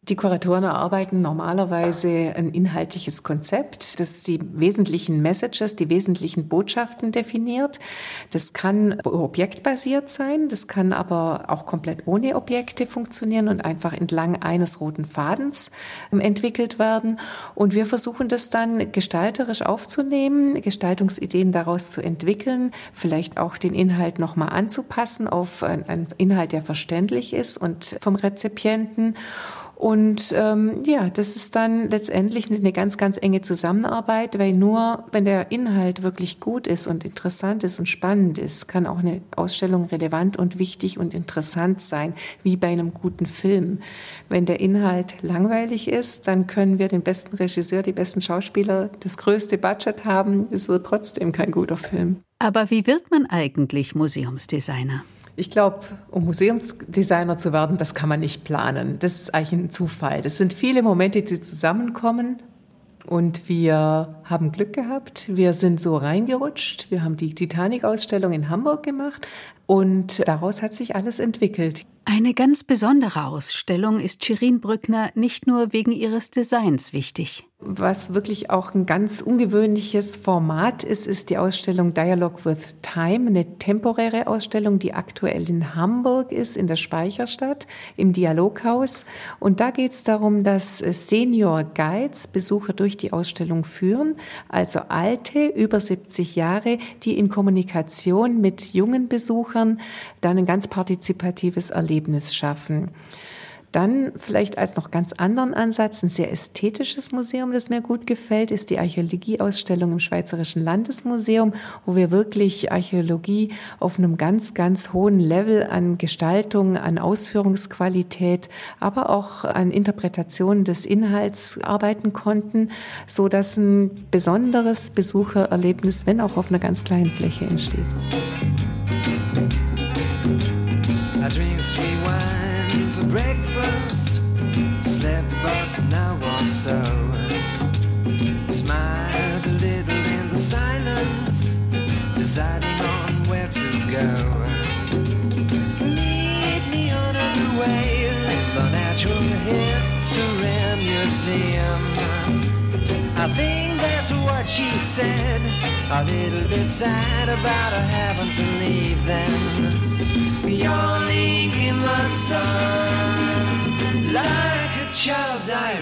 Die Kuratoren erarbeiten normalerweise ein inhaltliches Konzept, das die wesentlichen Messages, die wesentlichen Botschaften definiert. Das kann objektbasiert sein, das kann aber auch komplett ohne Objekte funktionieren und einfach entlang eines roten Fadens entwickelt werden. Und wir versuchen das dann gestalterisch aufzunehmen, Gestaltungsideen daraus zu entwickeln, vielleicht auch den Inhalt nochmal anzupassen auf einen Inhalt, der verständlich ist und vom Rezipienten. Und das ist dann letztendlich eine ganz, ganz enge Zusammenarbeit, weil nur wenn der Inhalt wirklich gut ist und interessant ist und spannend ist, kann auch eine Ausstellung relevant und wichtig und interessant sein, wie bei einem guten Film. Wenn der Inhalt langweilig ist, dann können wir den besten Regisseur, die besten Schauspieler, das größte Budget haben, es wird trotzdem kein guter Film. Aber wie wird man eigentlich Museumsdesigner? Ich glaube, um Museumsdesigner zu werden, das kann man nicht planen. Das ist eigentlich ein Zufall. Das sind viele Momente, die zusammenkommen. Und wir haben Glück gehabt. Wir sind so reingerutscht. Wir haben die Titanic-Ausstellung in Hamburg gemacht. Und daraus hat sich alles entwickelt. Eine ganz besondere Ausstellung ist Shirin Brückner nicht nur wegen ihres Designs wichtig. Was wirklich auch ein ganz ungewöhnliches Format ist, ist die Ausstellung Dialogue with Time, eine temporäre Ausstellung, die aktuell in Hamburg ist, in der Speicherstadt, im Dialoghaus. Und da geht es darum, dass Senior Guides Besucher durch die Ausstellung führen, also Alte, über 70 Jahre, die in Kommunikation mit jungen Besuchern dann ein ganz partizipatives Erlebnis schaffen. Dann vielleicht als noch ganz anderen Ansatz, ein sehr ästhetisches Museum, das mir gut gefällt, ist die Archäologieausstellung im Schweizerischen Landesmuseum, wo wir wirklich Archäologie auf einem ganz, ganz hohen Level an Gestaltung, an Ausführungsqualität, aber auch an Interpretation des Inhalts arbeiten konnten, so dass ein besonderes Besuchererlebnis, wenn auch auf einer ganz kleinen Fläche, entsteht. I drink sweet wine for breakfast, slept about an hour or so, smiled a little in the silence, deciding on where to go. Lead me on the way in the Natural History Museum. I think that's what she said, a little bit sad about her having to leave them. Yawning in the sun, like a child I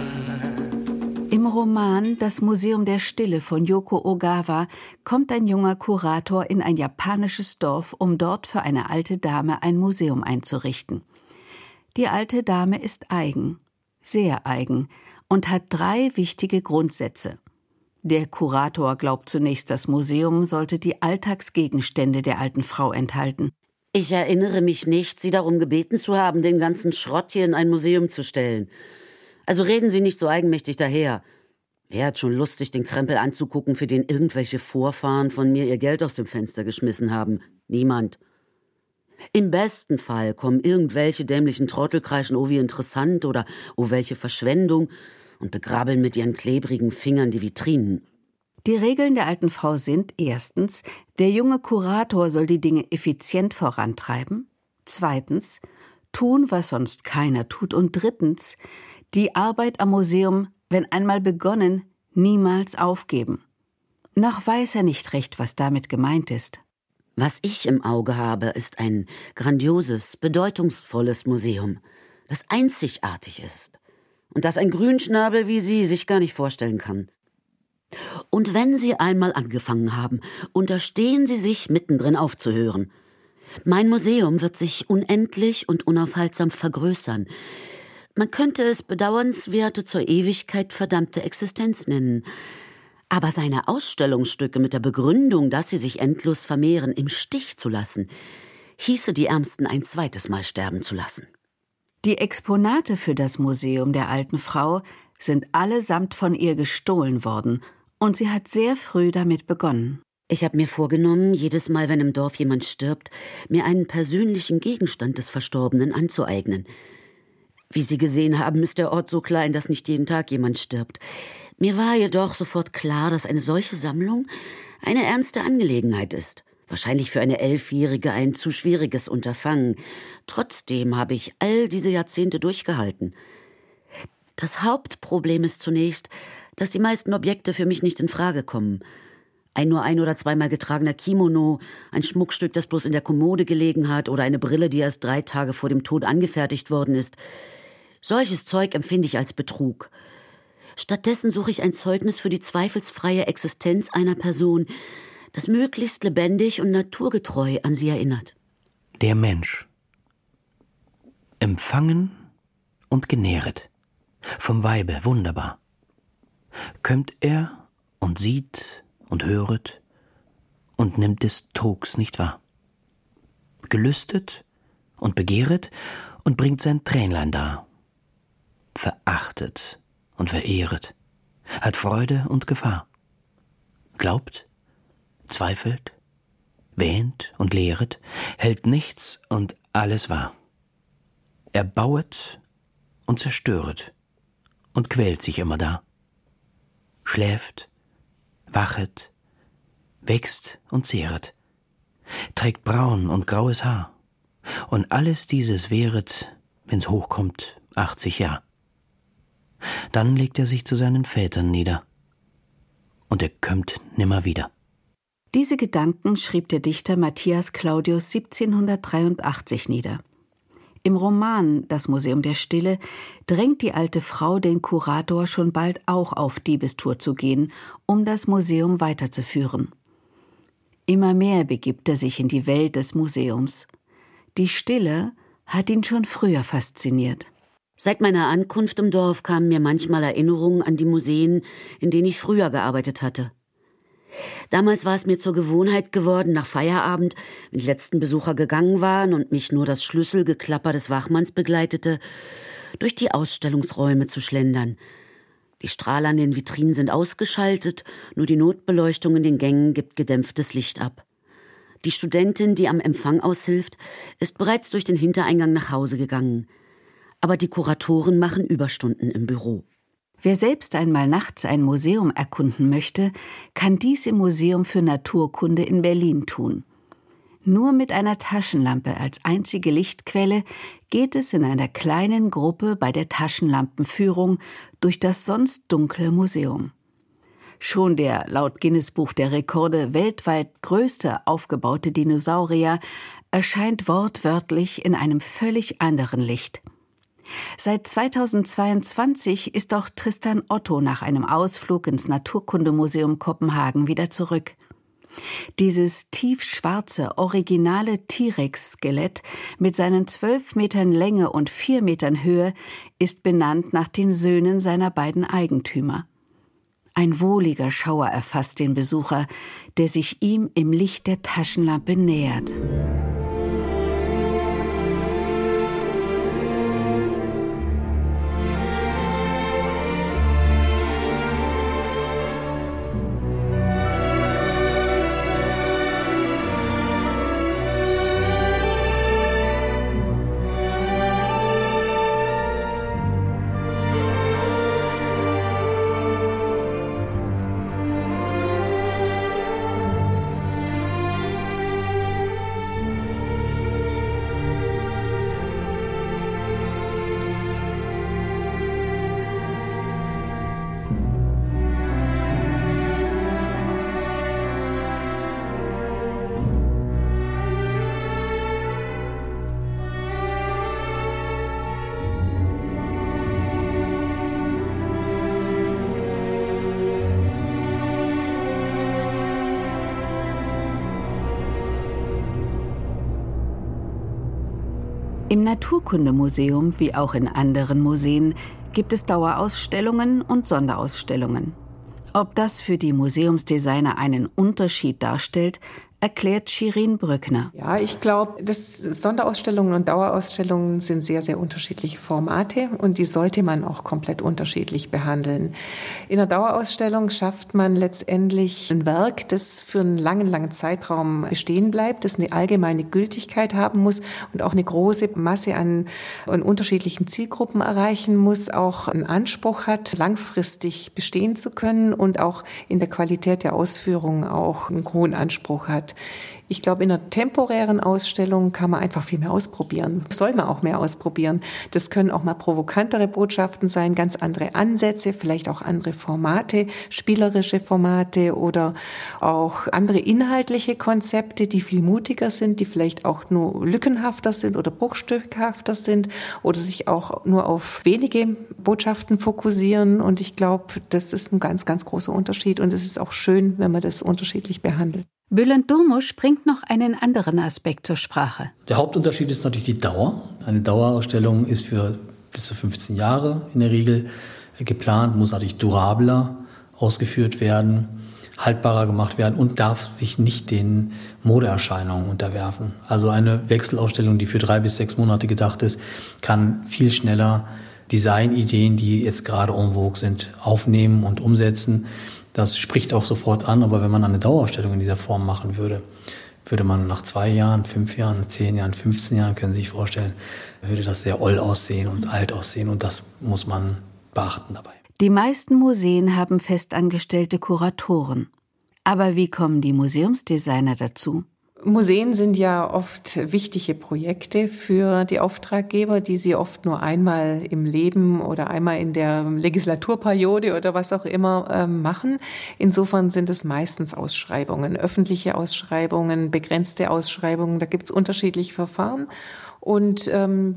run. Im Roman Das Museum der Stille von Yoko Ogawa kommt ein junger Kurator in ein japanisches Dorf, um dort für eine alte Dame ein Museum einzurichten. Die alte Dame ist eigen, sehr eigen, und hat 3 wichtige Grundsätze. Der Kurator glaubt zunächst, das Museum sollte die Alltagsgegenstände der alten Frau enthalten. Ich erinnere mich nicht, Sie darum gebeten zu haben, den ganzen Schrott hier in ein Museum zu stellen. Also reden Sie nicht so eigenmächtig daher. Wer hat schon Lust, sich den Krempel anzugucken, für den irgendwelche Vorfahren von mir ihr Geld aus dem Fenster geschmissen haben? Niemand. Im besten Fall kommen irgendwelche dämlichen Trottel kreischen, oh wie interessant oder oh welche Verschwendung und begrabbeln mit ihren klebrigen Fingern die Vitrinen. Die Regeln der alten Frau sind: erstens, der junge Kurator soll die Dinge effizient vorantreiben. Zweitens, tun, was sonst keiner tut. Und drittens, die Arbeit am Museum, wenn einmal begonnen, niemals aufgeben. Noch weiß er nicht recht, was damit gemeint ist. Was ich im Auge habe, ist ein grandioses, bedeutungsvolles Museum, das einzigartig ist und das ein Grünschnabel wie Sie sich gar nicht vorstellen kann. Und wenn Sie einmal angefangen haben, unterstehen Sie sich, mittendrin aufzuhören. Mein Museum wird sich unendlich und unaufhaltsam vergrößern. Man könnte es bedauernswerte, zur Ewigkeit verdammte Existenz nennen. Aber seine Ausstellungsstücke mit der Begründung, dass sie sich endlos vermehren, im Stich zu lassen, hieße die Ärmsten ein zweites Mal sterben zu lassen. Die Exponate für das Museum der alten Frau sind allesamt von ihr gestohlen worden, und sie hat sehr früh damit begonnen. Ich habe mir vorgenommen, jedes Mal, wenn im Dorf jemand stirbt, mir einen persönlichen Gegenstand des Verstorbenen anzueignen. Wie Sie gesehen haben, ist der Ort so klein, dass nicht jeden Tag jemand stirbt. Mir war jedoch sofort klar, dass eine solche Sammlung eine ernste Angelegenheit ist. Wahrscheinlich für eine 11-Jährige ein zu schwieriges Unterfangen. Trotzdem habe ich all diese Jahrzehnte durchgehalten. Das Hauptproblem ist zunächst, dass die meisten Objekte für mich nicht in Frage kommen. Ein nur ein- oder zweimal getragener Kimono, ein Schmuckstück, das bloß in der Kommode gelegen hat, oder eine Brille, die erst 3 Tage vor dem Tod angefertigt worden ist. Solches Zeug empfinde ich als Betrug. Stattdessen suche ich ein Zeugnis für die zweifelsfreie Existenz einer Person, das möglichst lebendig und naturgetreu an sie erinnert. Der Mensch. Empfangen und genähret. Vom Weibe, wunderbar. Kömmt er und sieht und höret und nimmt des Trugs nicht wahr. Gelüstet und begehret und bringt sein Tränlein dar. Verachtet und verehret, hat Freude und Gefahr. Glaubt, zweifelt, wähnt und lehret, hält nichts und alles wahr. Erbauet und zerstöret und quält sich immer da. Schläft, wachet, wächst und zehret, trägt braun und graues Haar, und alles dieses währet, wenn's hochkommt, 80 Jahr. Dann legt er sich zu seinen Vätern nieder, und er kömmt nimmer wieder. Diese Gedanken schrieb der Dichter Matthias Claudius 1783 nieder. Im Roman »Das Museum der Stille« drängt die alte Frau den Kurator schon bald auch auf Diebestour zu gehen, um das Museum weiterzuführen. Immer mehr begibt er sich in die Welt des Museums. Die Stille hat ihn schon früher fasziniert. Seit meiner Ankunft im Dorf kamen mir manchmal Erinnerungen an die Museen, in denen ich früher gearbeitet hatte. Damals war es mir zur Gewohnheit geworden, nach Feierabend, wenn die letzten Besucher gegangen waren und mich nur das Schlüsselgeklapper des Wachmanns begleitete, durch die Ausstellungsräume zu schlendern. Die Strahler an den Vitrinen sind ausgeschaltet, nur die Notbeleuchtung in den Gängen gibt gedämpftes Licht ab. Die Studentin, die am Empfang aushilft, ist bereits durch den Hintereingang nach Hause gegangen. Aber die Kuratoren machen Überstunden im Büro. Wer selbst einmal nachts ein Museum erkunden möchte, kann dies im Museum für Naturkunde in Berlin tun. Nur mit einer Taschenlampe als einzige Lichtquelle geht es in einer kleinen Gruppe bei der Taschenlampenführung durch das sonst dunkle Museum. Schon der laut Guinness-Buch der Rekorde weltweit größte aufgebaute Dinosaurier erscheint wortwörtlich in einem völlig anderen Licht. Seit 2022 ist auch Tristan Otto nach einem Ausflug ins Naturkundemuseum Kopenhagen wieder zurück. Dieses tiefschwarze, originale T-Rex-Skelett mit seinen 12 Metern Länge und 4 Metern Höhe ist benannt nach den Söhnen seiner beiden Eigentümer. Ein wohliger Schauer erfasst den Besucher, der sich ihm im Licht der Taschenlampe nähert. Im Naturkundemuseum, wie auch in anderen Museen, gibt es Dauerausstellungen und Sonderausstellungen. Ob das für die Museumsdesigner einen Unterschied darstellt, erklärt Shirin Brückner. Ja, ich glaube, Sonderausstellungen und Dauerausstellungen sind sehr, sehr unterschiedliche Formate und die sollte man auch komplett unterschiedlich behandeln. In der Dauerausstellung schafft man letztendlich ein Werk, das für einen langen, langen Zeitraum bestehen bleibt, das eine allgemeine Gültigkeit haben muss und auch eine große Masse an unterschiedlichen Zielgruppen erreichen muss, auch einen Anspruch hat, langfristig bestehen zu können und auch in der Qualität der Ausführung auch einen hohen Anspruch hat. Ich glaube, in einer temporären Ausstellung kann man einfach viel mehr ausprobieren. Soll man auch mehr ausprobieren. Das können auch mal provokantere Botschaften sein, ganz andere Ansätze, vielleicht auch andere Formate, spielerische Formate oder auch andere inhaltliche Konzepte, die viel mutiger sind, die vielleicht auch nur lückenhafter sind oder bruchstückhafter sind oder sich auch nur auf wenige Botschaften fokussieren. Und ich glaube, das ist ein ganz, ganz großer Unterschied. Und es ist auch schön, wenn man das unterschiedlich behandelt. Bülent Durmuş bringt noch einen anderen Aspekt zur Sprache. Der Hauptunterschied ist natürlich die Dauer. Eine Dauerausstellung ist für bis zu 15 Jahre in der Regel geplant, muss natürlich durabler ausgeführt werden, haltbarer gemacht werden und darf sich nicht den Modeerscheinungen unterwerfen. Also eine Wechselausstellung, die für 3 bis 6 Monate gedacht ist, kann viel schneller Designideen, die jetzt gerade en vogue sind, aufnehmen und umsetzen. Das spricht auch sofort an, aber wenn man eine Dauerausstellung in dieser Form machen würde, würde man nach 2 Jahren, 5 Jahren, 10 Jahren, 15 Jahren, können Sie sich vorstellen, würde das sehr oll aussehen und alt aussehen und das muss man beachten dabei. Die meisten Museen haben festangestellte Kuratoren. Aber wie kommen die Museumsdesigner dazu? Museen sind ja oft wichtige Projekte für die Auftraggeber, die sie oft nur einmal im Leben oder einmal in der Legislaturperiode oder was auch immer machen. Insofern sind es meistens Ausschreibungen, öffentliche Ausschreibungen, begrenzte Ausschreibungen. Da gibt es unterschiedliche Verfahren. Und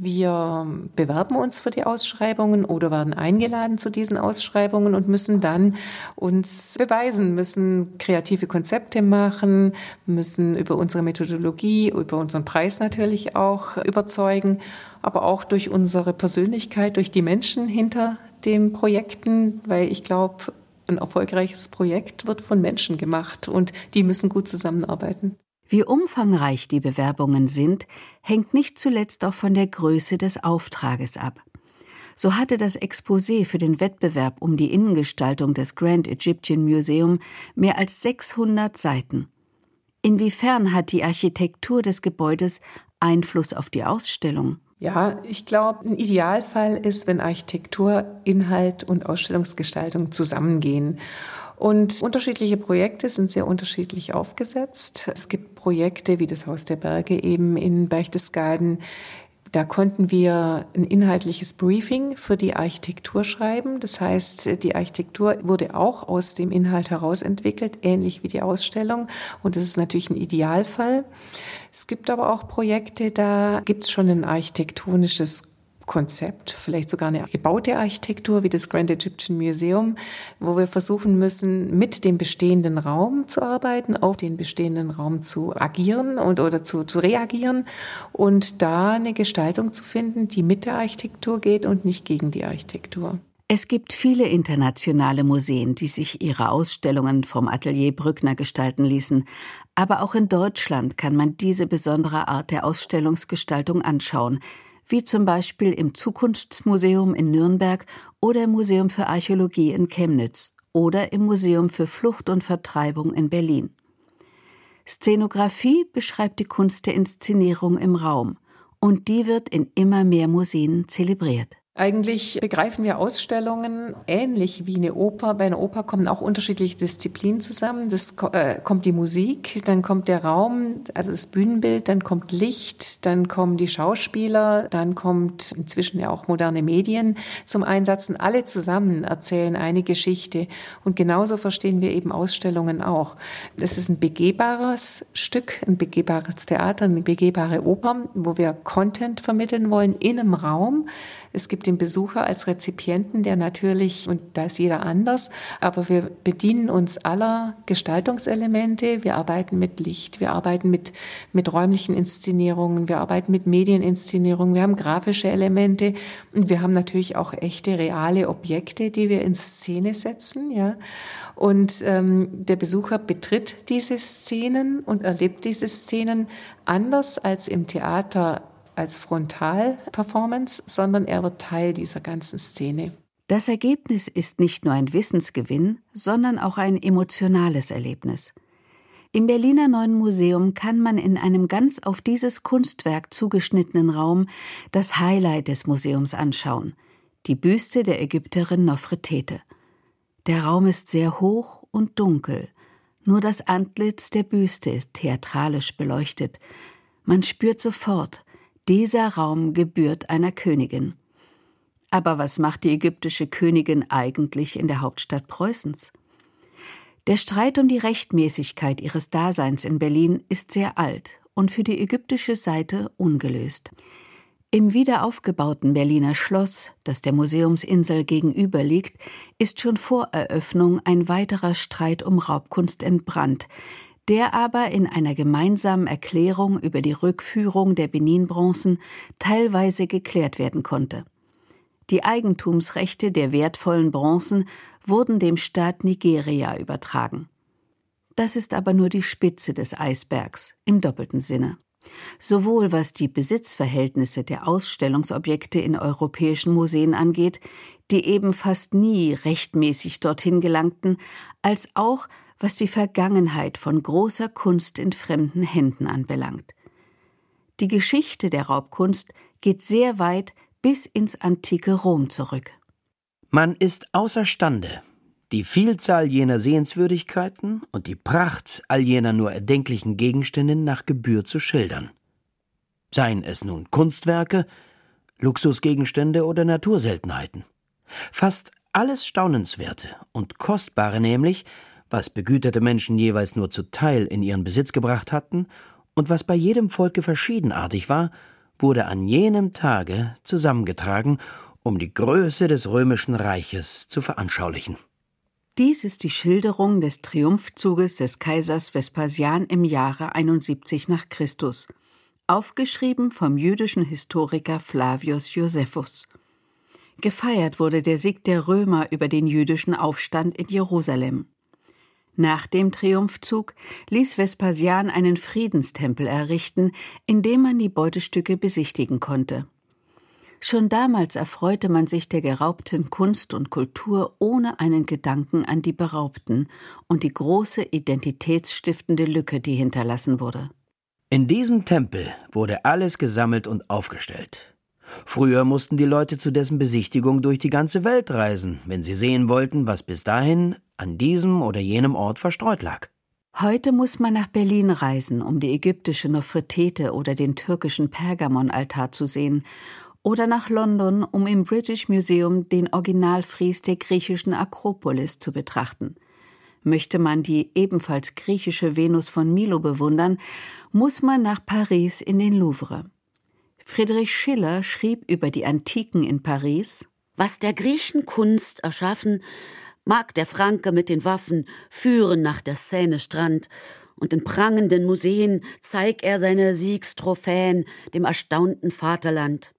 wir bewerben uns für die Ausschreibungen oder werden eingeladen zu diesen Ausschreibungen und müssen dann uns beweisen, müssen kreative Konzepte machen, müssen über unsere Methodologie, über unseren Preis natürlich auch überzeugen, aber auch durch unsere Persönlichkeit, durch die Menschen hinter den Projekten, weil ich glaube, ein erfolgreiches Projekt wird von Menschen gemacht und die müssen gut zusammenarbeiten. Wie umfangreich die Bewerbungen sind, hängt nicht zuletzt auch von der Größe des Auftrages ab. So hatte das Exposé für den Wettbewerb um die Innengestaltung des Grand Egyptian Museum mehr als 600 Seiten. Inwiefern hat die Architektur des Gebäudes Einfluss auf die Ausstellung? Ja, ich glaube, ein Idealfall ist, wenn Architektur, Inhalt und Ausstellungsgestaltung zusammengehen. Und unterschiedliche Projekte sind sehr unterschiedlich aufgesetzt. Es gibt Projekte wie das Haus der Berge eben in Berchtesgaden. Da konnten wir ein inhaltliches Briefing für die Architektur schreiben. Das heißt, die Architektur wurde auch aus dem Inhalt heraus entwickelt, ähnlich wie die Ausstellung. Und das ist natürlich ein Idealfall. Es gibt aber auch Projekte, da gibt es schon ein architektonisches Konzept, vielleicht sogar eine gebaute Architektur wie das Grand Egyptian Museum, wo wir versuchen müssen, mit dem bestehenden Raum zu arbeiten, auf den bestehenden Raum zu agieren oder zu reagieren und da eine Gestaltung zu finden, die mit der Architektur geht und nicht gegen die Architektur. Es gibt viele internationale Museen, die sich ihre Ausstellungen vom Atelier Brückner gestalten ließen. Aber auch in Deutschland kann man diese besondere Art der Ausstellungsgestaltung anschauen, wie zum Beispiel im Zukunftsmuseum in Nürnberg oder im Museum für Archäologie in Chemnitz oder im Museum für Flucht und Vertreibung in Berlin. Szenografie beschreibt die Kunst der Inszenierung im Raum und die wird in immer mehr Museen zelebriert. Eigentlich begreifen wir Ausstellungen ähnlich wie eine Oper. Bei einer Oper kommen auch unterschiedliche Disziplinen zusammen. Das kommt die Musik, dann kommt der Raum, also das Bühnenbild, dann kommt Licht, dann kommen die Schauspieler, dann kommt inzwischen ja auch moderne Medien zum Einsatz. Und alle zusammen erzählen eine Geschichte. Und genauso verstehen wir eben Ausstellungen auch. Das ist ein begehbares Stück, ein begehbares Theater, eine begehbare Oper, wo wir Content vermitteln wollen in einem Raum. Es gibt den Besucher als Rezipienten, der natürlich, und da ist jeder anders, aber wir bedienen uns aller Gestaltungselemente. Wir arbeiten mit Licht, wir arbeiten mit räumlichen Inszenierungen, wir arbeiten mit Medieninszenierungen, wir haben grafische Elemente und wir haben natürlich auch echte, reale Objekte, die wir in Szene setzen. Ja. Und der Besucher betritt diese Szenen und erlebt diese Szenen anders als im Theater als Frontalperformance, sondern er wird Teil dieser ganzen Szene. Das Ergebnis ist nicht nur ein Wissensgewinn, sondern auch ein emotionales Erlebnis. Im Berliner Neuen Museum kann man in einem ganz auf dieses Kunstwerk zugeschnittenen Raum das Highlight des Museums anschauen, die Büste der Ägypterin Nofretete. Der Raum ist sehr hoch und dunkel. Nur das Antlitz der Büste ist theatralisch beleuchtet. Man spürt sofort, dieser Raum gebührt einer Königin. Aber was macht die ägyptische Königin eigentlich in der Hauptstadt Preußens? Der Streit um die Rechtmäßigkeit ihres Daseins in Berlin ist sehr alt und für die ägyptische Seite ungelöst. Im wiederaufgebauten Berliner Schloss, das der Museumsinsel gegenüber liegt, ist schon vor Eröffnung ein weiterer Streit um Raubkunst entbrannt, der aber in einer gemeinsamen Erklärung über die Rückführung der Benin-Bronzen teilweise geklärt werden konnte. Die Eigentumsrechte der wertvollen Bronzen wurden dem Staat Nigeria übertragen. Das ist aber nur die Spitze des Eisbergs im doppelten Sinne. Sowohl was die Besitzverhältnisse der Ausstellungsobjekte in europäischen Museen angeht, die eben fast nie rechtmäßig dorthin gelangten, als auch was die Vergangenheit von großer Kunst in fremden Händen anbelangt. Die Geschichte der Raubkunst geht sehr weit bis ins antike Rom zurück. Man ist außerstande, die Vielzahl jener Sehenswürdigkeiten und die Pracht all jener nur erdenklichen Gegenstände nach Gebühr zu schildern. Seien es nun Kunstwerke, Luxusgegenstände oder Naturseltenheiten. Fast alles Staunenswerte und Kostbare nämlich, was begüterte Menschen jeweils nur zu Teil in ihren Besitz gebracht hatten und was bei jedem Volke verschiedenartig war, wurde an jenem Tage zusammengetragen, um die Größe des römischen Reiches zu veranschaulichen. Dies ist die Schilderung des Triumphzuges des Kaisers Vespasian im Jahre 71 nach Christus, aufgeschrieben vom jüdischen Historiker Flavius Josephus. Gefeiert wurde der Sieg der Römer über den jüdischen Aufstand in Jerusalem. Nach dem Triumphzug ließ Vespasian einen Friedenstempel errichten, in dem man die Beutestücke besichtigen konnte. Schon damals erfreute man sich der geraubten Kunst und Kultur ohne einen Gedanken an die Beraubten und die große identitätsstiftende Lücke, die hinterlassen wurde. In diesem Tempel wurde alles gesammelt und aufgestellt. Früher mussten die Leute zu dessen Besichtigung durch die ganze Welt reisen, wenn sie sehen wollten, was bis dahin an diesem oder jenem Ort verstreut lag. Heute muss man nach Berlin reisen, um die ägyptische Nofretete oder den türkischen Pergamonaltar zu sehen, oder nach London, um im British Museum den Originalfries der griechischen Akropolis zu betrachten. Möchte man die ebenfalls griechische Venus von Milo bewundern, muss man nach Paris in den Louvre. Friedrich Schiller schrieb über die Antiken in Paris: Was der Griechen Kunst erschaffen, mag der Franke mit den Waffen führen nach der Seine Strand, und in prangenden Museen zeig er seine Siegstrophäen dem erstaunten Vaterland.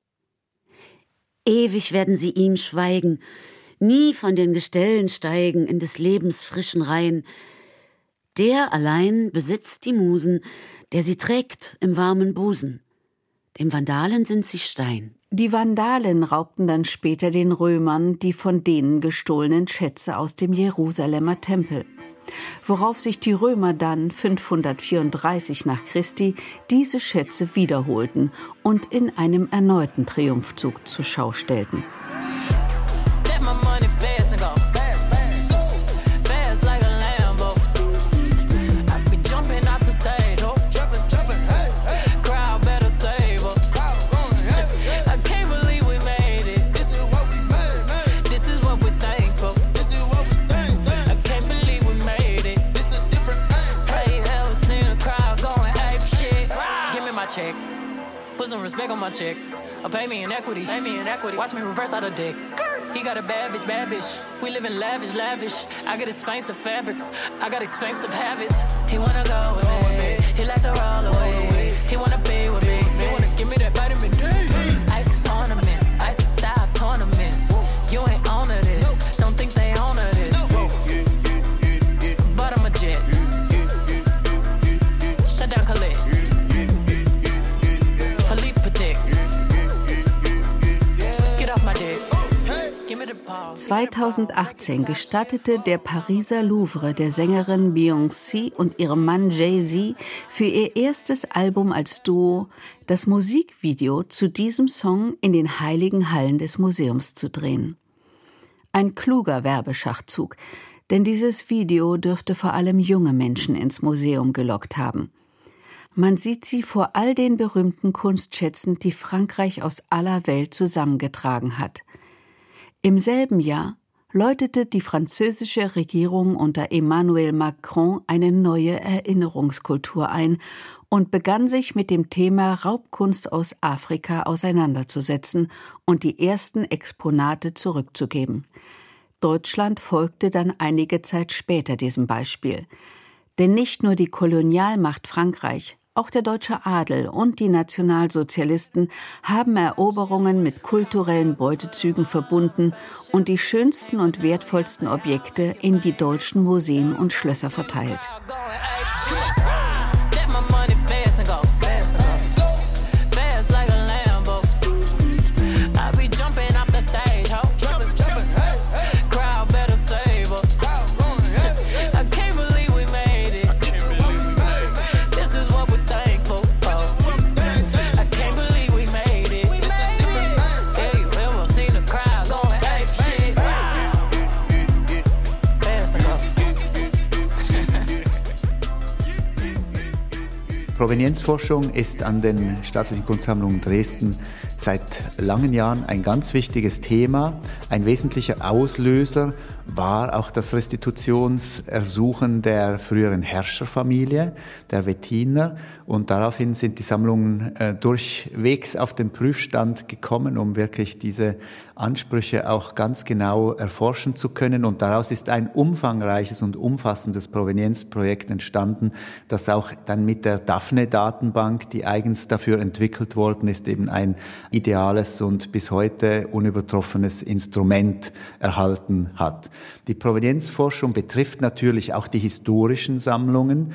Ewig werden sie ihm schweigen, nie von den Gestellen steigen in des Lebens frischen Reihen. Der allein besitzt die Musen, der sie trägt im warmen Busen. Dem Vandalen sind sie Stein. Die Vandalen raubten dann später den Römern die von denen gestohlenen Schätze aus dem Jerusalemer Tempel, worauf sich die Römer dann 534 nach Christi diese Schätze wiederholten und in einem erneuten Triumphzug zur Schau stellten. Put some respect on my check. Or pay me in equity. Pay me in equity. Watch me reverse out of dicks. He got a bad bitch, bad bitch. We live in lavish, lavish. I got expensive fabrics. I got expensive habits. He wanna go with me. He likes to roll away. He wanna be with me. He wanna give me that vitamin D. Ice ornaments. Ice style ornaments. You ain't on of this. Don't think they own of this. But I'm a jet. Shut down Khalid. 2018 gestattete der Pariser Louvre der Sängerin Beyoncé und ihrem Mann Jay-Z für ihr erstes Album als Duo das Musikvideo zu diesem Song in den heiligen Hallen des Museums zu drehen. Ein kluger Werbeschachzug, Denn dieses Video dürfte vor allem junge Menschen ins Museum gelockt haben. Man sieht sie vor all den berühmten Kunstschätzen, die Frankreich aus aller Welt zusammengetragen hat. Im selben Jahr läutete die französische Regierung unter Emmanuel Macron eine neue Erinnerungskultur ein und begann sich mit dem Thema Raubkunst aus Afrika auseinanderzusetzen und die ersten Exponate zurückzugeben. Deutschland folgte dann einige Zeit später diesem Beispiel. Denn nicht nur die Kolonialmacht Frankreich, auch der deutsche Adel und die Nationalsozialisten haben Eroberungen mit kulturellen Beutezügen verbunden und die schönsten und wertvollsten Objekte in die deutschen Museen und Schlösser verteilt. Provenienzforschung ist an den Staatlichen Kunstsammlungen Dresden seit langen Jahren ein ganz wichtiges Thema. Ein wesentlicher Auslöser war auch das Restitutionsersuchen der früheren Herrscherfamilie, der Wettiner. Und daraufhin sind die Sammlungen durchwegs auf den Prüfstand gekommen, um wirklich diese Ansprüche auch ganz genau erforschen zu können. Und daraus ist ein umfangreiches und umfassendes Provenienzprojekt entstanden, das auch dann mit der Daphne-Datenbank, die eigens dafür entwickelt worden ist, eben ein ideales und bis heute unübertroffenes Instrument erhalten hat. Die Provenienzforschung betrifft natürlich auch die historischen Sammlungen.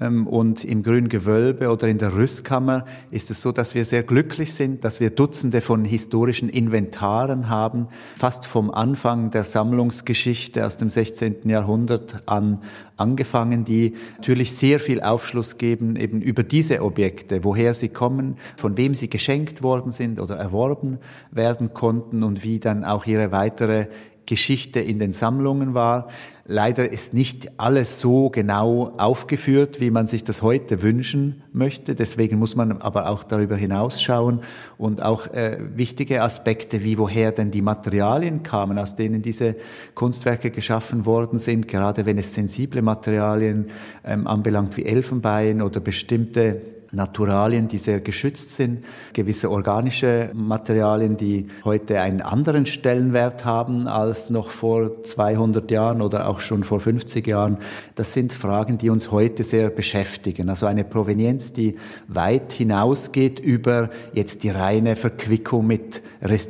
Und im Grünen Gewölbe oder in der Rüstkammer ist es so, dass wir sehr glücklich sind, dass wir Dutzende von historischen Inventaren haben, fast vom Anfang der Sammlungsgeschichte aus dem 16. Jahrhundert an angefangen, die natürlich sehr viel Aufschluss geben eben über diese Objekte, woher sie kommen, von wem sie geschenkt worden sind oder erworben werden konnten und wie dann auch ihre weitere Geschichte in den Sammlungen war. Leider ist nicht alles so genau aufgeführt, wie man sich das heute wünschen möchte. Deswegen muss man aber auch darüber hinausschauen und auch wichtige Aspekte wie woher denn die Materialien kamen, aus denen diese Kunstwerke geschaffen worden sind, gerade wenn es sensible Materialien anbelangt wie Elfenbein oder bestimmte Naturalien, die sehr geschützt sind, gewisse organische Materialien, die heute einen anderen Stellenwert haben als noch vor 200 Jahren oder auch schon vor 50 Jahren. Das sind Fragen, die uns heute sehr beschäftigen. Also eine Provenienz, die weit hinausgeht über jetzt die reine Verquickung mit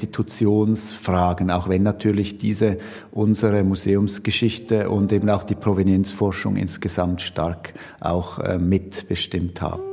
Restitutionsfragen, auch wenn natürlich diese unsere Museumsgeschichte und eben auch die Provenienzforschung insgesamt stark auch mitbestimmt haben.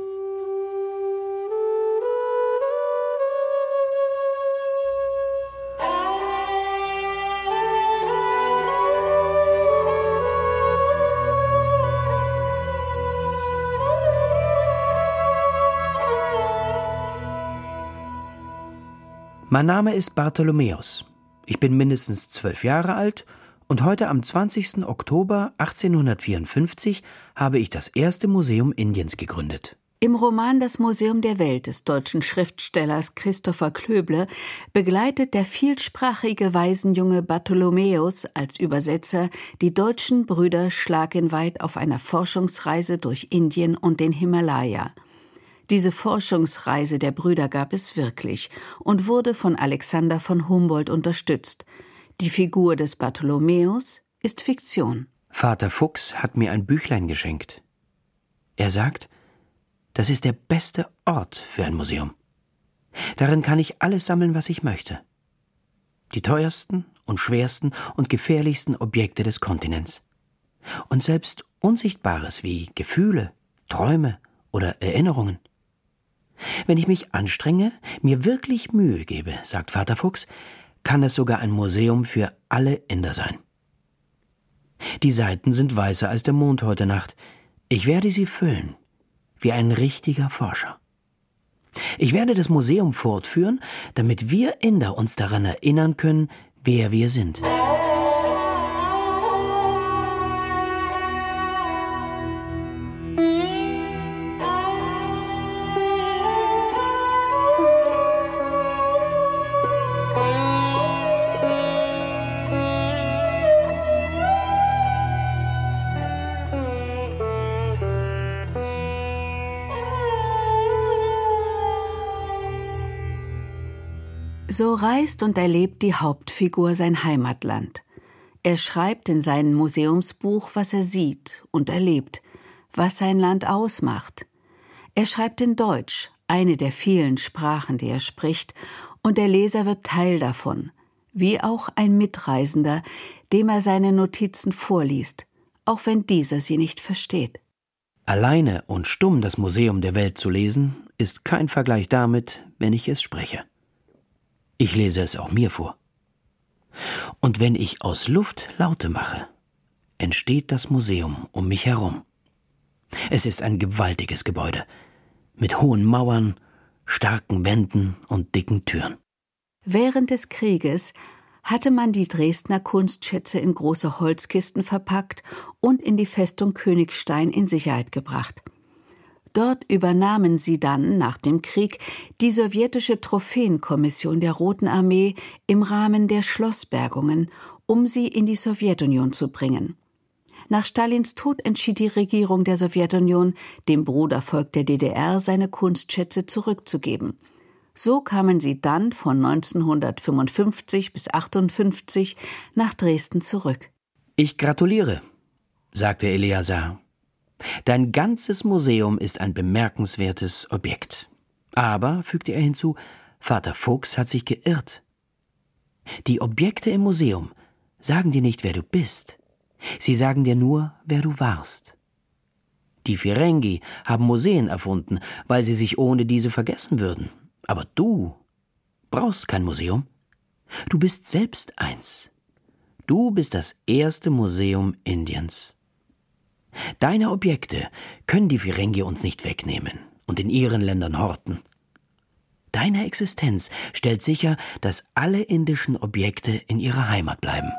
Mein Name ist Bartholomäus. Ich bin mindestens 12 Jahre alt und heute am 20. Oktober 1854 habe ich das erste Museum Indiens gegründet. Im Roman Das Museum der Welt des deutschen Schriftstellers Christopher Klöble begleitet der vielsprachige Waisenjunge Bartholomäus als Übersetzer die deutschen Brüder Schlagenweit auf einer Forschungsreise durch Indien und den Himalaya. Diese Forschungsreise der Brüder gab es wirklich und wurde von Alexander von Humboldt unterstützt. Die Figur des Bartholomäus ist Fiktion. Vater Fuchs hat mir ein Büchlein geschenkt. Er sagt, das ist der beste Ort für ein Museum. Darin kann ich alles sammeln, was ich möchte. Die teuersten und schwersten und gefährlichsten Objekte des Kontinents. Und selbst Unsichtbares wie Gefühle, Träume oder Erinnerungen. Wenn ich mich anstrenge, mir wirklich Mühe gebe, sagt Vater Fuchs, kann es sogar ein Museum für alle Inder sein. Die Seiten sind weißer als der Mond heute Nacht. Ich werde sie füllen, wie ein richtiger Forscher. Ich werde das Museum fortführen, damit wir Inder uns daran erinnern können, wer wir sind. So reist und erlebt die Hauptfigur sein Heimatland. Er schreibt in seinem Museumsbuch, was er sieht und erlebt, was sein Land ausmacht. Er schreibt in Deutsch, eine der vielen Sprachen, die er spricht, und der Leser wird Teil davon, wie auch ein Mitreisender, dem er seine Notizen vorliest, auch wenn dieser sie nicht versteht. Alleine und stumm das Museum der Welt zu lesen, ist kein Vergleich damit, wenn ich es spreche. Ich lese es auch mir vor. Und wenn ich aus Luft Laute mache, entsteht das Museum um mich herum. Es ist ein gewaltiges Gebäude, mit hohen Mauern, starken Wänden und dicken Türen. Während des Krieges hatte man die Dresdner Kunstschätze in große Holzkisten verpackt und in die Festung Königstein in Sicherheit gebracht. Dort übernahmen sie dann nach dem Krieg die sowjetische Trophäenkommission der Roten Armee im Rahmen der Schlossbergungen, um sie in die Sowjetunion zu bringen. Nach Stalins Tod entschied die Regierung der Sowjetunion, dem Brudervolk der DDR seine Kunstschätze zurückzugeben. So kamen sie dann von 1955 bis 1958 nach Dresden zurück. »Ich gratuliere«, sagte Eleazar. »Dein ganzes Museum ist ein bemerkenswertes Objekt. Aber«, fügte er hinzu, »Vater Fuchs hat sich geirrt. Die Objekte im Museum sagen dir nicht, wer du bist. Sie sagen dir nur, wer du warst. Die Ferengi haben Museen erfunden, weil sie sich ohne diese vergessen würden. Aber du brauchst kein Museum. Du bist selbst eins. Du bist das erste Museum Indiens. Deine Objekte können die Ferengi uns nicht wegnehmen und in ihren Ländern horten. Deine Existenz stellt sicher, dass alle indischen Objekte in ihrer Heimat bleiben.«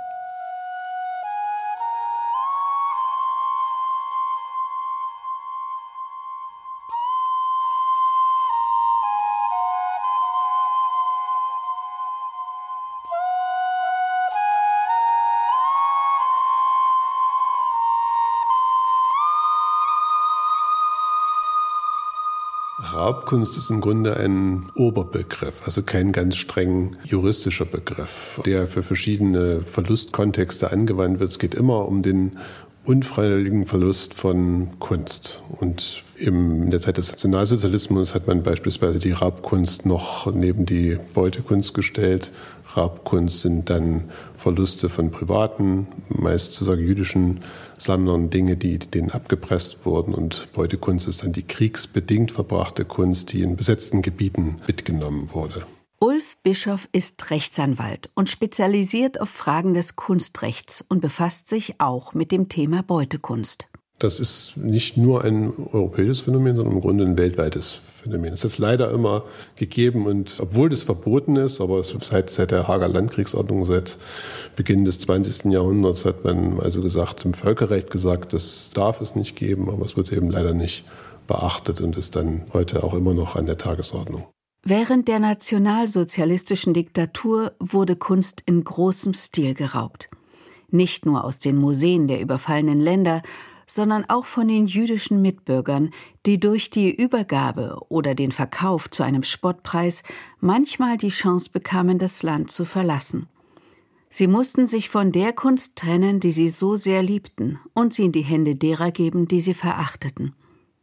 Raubkunst ist im Grunde ein Oberbegriff, also kein ganz streng juristischer Begriff, der für verschiedene Verlustkontexte angewandt wird. Es geht immer um den unfreiwilligen Verlust von Kunst. Und in der Zeit des Nationalsozialismus hat man beispielsweise die Raubkunst noch neben die Beutekunst gestellt. Raubkunst sind dann Verluste von privaten, meist sozusagen jüdischen Sammlern, Dinge, die denen abgepresst wurden. Und Beutekunst ist dann die kriegsbedingt verbrachte Kunst, die in besetzten Gebieten mitgenommen wurde. Ulf Bischoff ist Rechtsanwalt und spezialisiert auf Fragen des Kunstrechts und befasst sich auch mit dem Thema Beutekunst. Das ist nicht nur ein europäisches Phänomen, sondern im Grunde ein weltweites Phänomen. Es ist leider immer gegeben und obwohl das verboten ist, aber seit der Haager Landkriegsordnung, seit Beginn des 20. Jahrhunderts hat man also gesagt, im Völkerrecht gesagt, das darf es nicht geben, aber es wird eben leider nicht beachtet und ist dann heute auch immer noch an der Tagesordnung. Während der nationalsozialistischen Diktatur wurde Kunst in großem Stil geraubt. Nicht nur aus den Museen der überfallenen Länder, sondern auch von den jüdischen Mitbürgern, die durch die Übergabe oder den Verkauf zu einem Spottpreis manchmal die Chance bekamen, das Land zu verlassen. Sie mussten sich von der Kunst trennen, die sie so sehr liebten, und sie in die Hände derer geben, die sie verachteten.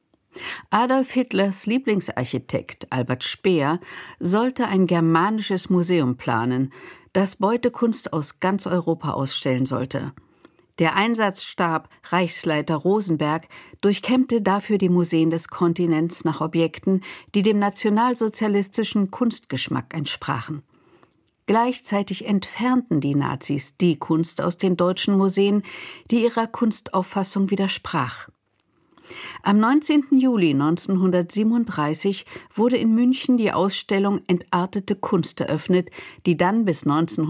Adolf Hitlers Lieblingsarchitekt Albert Speer sollte ein germanisches Museum planen, das Beutekunst aus ganz Europa ausstellen sollte. Der Einsatzstab Reichsleiter Rosenberg durchkämmte dafür die Museen des Kontinents nach Objekten, die dem nationalsozialistischen Kunstgeschmack entsprachen. Gleichzeitig entfernten die Nazis die Kunst aus den deutschen Museen, die ihrer Kunstauffassung widersprach. Am 19. Juli 1937 wurde in München die Ausstellung Entartete Kunst eröffnet, die dann bis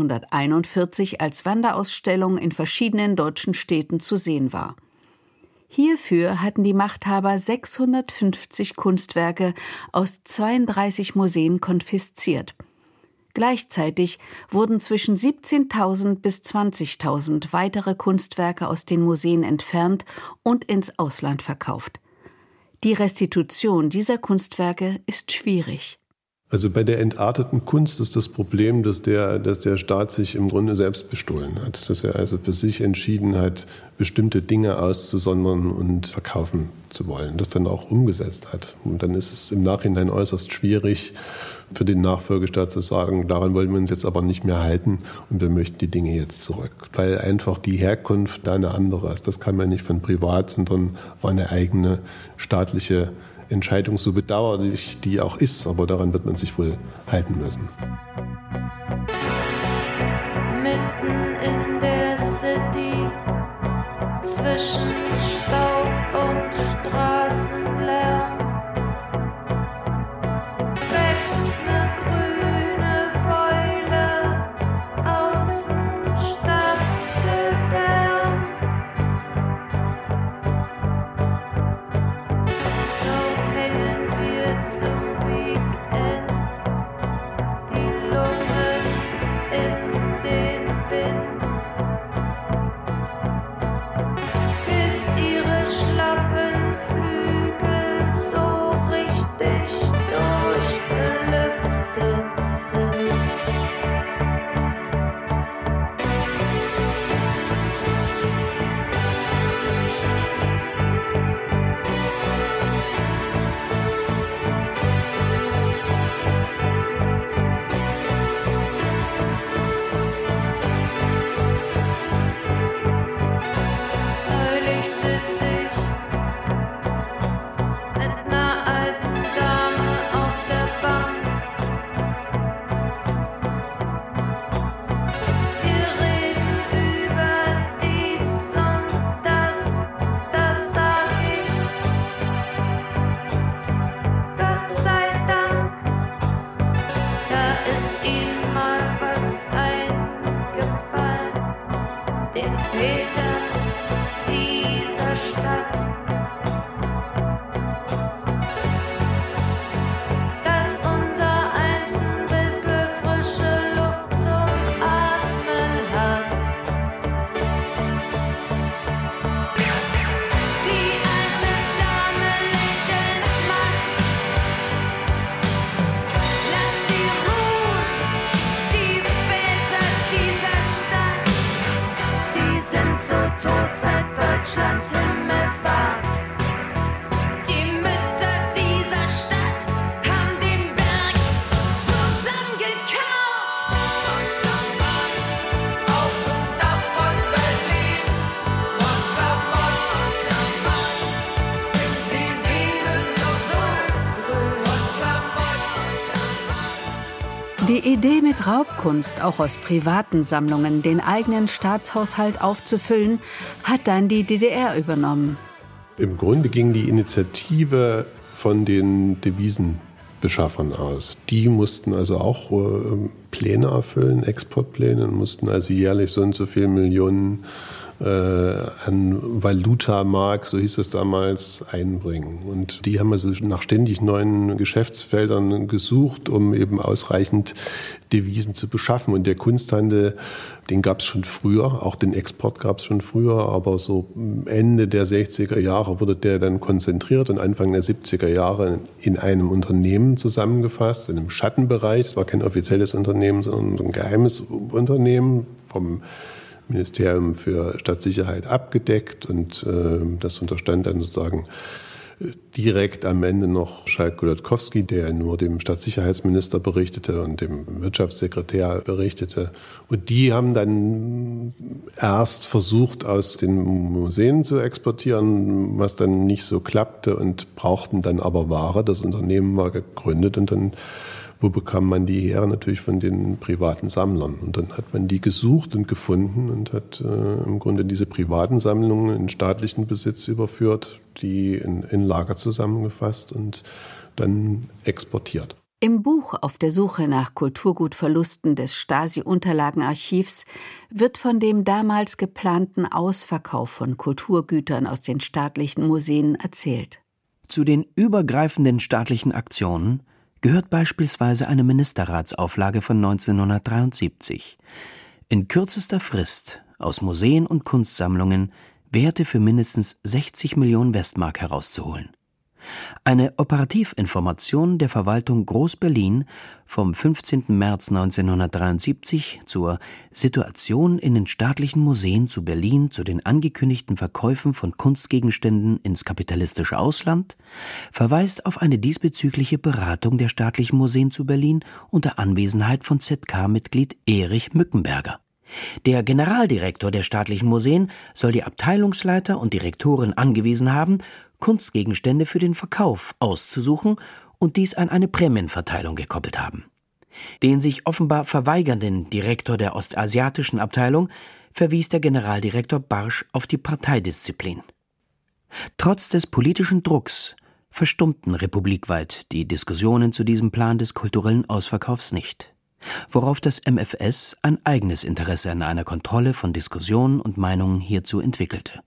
1941 als Wanderausstellung in verschiedenen deutschen Städten zu sehen war. Hierfür hatten die Machthaber 650 Kunstwerke aus 32 Museen konfisziert. Gleichzeitig wurden zwischen 17.000 bis 20.000 weitere Kunstwerke aus den Museen entfernt und ins Ausland verkauft. Die Restitution dieser Kunstwerke ist schwierig. Also bei der entarteten Kunst ist das Problem, dass der Staat sich im Grunde selbst bestohlen hat. Dass er also für sich entschieden hat, bestimmte Dinge auszusondern und verkaufen zu wollen. Das dann auch umgesetzt hat. Und dann ist es im Nachhinein äußerst schwierig für den Nachfolgestaat zu sagen, daran wollen wir uns jetzt aber nicht mehr halten und wir möchten die Dinge jetzt zurück. Weil einfach die Herkunft da eine andere ist. Das kam ja nicht von privat, sondern war eine eigene staatliche Entscheidung, so bedauerlich die auch ist, aber daran wird man sich wohl halten müssen. Mitten in der City, zwischen Staub und Straßenlärm, wächst eine grüne Beule, außen Stadtgedärm. Dort hängen wir zum Weekend, die Lungen in den Wind, bis ihre schlappen Flügel so richtig durchgelüftet sind. Neulich sitz ich mit ner alten Dame auf der Bank. Wir reden über dies und das sag ich. Gott sei Dank, da ist ihnen mal was eingefallen, den Vätern dieser Stadt, dass unser Eins ein bisschen frische Luft zum Atmen hat. Die alte Dame lächelt matt. Lass sie ruhen, die Väter dieser Stadt. Die sind so tot seit Deutschlands Himmelfahrt. Die Mütter dieser Stadt haben den Berg zusammengekaut. Auf dem Dach von Berlin, sind die Wiesen so Die Idee, mit Raubkunst auch aus privaten Sammlungen den eigenen Staatshaushalt aufzufüllen, hat dann die DDR übernommen. Im Grunde ging die Initiative von den Devisenbeschaffern aus. Die mussten also auch Pläne erfüllen, Exportpläne, und mussten also jährlich so und so viele Millionen an Valutamark, so hieß es damals, einbringen. Und die haben also nach ständig neuen Geschäftsfeldern gesucht, um eben ausreichend Devisen zu beschaffen. Und der Kunsthandel, den gab es schon früher, auch den Export gab es schon früher, aber so Ende der 60er Jahre wurde der dann konzentriert und Anfang der 70er Jahre in einem Unternehmen zusammengefasst, in einem Schattenbereich. Es war kein offizielles Unternehmen, sondern ein geheimes Unternehmen vom Ministerium für Stadtsicherheit abgedeckt, und das unterstand dann sozusagen direkt am Ende noch Schalk Golodkowski, der nur dem Stadtsicherheitsminister berichtete und dem Wirtschaftssekretär berichtete. Und die haben dann erst versucht, aus den Museen zu exportieren, was dann nicht so klappte, und brauchten dann aber Ware. Das Unternehmen war gegründet, und dann wo bekam man die her? Natürlich von den privaten Sammlern. Und dann hat man die gesucht und gefunden und hat im Grunde diese privaten Sammlungen in staatlichen Besitz überführt, die in Lager zusammengefasst und dann exportiert. Im Buch Auf der Suche nach Kulturgutverlusten des Stasi-Unterlagenarchivs wird von dem damals geplanten Ausverkauf von Kulturgütern aus den staatlichen Museen erzählt. Zu den übergreifenden staatlichen Aktionen gehört beispielsweise eine Ministerratsauflage von 1973. In kürzester Frist aus Museen und Kunstsammlungen Werte für mindestens 60 Millionen Westmark herauszuholen. Eine Operativinformation der Verwaltung Groß-Berlin vom 15. März 1973 zur Situation in den staatlichen Museen zu Berlin zu den angekündigten Verkäufen von Kunstgegenständen ins kapitalistische Ausland verweist auf eine diesbezügliche Beratung der staatlichen Museen zu Berlin unter Anwesenheit von ZK-Mitglied Erich Mückenberger. Der Generaldirektor der staatlichen Museen soll die Abteilungsleiter und Direktorin angewiesen haben, Kunstgegenstände für den Verkauf auszusuchen und dies an eine Prämienverteilung gekoppelt haben. Den sich offenbar verweigernden Direktor der ostasiatischen Abteilung verwies der Generaldirektor barsch auf die Parteidisziplin. Trotz des politischen Drucks verstummten republikweit die Diskussionen zu diesem Plan des kulturellen Ausverkaufs nicht, worauf das MfS ein eigenes Interesse an einer Kontrolle von Diskussionen und Meinungen hierzu entwickelte.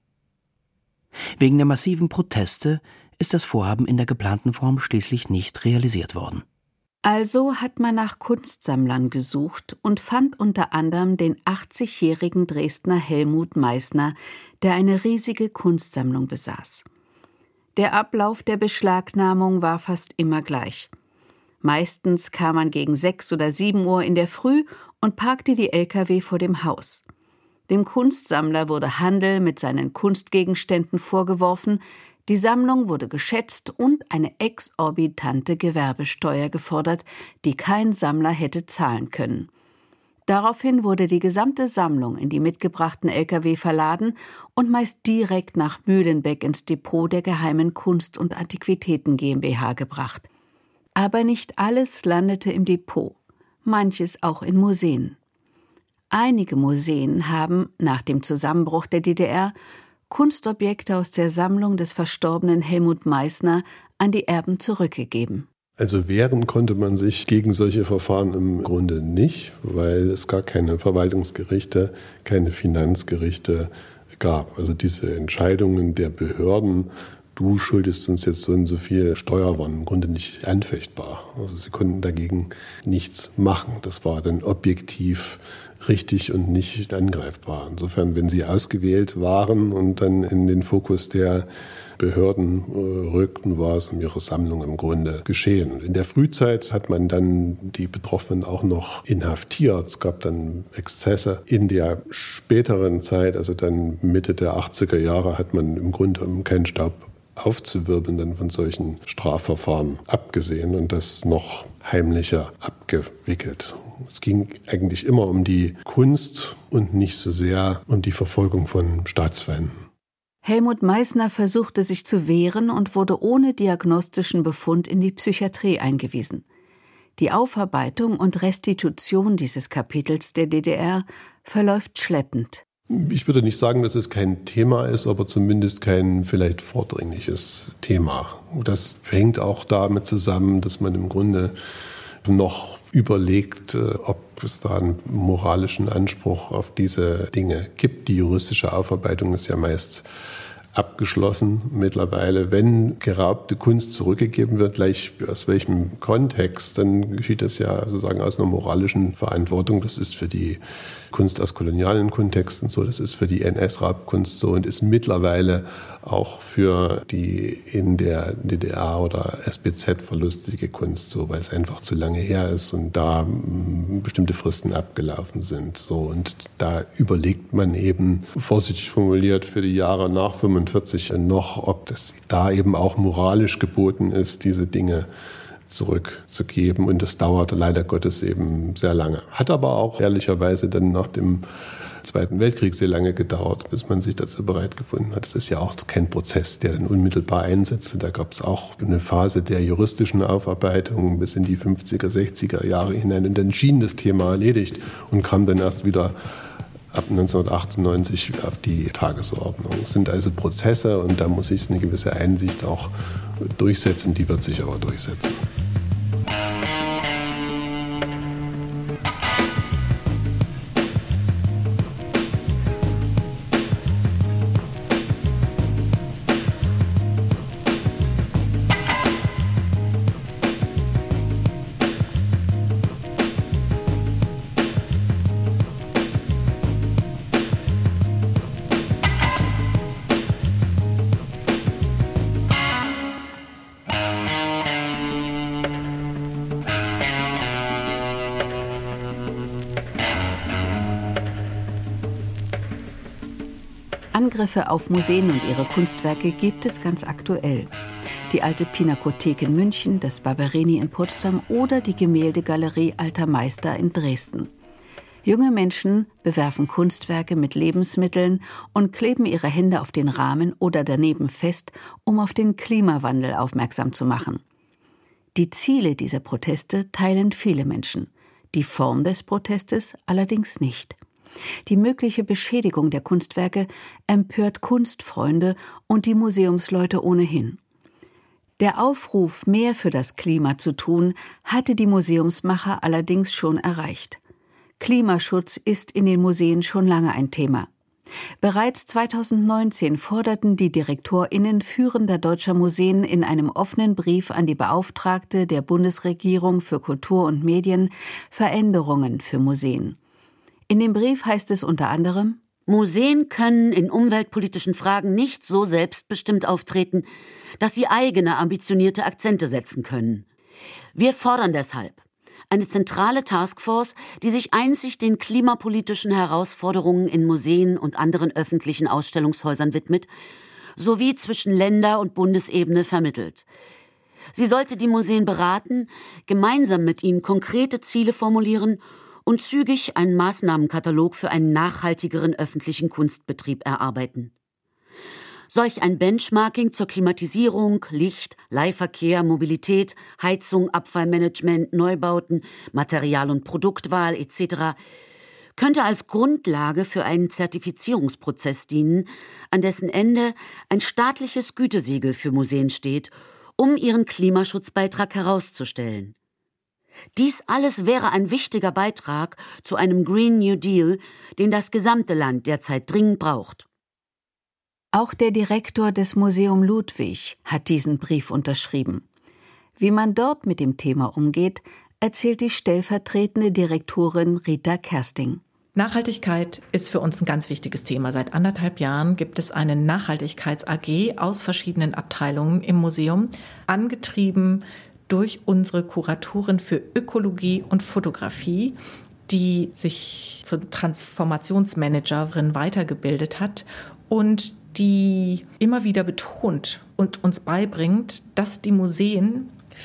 Wegen der massiven Proteste ist das Vorhaben in der geplanten Form schließlich nicht realisiert worden. Also hat man nach Kunstsammlern gesucht und fand unter anderem den 80-jährigen Dresdner Helmut Meissner, der eine riesige Kunstsammlung besaß. Der Ablauf der Beschlagnahmung war fast immer gleich. Meistens kam man gegen 6 oder 7 Uhr in der Früh und parkte die Lkw vor dem Haus. Dem Kunstsammler wurde Handel mit seinen Kunstgegenständen vorgeworfen, die Sammlung wurde geschätzt und eine exorbitante Gewerbesteuer gefordert, die kein Sammler hätte zahlen können. Daraufhin wurde die gesamte Sammlung in die mitgebrachten Lkw verladen und meist direkt nach Mühlenbeck ins Depot der Geheimen Kunst- und Antiquitäten GmbH gebracht. Aber nicht alles landete im Depot, manches auch in Museen. Einige Museen haben, nach dem Zusammenbruch der DDR, Kunstobjekte aus der Sammlung des verstorbenen Helmut Meissner an die Erben zurückgegeben. Also wehren konnte man sich gegen solche Verfahren im Grunde nicht, weil es gar keine Verwaltungsgerichte, keine Finanzgerichte gab. Also diese Entscheidungen der Behörden, du schuldest uns jetzt so und so viel Steuer, waren im Grunde nicht anfechtbar. Also sie konnten dagegen nichts machen. Das war dann objektiv richtig und nicht angreifbar. Insofern, wenn sie ausgewählt waren und dann in den Fokus der Behörden rückten, war es um ihre Sammlung im Grunde geschehen. In der Frühzeit hat man dann die Betroffenen auch noch inhaftiert. Es gab dann Exzesse. In der späteren Zeit, also dann Mitte der 80er Jahre, hat man im Grunde, um keinen Staub aufzuwirbeln, dann von solchen Strafverfahren abgesehen und das noch heimlicher abgewickelt. Es ging eigentlich immer um die Kunst und nicht so sehr um die Verfolgung von Staatsfeinden. Helmut Meissner versuchte sich zu wehren und wurde ohne diagnostischen Befund in die Psychiatrie eingewiesen. Die Aufarbeitung und Restitution dieses Kapitels der DDR verläuft schleppend. Ich würde nicht sagen, dass es kein Thema ist, aber zumindest kein vielleicht vordringliches Thema. Das hängt auch damit zusammen, dass man im Grunde noch überlegt, ob es da einen moralischen Anspruch auf diese Dinge gibt. Die juristische Aufarbeitung ist ja meist abgeschlossen mittlerweile. Wenn geraubte Kunst zurückgegeben wird, gleich aus welchem Kontext, dann geschieht das ja sozusagen aus einer moralischen Verantwortung. Das ist für die Kunst aus kolonialen Kontexten so, das ist für die NS-Raubkunst so und ist mittlerweile auch für die in der DDR oder SBZ verlustige Kunst so, weil es einfach zu lange her ist und da bestimmte Fristen abgelaufen sind. So, und da überlegt man eben, vorsichtig formuliert, für die Jahre nach 45 noch, ob das da eben auch moralisch geboten ist, diese Dinge zurückzugeben. Und das dauerte leider Gottes eben sehr lange. Hat aber auch ehrlicherweise dann nach dem Zweiten Weltkrieg sehr lange gedauert, bis man sich dazu bereit gefunden hat. Das ist ja auch kein Prozess, der dann unmittelbar einsetzte. Da gab es auch eine Phase der juristischen Aufarbeitung bis in die 50er, 60er Jahre hinein. Und dann schien das Thema erledigt und kam dann erst wieder ab 1998 auf die Tagesordnung. Es sind also Prozesse und da muss sich eine gewisse Einsicht auch durchsetzen. Die wird sich aber durchsetzen. Angriffe auf Museen und ihre Kunstwerke gibt es ganz aktuell. Die Alte Pinakothek in München, das Barberini in Potsdam oder die Gemäldegalerie Alter Meister in Dresden. Junge Menschen bewerfen Kunstwerke mit Lebensmitteln und kleben ihre Hände auf den Rahmen oder daneben fest, um auf den Klimawandel aufmerksam zu machen. Die Ziele dieser Proteste teilen viele Menschen, die Form des Protestes allerdings nicht. Die mögliche Beschädigung der Kunstwerke empört Kunstfreunde und die Museumsleute ohnehin. Der Aufruf, mehr für das Klima zu tun, hatte die Museumsmacher allerdings schon erreicht. Klimaschutz ist in den Museen schon lange ein Thema. Bereits 2019 forderten die DirektorInnen führender deutscher Museen in einem offenen Brief an die Beauftragte der Bundesregierung für Kultur und Medien Veränderungen für Museen. In dem Brief heißt es unter anderem: Museen können in umweltpolitischen Fragen nicht so selbstbestimmt auftreten, dass sie eigene ambitionierte Akzente setzen können. Wir fordern deshalb eine zentrale Taskforce, die sich einzig den klimapolitischen Herausforderungen in Museen und anderen öffentlichen Ausstellungshäusern widmet, sowie zwischen Länder- und Bundesebene vermittelt. Sie sollte die Museen beraten, gemeinsam mit ihnen konkrete Ziele formulieren und zügig einen Maßnahmenkatalog für einen nachhaltigeren öffentlichen Kunstbetrieb erarbeiten. Solch ein Benchmarking zur Klimatisierung, Licht, Leihverkehr, Mobilität, Heizung, Abfallmanagement, Neubauten, Material- und Produktwahl etc. könnte als Grundlage für einen Zertifizierungsprozess dienen, an dessen Ende ein staatliches Gütesiegel für Museen steht, um ihren Klimaschutzbeitrag herauszustellen. Dies alles wäre ein wichtiger Beitrag zu einem Green New Deal, den das gesamte Land derzeit dringend braucht. Auch der Direktor des Museum Ludwig hat diesen Brief unterschrieben. Wie man dort mit dem Thema umgeht, erzählt die stellvertretende Direktorin Rita Kersting. Nachhaltigkeit ist für uns ein ganz wichtiges Thema. Seit 1,5 Jahren gibt es eine Nachhaltigkeits-AG aus verschiedenen Abteilungen im Museum, angetrieben durch unsere Kuratorin für Ökologie und Fotografie, die sich zur Transformationsmanagerin weitergebildet hat und die immer wieder betont und uns beibringt, dass die Museen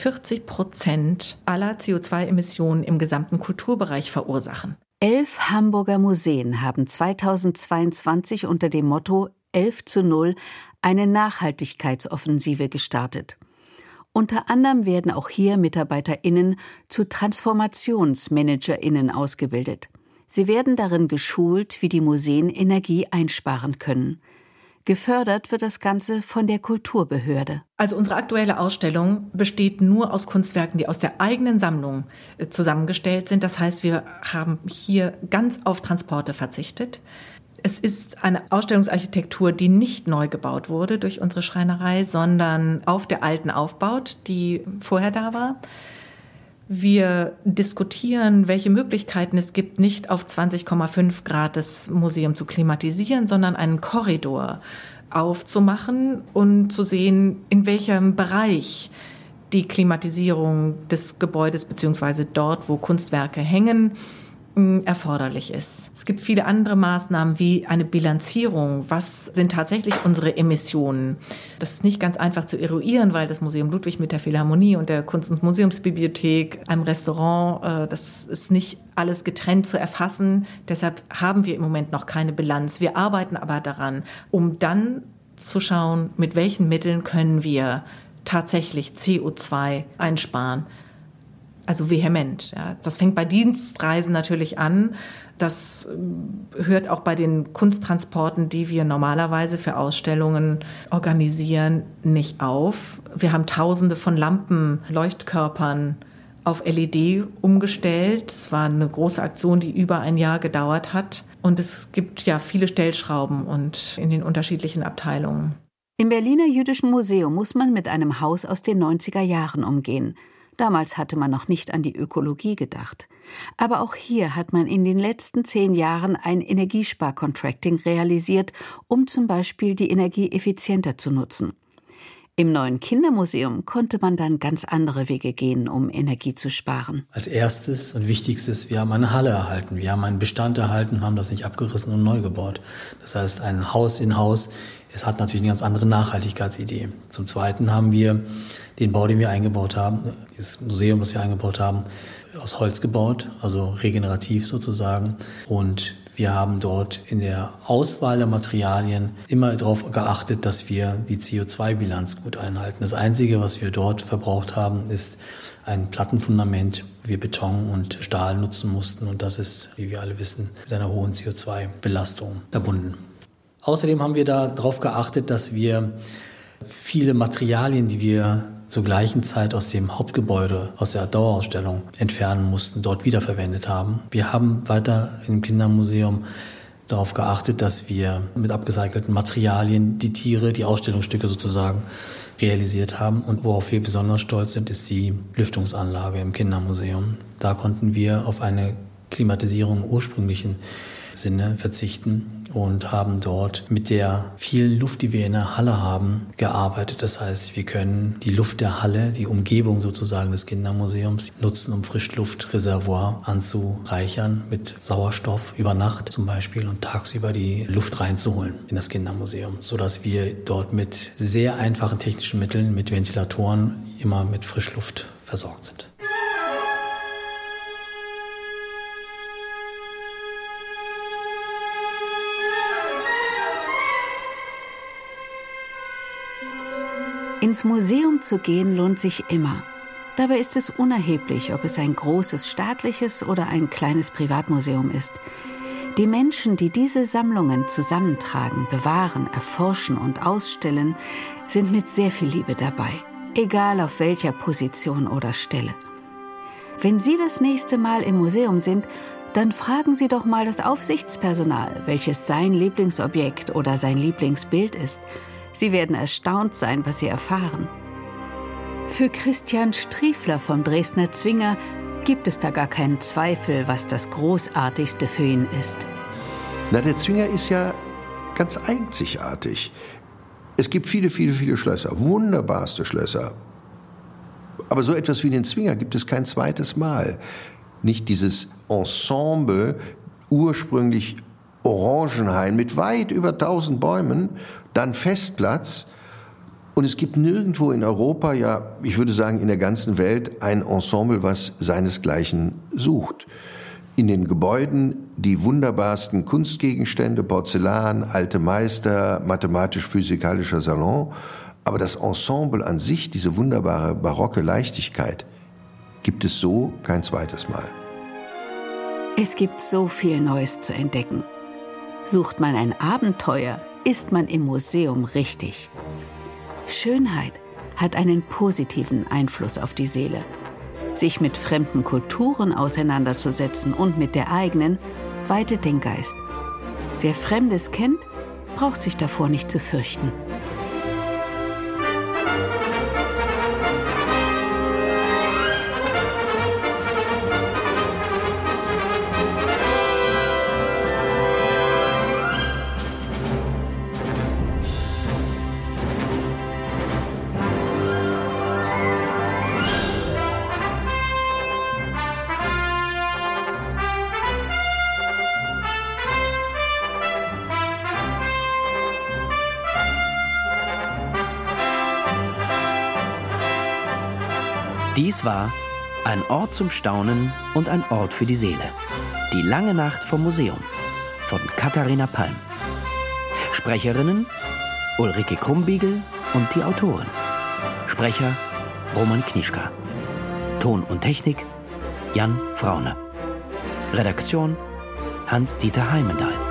40% aller CO2-Emissionen im gesamten Kulturbereich verursachen. 11 Hamburger Museen haben 2022 unter dem Motto 11:0 eine Nachhaltigkeitsoffensive gestartet. Unter anderem werden auch hier MitarbeiterInnen zu TransformationsmanagerInnen ausgebildet. Sie werden darin geschult, wie die Museen Energie einsparen können. Gefördert wird das Ganze von der Kulturbehörde. Also unsere aktuelle Ausstellung besteht nur aus Kunstwerken, die aus der eigenen Sammlung zusammengestellt sind. Das heißt, wir haben hier ganz auf Transporte verzichtet. Es ist eine Ausstellungsarchitektur, die nicht neu gebaut wurde durch unsere Schreinerei, sondern auf der alten aufbaut, die vorher da war. Wir diskutieren, welche Möglichkeiten es gibt, nicht auf 20,5 Grad das Museum zu klimatisieren, sondern einen Korridor aufzumachen und zu sehen, in welchem Bereich die Klimatisierung des Gebäudes bzw. dort, wo Kunstwerke hängen, erforderlich ist. Es gibt viele andere Maßnahmen wie eine Bilanzierung. Was sind tatsächlich unsere Emissionen? Das ist nicht ganz einfach zu eruieren, weil das Museum Ludwig mit der Philharmonie und der Kunst- und Museumsbibliothek, einem Restaurant, das ist nicht alles getrennt zu erfassen. Deshalb haben wir im Moment noch keine Bilanz. Wir arbeiten aber daran, um dann zu schauen, mit welchen Mitteln können wir tatsächlich CO2 einsparen. Also vehement. Ja. Das fängt bei Dienstreisen natürlich an. Das hört auch bei den Kunsttransporten, die wir normalerweise für Ausstellungen organisieren, nicht auf. Wir haben Tausende von Lampen, Leuchtkörpern auf LED umgestellt. Es war eine große Aktion, die über ein Jahr gedauert hat. Und es gibt ja viele Stellschrauben und in den unterschiedlichen Abteilungen. Im Berliner Jüdischen Museum muss man mit einem Haus aus den 90er Jahren umgehen. Damals hatte man noch nicht an die Ökologie gedacht. Aber auch hier hat man in den letzten 10 Jahren ein Energiespar-Contracting realisiert, um zum Beispiel die Energie effizienter zu nutzen. Im neuen Kindermuseum konnte man dann ganz andere Wege gehen, um Energie zu sparen. Als erstes und wichtigstes, wir haben eine Halle erhalten. Wir haben einen Bestand erhalten, haben das nicht abgerissen und neu gebaut. Das heißt, ein Haus in Haus, es hat natürlich eine ganz andere Nachhaltigkeitsidee. Zum Zweiten haben wir den Bau, den wir eingebaut haben, dieses Museum, das wir eingebaut haben, aus Holz gebaut, also regenerativ sozusagen. Und wir haben dort in der Auswahl der Materialien immer darauf geachtet, dass wir die CO2-Bilanz gut einhalten. Das Einzige, was wir dort verbraucht haben, ist ein Plattenfundament, wo wir Beton und Stahl nutzen mussten. Und das ist, wie wir alle wissen, mit einer hohen CO2-Belastung verbunden. Außerdem haben wir darauf geachtet, dass wir viele Materialien, die wir zur gleichen Zeit aus dem Hauptgebäude, aus der Dauerausstellung entfernen mussten, dort wiederverwendet haben. Wir haben weiter im Kindermuseum darauf geachtet, dass wir mit upgecycelten Materialien die Tiere, die Ausstellungsstücke sozusagen realisiert haben. Und worauf wir besonders stolz sind, ist die Lüftungsanlage im Kindermuseum. Da konnten wir auf eine Klimatisierung im ursprünglichen Sinne verzichten und haben dort mit der vielen Luft, die wir in der Halle haben, gearbeitet. Das heißt, wir können die Luft der Halle, die Umgebung sozusagen des Kindermuseums nutzen, um Frischluftreservoir anzureichern mit Sauerstoff über Nacht zum Beispiel und tagsüber die Luft reinzuholen in das Kindermuseum, sodass wir dort mit sehr einfachen technischen Mitteln, mit Ventilatoren, immer mit Frischluft versorgt sind. Ins Museum zu gehen lohnt sich immer. Dabei ist es unerheblich, ob es ein großes staatliches oder ein kleines Privatmuseum ist. Die Menschen, die diese Sammlungen zusammentragen, bewahren, erforschen und ausstellen, sind mit sehr viel Liebe dabei, egal auf welcher Position oder Stelle. Wenn Sie das nächste Mal im Museum sind, dann fragen Sie doch mal das Aufsichtspersonal, welches sein Lieblingsobjekt oder sein Lieblingsbild ist. Sie werden erstaunt sein, was Sie erfahren. Für Christian Striefler vom Dresdner Zwinger gibt es da gar keinen Zweifel, was das Großartigste für ihn ist. Na, der Zwinger ist ja ganz einzigartig. Es gibt viele, viele, viele Schlösser, wunderbarste Schlösser. Aber so etwas wie den Zwinger gibt es kein zweites Mal. Nicht dieses Ensemble, ursprünglich Orangenhain mit weit über 1000 Bäumen, dann Festplatz. Und es gibt nirgendwo in Europa, ja, ich würde sagen in der ganzen Welt, ein Ensemble, was seinesgleichen sucht. In den Gebäuden die wunderbarsten Kunstgegenstände, Porzellan, alte Meister, mathematisch-physikalischer Salon. Aber das Ensemble an sich, diese wunderbare barocke Leichtigkeit, gibt es so kein zweites Mal. Es gibt so viel Neues zu entdecken. Sucht man ein Abenteuer, ist man im Museum richtig. Schönheit hat einen positiven Einfluss auf die Seele. Sich mit fremden Kulturen auseinanderzusetzen und mit der eigenen, weitet den Geist. Wer Fremdes kennt, braucht sich davor nicht zu fürchten. Dies war ein Ort zum Staunen und ein Ort für die Seele. Die lange Nacht vom Museum von Katharina Palm. Sprecherinnen Ulrike Krumbiegel und die Autorin. Sprecher Roman Knischka. Ton und Technik Jan Fraune. Redaktion Hans-Dieter Heimendahl.